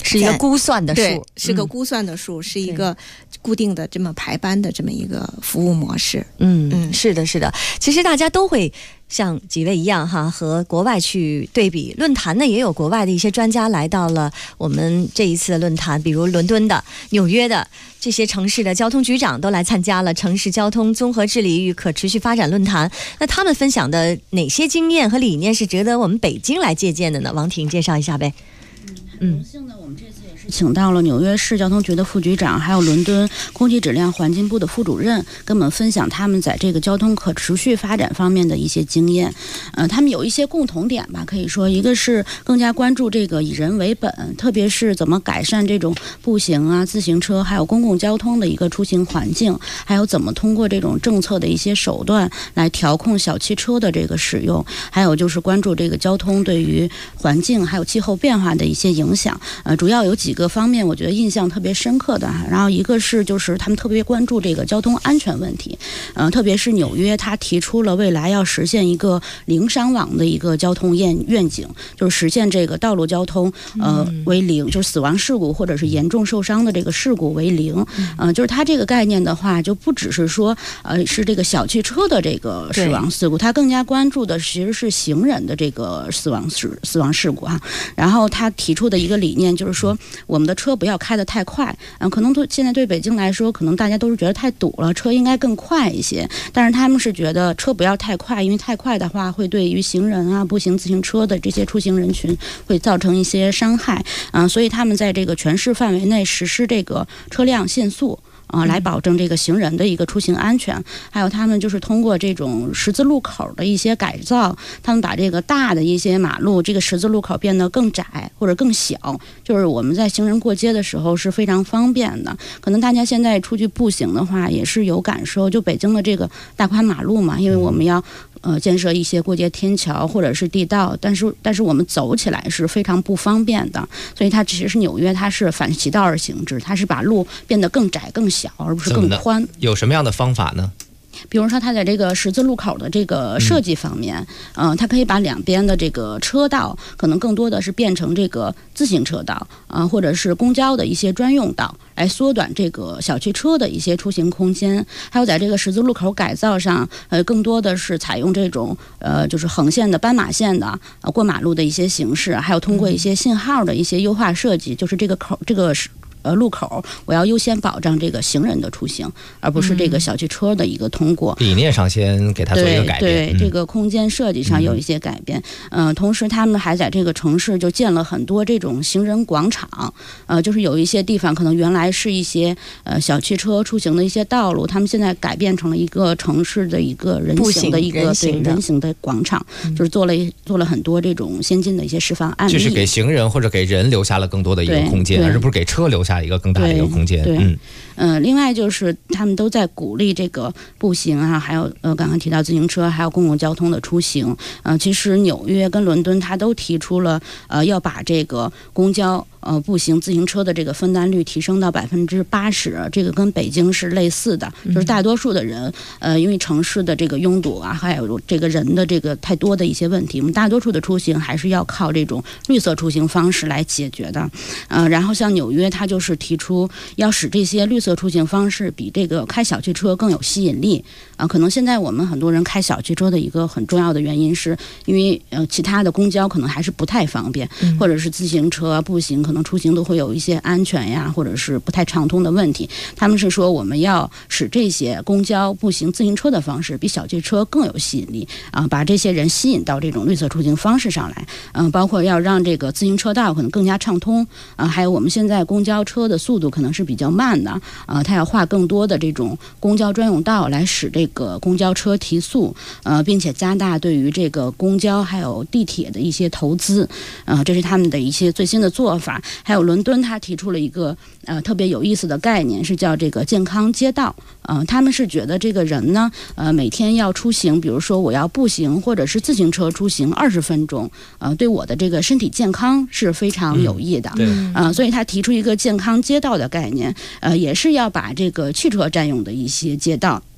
Speaker 14: 是一个估算的数，
Speaker 21: 对，是个估算的数，是一个固定的这么排班的这么一个服务模式。
Speaker 14: 是的，是的。其实大家都会像几位一样哈，和国外去对比。论坛呢，也有国外的一些专家来到了我们这一次的论坛，比如伦敦的、纽约的这些城市的交通局长都来参加了城市交通综合治理与可持续发展论坛。那他们分享的哪些经验和理念是值得我们北京来借鉴的呢？王婷介绍一下呗。
Speaker 3: 荣幸的，我们这次也是请到了纽约市交通局的副局长，还有伦敦空气质量环境部的副主任，跟我们分享他们在这个交通可持续发展方面的一些经验。他们有一些共同点吧，可以说一个是更加关注这个以人为本，特别是怎么改善这种步行啊、自行车还有公共交通的一个出行环境，还有怎么通过这种政策的一些手段来调控小汽车的这个使用，还有就是关注这个交通对于环境还有气候变化的一些影响。主要有几个方面我觉得印象特别深刻的，然后一个是就是他们特别关注这个交通安全问题，特别是纽约他提出了未来要实现一个零伤亡的一个交通愿景，就是实现这个道路交通为零，就是死亡事故或者是严重受伤的这个事故为零。就是它这个概念的话，就不只是说是这个小汽车的这个死亡事故，它更加关注的其实是行人的这个死亡事故啊。然后他提出的一个理念就是说，我们的车不要开得太快，可能现在对北京来说，可能大家都是觉得太堵了，车应该更快一些。但是他们是觉得车不要太快，因为太快的话会对于行人啊、步行、自行车的这些出行人群会造成一些伤害。所以他们在这个全市范围内实施这个车辆限速。来保证这个行人的一个出行安全。还有他们就是通过这种十字路口的一些改造，他们把这个大的一些马路这个十字路口变得更窄或者更小，就是我们在行人过街的时候是非常方便的。可能大家现在出去步行的话也是有感受，就北京的这个大宽马路嘛，因为我们要建设一些过街天桥或者是地道，但是我们走起来是非常不方便的。所以它其实纽约它是反其道而行之，它是把路变得更窄更小，而不是更宽。
Speaker 19: 有什么样的方法呢？
Speaker 3: 比如说它在这个十字路口的这个设计方面，它可以把两边的这个车道可能更多的是变成这个自行车道或者是公交的一些专用道，来缩短这个小汽车的一些出行空间。还有在这个十字路口改造上，更多的是采用这种就是横线的斑马线的过马路的一些形式，还有通过一些信号的一些优化设计，就是这个路口我要优先保障这个行人的出行，而不是这个小汽车的一个通过。
Speaker 19: 理念上先给它做一个改变，
Speaker 3: 对，这个空间设计上有一些改变。同时他们还在这个城市就建了很多这种行人广场，就是有一些地方可能原来是一些小汽车出行的一些道路，他们现在改变成了一个城市的一个人行的一个人行的广场，就是做了很多这种先进的一些示范案例，
Speaker 19: 就是给行人或者给人留下了更多的一个空间，而不是给车留下一个更大的一个空间。
Speaker 3: 另外就是他们都在鼓励这个步行啊，还有刚刚提到自行车，还有公共交通的出行。其实纽约跟伦敦它都提出了要把这个公交步行自行车的这个分担率提升到80%，这个跟北京是类似的，就是大多数的人因为城市的这个拥堵啊，还有这个人的这个太多的一些问题，我们大多数的出行还是要靠这种绿色出行方式来解决的。然后像纽约它就是提出要使这些绿色出行方式比这个开小汽车更有吸引力。可能现在我们很多人开小汽车的一个很重要的原因是因为其他的公交可能还是不太方便，或者是自行车步行可能出行都会有一些安全呀或者是不太畅通的问题。他们是说我们要使这些公交步行自行车的方式比小汽车更有吸引力把这些人吸引到这种绿色出行方式上来。包括要让这个自行车道可能更加畅通还有我们现在公交车的速度可能是比较慢的它要画更多的这种公交专用道来使这个公交车提速并且加大对于这个公交还有地铁的一些投资这是他们的一些最新的做法。还有伦敦他提出了一个特别有意思的概念，是叫这个健康街道。他们是觉得这个人呢每天要出行，比如说我要步行或者是自行车出行20分钟对我的这个身体健康是非常有益的。所以他提出一个健康街道的概念也是要把这个汽车占用的一些街道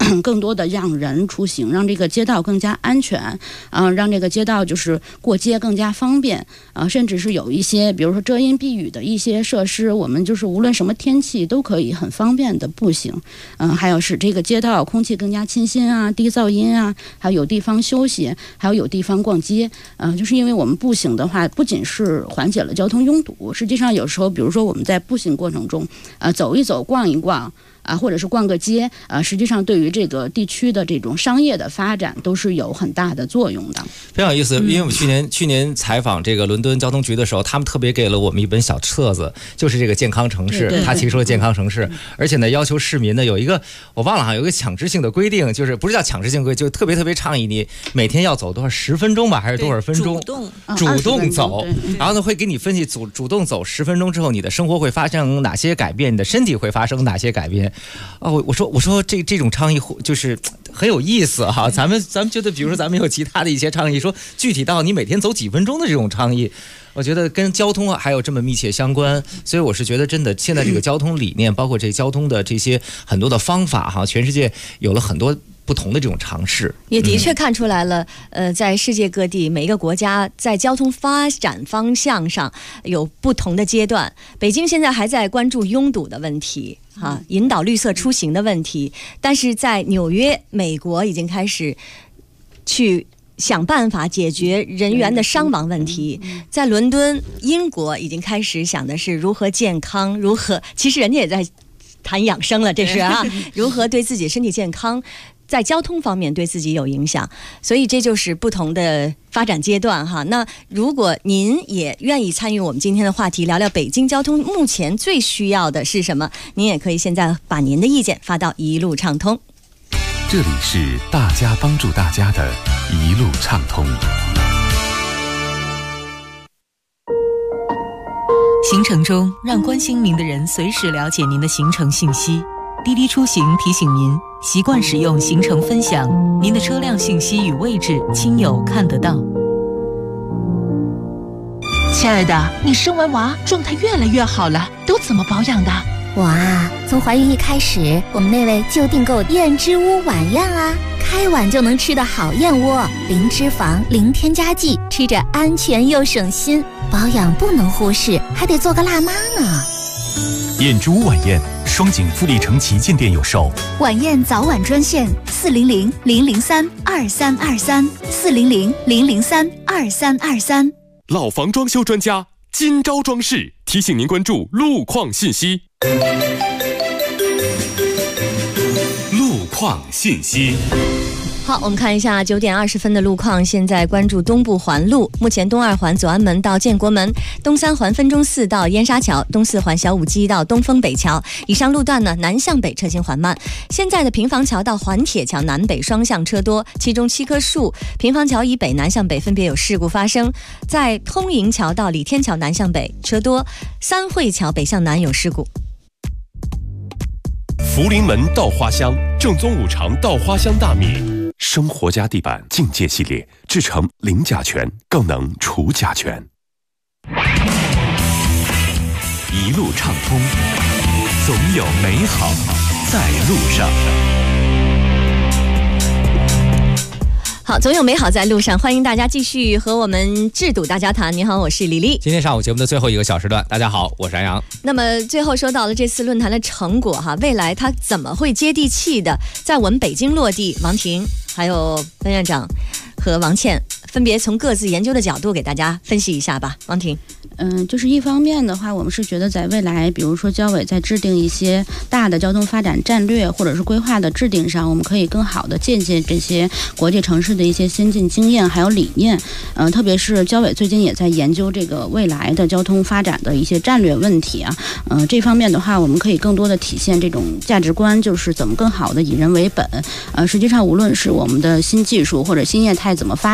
Speaker 3: 更多的让人出行，让这个街道更加安全，让这个街道就是过街更加方便，甚至是有一些比如说遮阴避雨的一些设施，我们就是无论什么天气都可以很方便的步行，还有使这个街道空气更加清新啊，低噪音啊，还有地方休息，还有地方逛街，就是因为我们步行的话，不仅是缓解了交通拥堵，实际上有时候比如说我们在步行过程中，走一走，逛一逛。或者是逛个街，实际上对于这个地区的这种商业的发展都是有很大的作用的。
Speaker 19: 非常有意思，因为我们去年采访这个伦敦交通局的时候，他们特别给了我们一本小册子，就是这个健康城市，他提出了健康城市，而且呢要求市民呢有一个我忘了哈，有一个强制性的规定，就是不是叫强制性规定，就特别倡议你每天要走多少10分钟吧，还是多少分钟？主动走，然后呢会给你分析主动走10分钟之后，你的生活会发生哪些改变，你的身体会发生哪些改变。我说这种倡议就是很有意思哈，咱们觉得，比如说咱们有其他的一些倡议，说具体到你每天走几分钟的这种倡议，我觉得跟交通还有这么密切相关，所以我是觉得真的现在这个交通理念，包括这交通的这些很多的方法哈，全世界有了很多不同的这种尝试，
Speaker 14: 也的确看出来了。在世界各地每一个国家在交通发展方向上有不同的阶段。北京现在还在关注拥堵的问题引导绿色出行的问题，但是在纽约美国已经开始去想办法解决人员的伤亡问题，在伦敦英国已经开始想的是如何健康，其实人家也在谈养生了，这是如何对自己身体健康在交通方面对自己有影响，所以这就是不同的发展阶段哈。那如果您也愿意参与我们今天的话题，聊聊北京交通目前最需要的是什么，您也可以现在把您的意见发到一路畅通。
Speaker 8: 这里是大家帮助大家的一路畅通。
Speaker 1: 行程中，让关心您的人随时了解您的行程信息。滴滴出行提醒您，习惯使用行程分享，您的车辆信息与位置，亲友看得到。
Speaker 13: 亲爱的，你生完娃状态越来越好了，都怎么保养的？
Speaker 11: 我从怀孕一开始，我们那位就订购燕之屋晚宴啊，开碗就能吃的好燕窝，零脂肪，零添加剂，吃着安全又省心。保养不能忽视，还得做个辣妈呢。
Speaker 22: 燕之屋晚宴，双井富力城旗舰店有售。
Speaker 11: 晚宴早晚专线400-003-2323，400-003-2323。
Speaker 18: 老房装修专家金招装饰提醒您关注路况信息。
Speaker 12: 路况信息。
Speaker 14: 好，我们看一下9点20分的路况。现在关注东部环路，目前东2环左安门到建国门，东3环分钟寺到燕莎桥，东4环小武基到东风北桥。以上路段呢，南向北车行缓慢。现在的平房桥到环铁桥南北双向车多，其中7棵树平房桥以北南向北分别有事故发生。在通营桥到李天桥南向北车多，三汇桥北向南有事故。
Speaker 18: 福临门稻花香，正宗五常稻花香大米。生活家地板境界系列制成零甲醛，更能除甲醛。
Speaker 12: 一路畅通，总有美好在路上。
Speaker 14: 好，总有美好在路上，欢迎大家继续和我们智堵大家谈。你好，我是李丽。
Speaker 19: 今天上午节目的最后一个小时段，大家好，我是安阳。
Speaker 14: 那么最后说到了这次论坛的成果哈，未来它怎么会接地气的在我们北京落地？王婷还有分院长和王倩分别从各自研究的角度给大家分析一下吧。王婷。
Speaker 3: 就是一方面的话，我们是觉得在未来，比如说交委在制定一些大的交通发展战略或者是规划的制定上，我们可以更好的借鉴这些国际城市的一些先进经验还有理念。特别是交委最近也在研究这个未来的交通发展的一些战略问题啊。这方面的话，我们可以更多的体现这种价值观，就是怎么更好的以人为本。实际上无论是我们的新技术或者新业态怎么发展，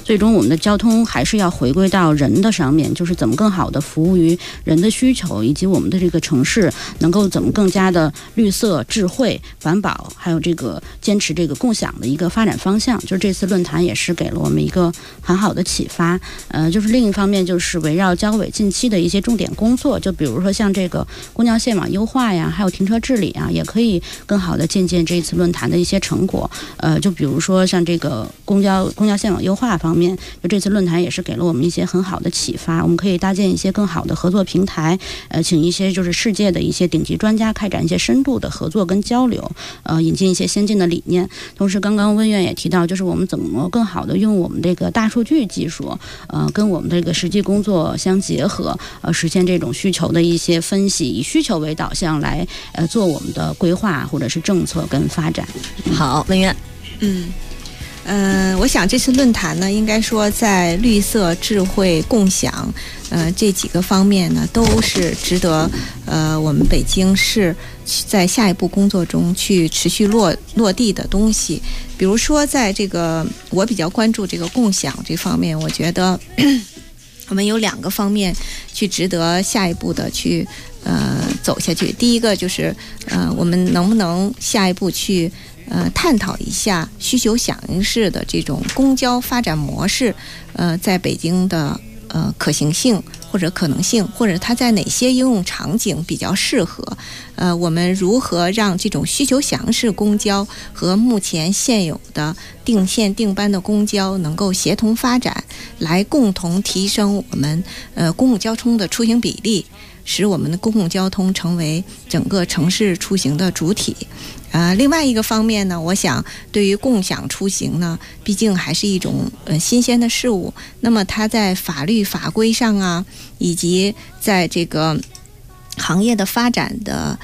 Speaker 3: 最终我们的交通还是要回归到人的上面，就是怎么更好的服务于人的需求，以及我们的这个城市能够怎么更加的绿色、智慧、环保，还有这个坚持这个共享的一个发展方向。就是这次论坛也是给了我们一个很好的启发。就是另一方面，就是围绕交委近期的一些重点工作，就比如说像这个公交线网优化呀，还有停车治理啊，也可以更好的借鉴这一次论坛的一些成果。就比如说像这个公交线网优化方面，就这次论坛也是给了我们一些很好的启发。我们可以搭建一些更好的合作平台，请一些就是世界的一些顶级专家开展一些深度的合作跟交流，引进一些先进的理念。同时，刚刚温院也提到，就是我们怎么更好的用我们这个大数据技术，跟我们这个实际工作相结合，实现这种需求的一些分析，以需求为导向来做我们的规划或者是政策跟发展。
Speaker 14: 好，温院。
Speaker 21: 我想这次论坛呢，应该说在绿色、智慧、共享，这几个方面呢，都是值得我们北京市在下一步工作中去持续落地的东西。比如说，在这个我比较关注这个共享这方面，我觉得我们有2个方面去值得下一步的去走下去。第一个就是我们能不能下一步去探讨一下需求响应式的这种公交发展模式，在北京的可行性或者可能性，或者它在哪些应用场景比较适合？我们如何让这种需求响应式公交和目前现有的定线定班的公交能够协同发展，来共同提升我们公共交通的出行比例，使我们的公共交通成为整个城市出行的主体。另外一个方面呢，我想对于共享出行呢，毕竟还是一种新鲜的事物，那么它在法律法规上啊，以及在这个行业的发展的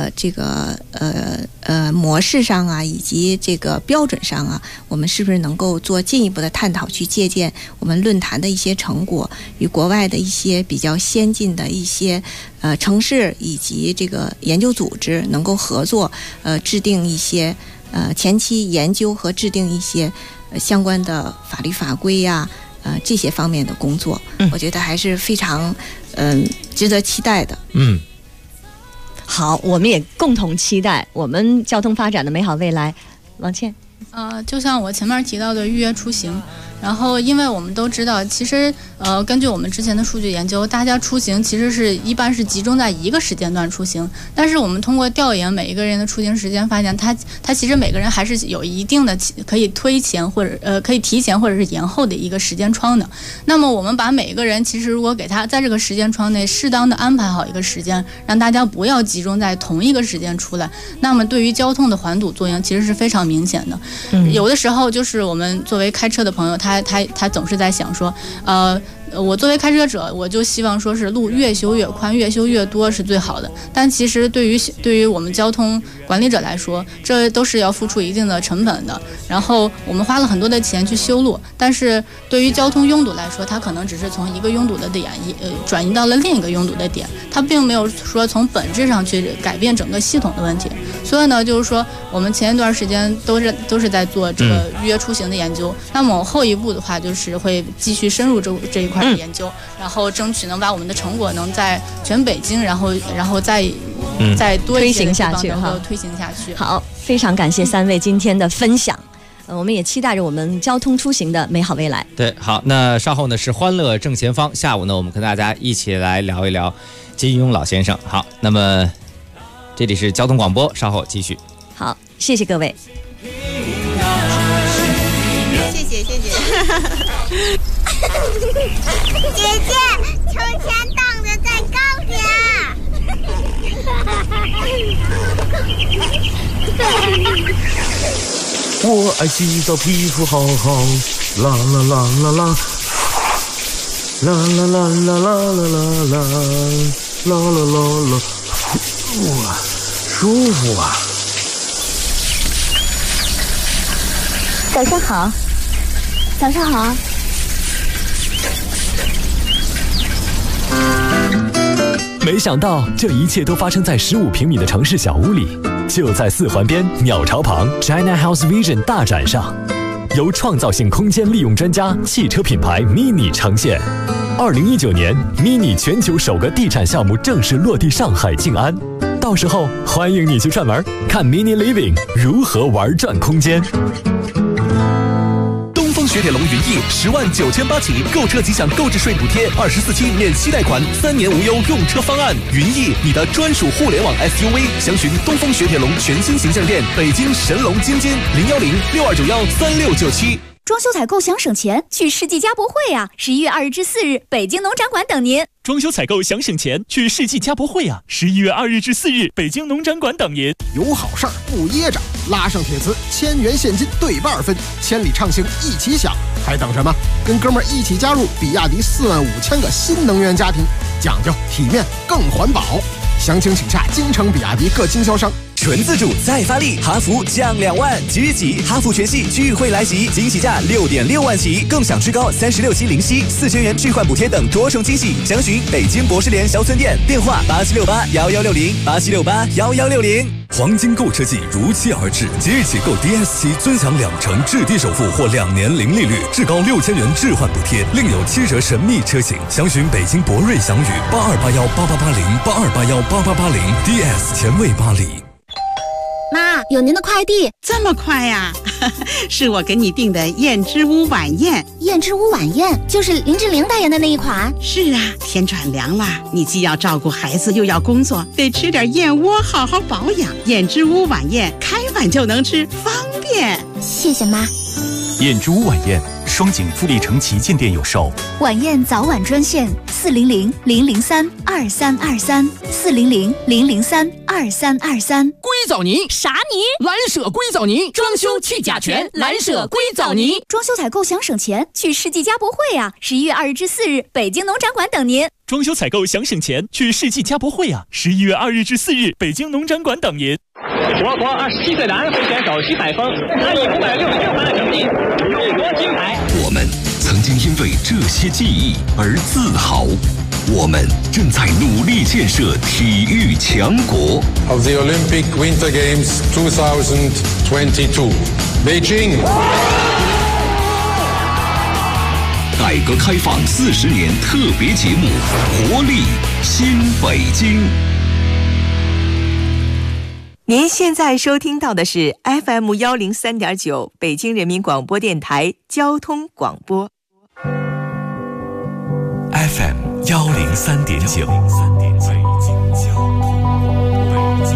Speaker 21: 模式上啊，以及这个标准上啊，我们是不是能够做进一步的探讨，去借鉴我们论坛的一些成果，与国外的一些比较先进的一些城市以及这个研究组织能够合作，制定一些前期研究和制定一些相关的法律法规呀，这些方面的工作，我觉得还是非常值得期待的。
Speaker 14: 好，我们也共同期待我们交通发展的美好未来。王倩。
Speaker 23: 就像我前面提到的预约出行，然后因为我们都知道，其实根据我们之前的数据研究，大家出行其实一般是集中在一个时间段出行，但是我们通过调研每一个人的出行时间，发现他其实每个人还是有一定的可以推前或者可以提前或者是延后的一个时间窗的。那么我们把每一个人其实如果给他在这个时间窗内适当的安排好一个时间，让大家不要集中在同一个时间出来，那么对于交通的缓堵作用其实是非常明显的。有的时候就是我们作为开车的朋友，他总是在想说，我作为开车者，我就希望说是路越修越宽，越修越多是最好的。但其实对于我们交通管理者来说，这都是要付出一定的成本的。然后我们花了很多的钱去修路，但是对于交通拥堵来说，它可能只是从一个拥堵的点转移到了另一个拥堵的点，它并没有说从本质上去改变整个系统的问题。所以呢，就是说我们前一段时间都是在做这个预约出行的研究，那么后一步的话就是会继续深入这一块的研究，然后争取能把我们的成果能在全北京，然后再多一些地方能够推行下去。
Speaker 14: 好，非常感谢3位今天的分享。我们也期待着我们交通出行的美好未来。
Speaker 19: 对，好，那稍后呢是欢乐正前方，下午呢我们跟大家一起来聊一聊金庸老先生。好，那么这里是交通广播，稍后继续。
Speaker 14: 好，谢谢各位。
Speaker 21: 谢谢。
Speaker 7: 姐姐，秋千荡着再高点。
Speaker 15: 我爱洗澡，皮肤好好，啦啦啦啦啦，啦啦啦啦啦啦啦啦啦啦啦，哇，舒服啊！
Speaker 11: 早上好，早上好。
Speaker 22: 没想到这一切都发生在15平米的城市小屋里，就在4环边鸟巢旁 China House Vision 大展上。
Speaker 4: 由创造性空间利用专家汽车品牌 MINI 呈现。2019年 ，MINI 全球首个地产项目正式落地上海静安，到时候欢迎你去串门，看 MINI Living 如何玩转空间。
Speaker 6: 东风雪铁龙云翼10.98万起，购车即享购置税补贴，24期免息贷款，3年无忧用车方案。云翼，你的专属互联网 SUV， 详询东风雪铁龙全新形象店，北京神龙津津010-6291-3697。
Speaker 11: 装修采购想省钱，去世纪家博会呀！11月2日至4日，北京农展馆等您。
Speaker 22: 装修采购想省钱，去世纪家博会呀！11月2日至4日，北京农展馆等您。
Speaker 10: 有好事儿不噎着，拉上铁磁，1000元现金对半分，千里畅行一起享，还等什么？跟哥们儿一起加入比亚迪45000个新能源家庭，讲究体面更环保。详情请洽京城比亚迪各经销商。
Speaker 20: 纯自主再发力，哈弗降2万，即日起哈弗全系聚会来袭，惊喜价6.6万起，更享最高36期零息，4000元置换补贴等多重惊喜。详询北京博士联销村店，电话87681160，87681160。
Speaker 24: 黄金购车季如期而至，即日起购 DS7尊享2成至低首付或2年零利率，至高6000元置换补贴，另有7折神秘车型。详询北京博瑞祥宇82818880，82818880 DS 前卫巴黎。
Speaker 25: 妈，有您的快递。
Speaker 26: 这么快呀？是我给你订的燕之屋晚宴。
Speaker 25: 燕之屋晚宴就是林志玲代言的那一款。
Speaker 26: 是啊，天转凉了，你既要照顾孩子又要工作，得吃点燕窝好好保养。燕之屋晚宴开碗就能吃，方便。
Speaker 25: 谢谢妈。
Speaker 22: 燕之屋晚宴，双井富力城旗舰店有售。
Speaker 11: 晚宴早晚专线400-003-2323，400-003-2323。
Speaker 27: 硅藻泥
Speaker 11: 啥泥？
Speaker 27: 蓝舍硅藻泥，装修去甲醛，蓝舍硅藻泥。
Speaker 11: 装修采购想省钱，去世纪家博会呀！11月2日至4日，北京农展馆等您。
Speaker 22: 装修采购想省钱，去世纪家博会呀！11月2日至4日，北京农展馆等您。
Speaker 28: 我国27岁男会选手徐海峰，他以566分的成绩勇夺金牌。
Speaker 8: 我们曾经因为这些记忆而自豪，我们正在努力建设体育强国。
Speaker 29: Of the Olympic Winter Games 2022, Beijing。
Speaker 8: 改革开放40年特别节目，活力新北京。
Speaker 30: 您现在收听到的是 FM 103.9北京人民广播电台交通广播。
Speaker 12: FM 103.9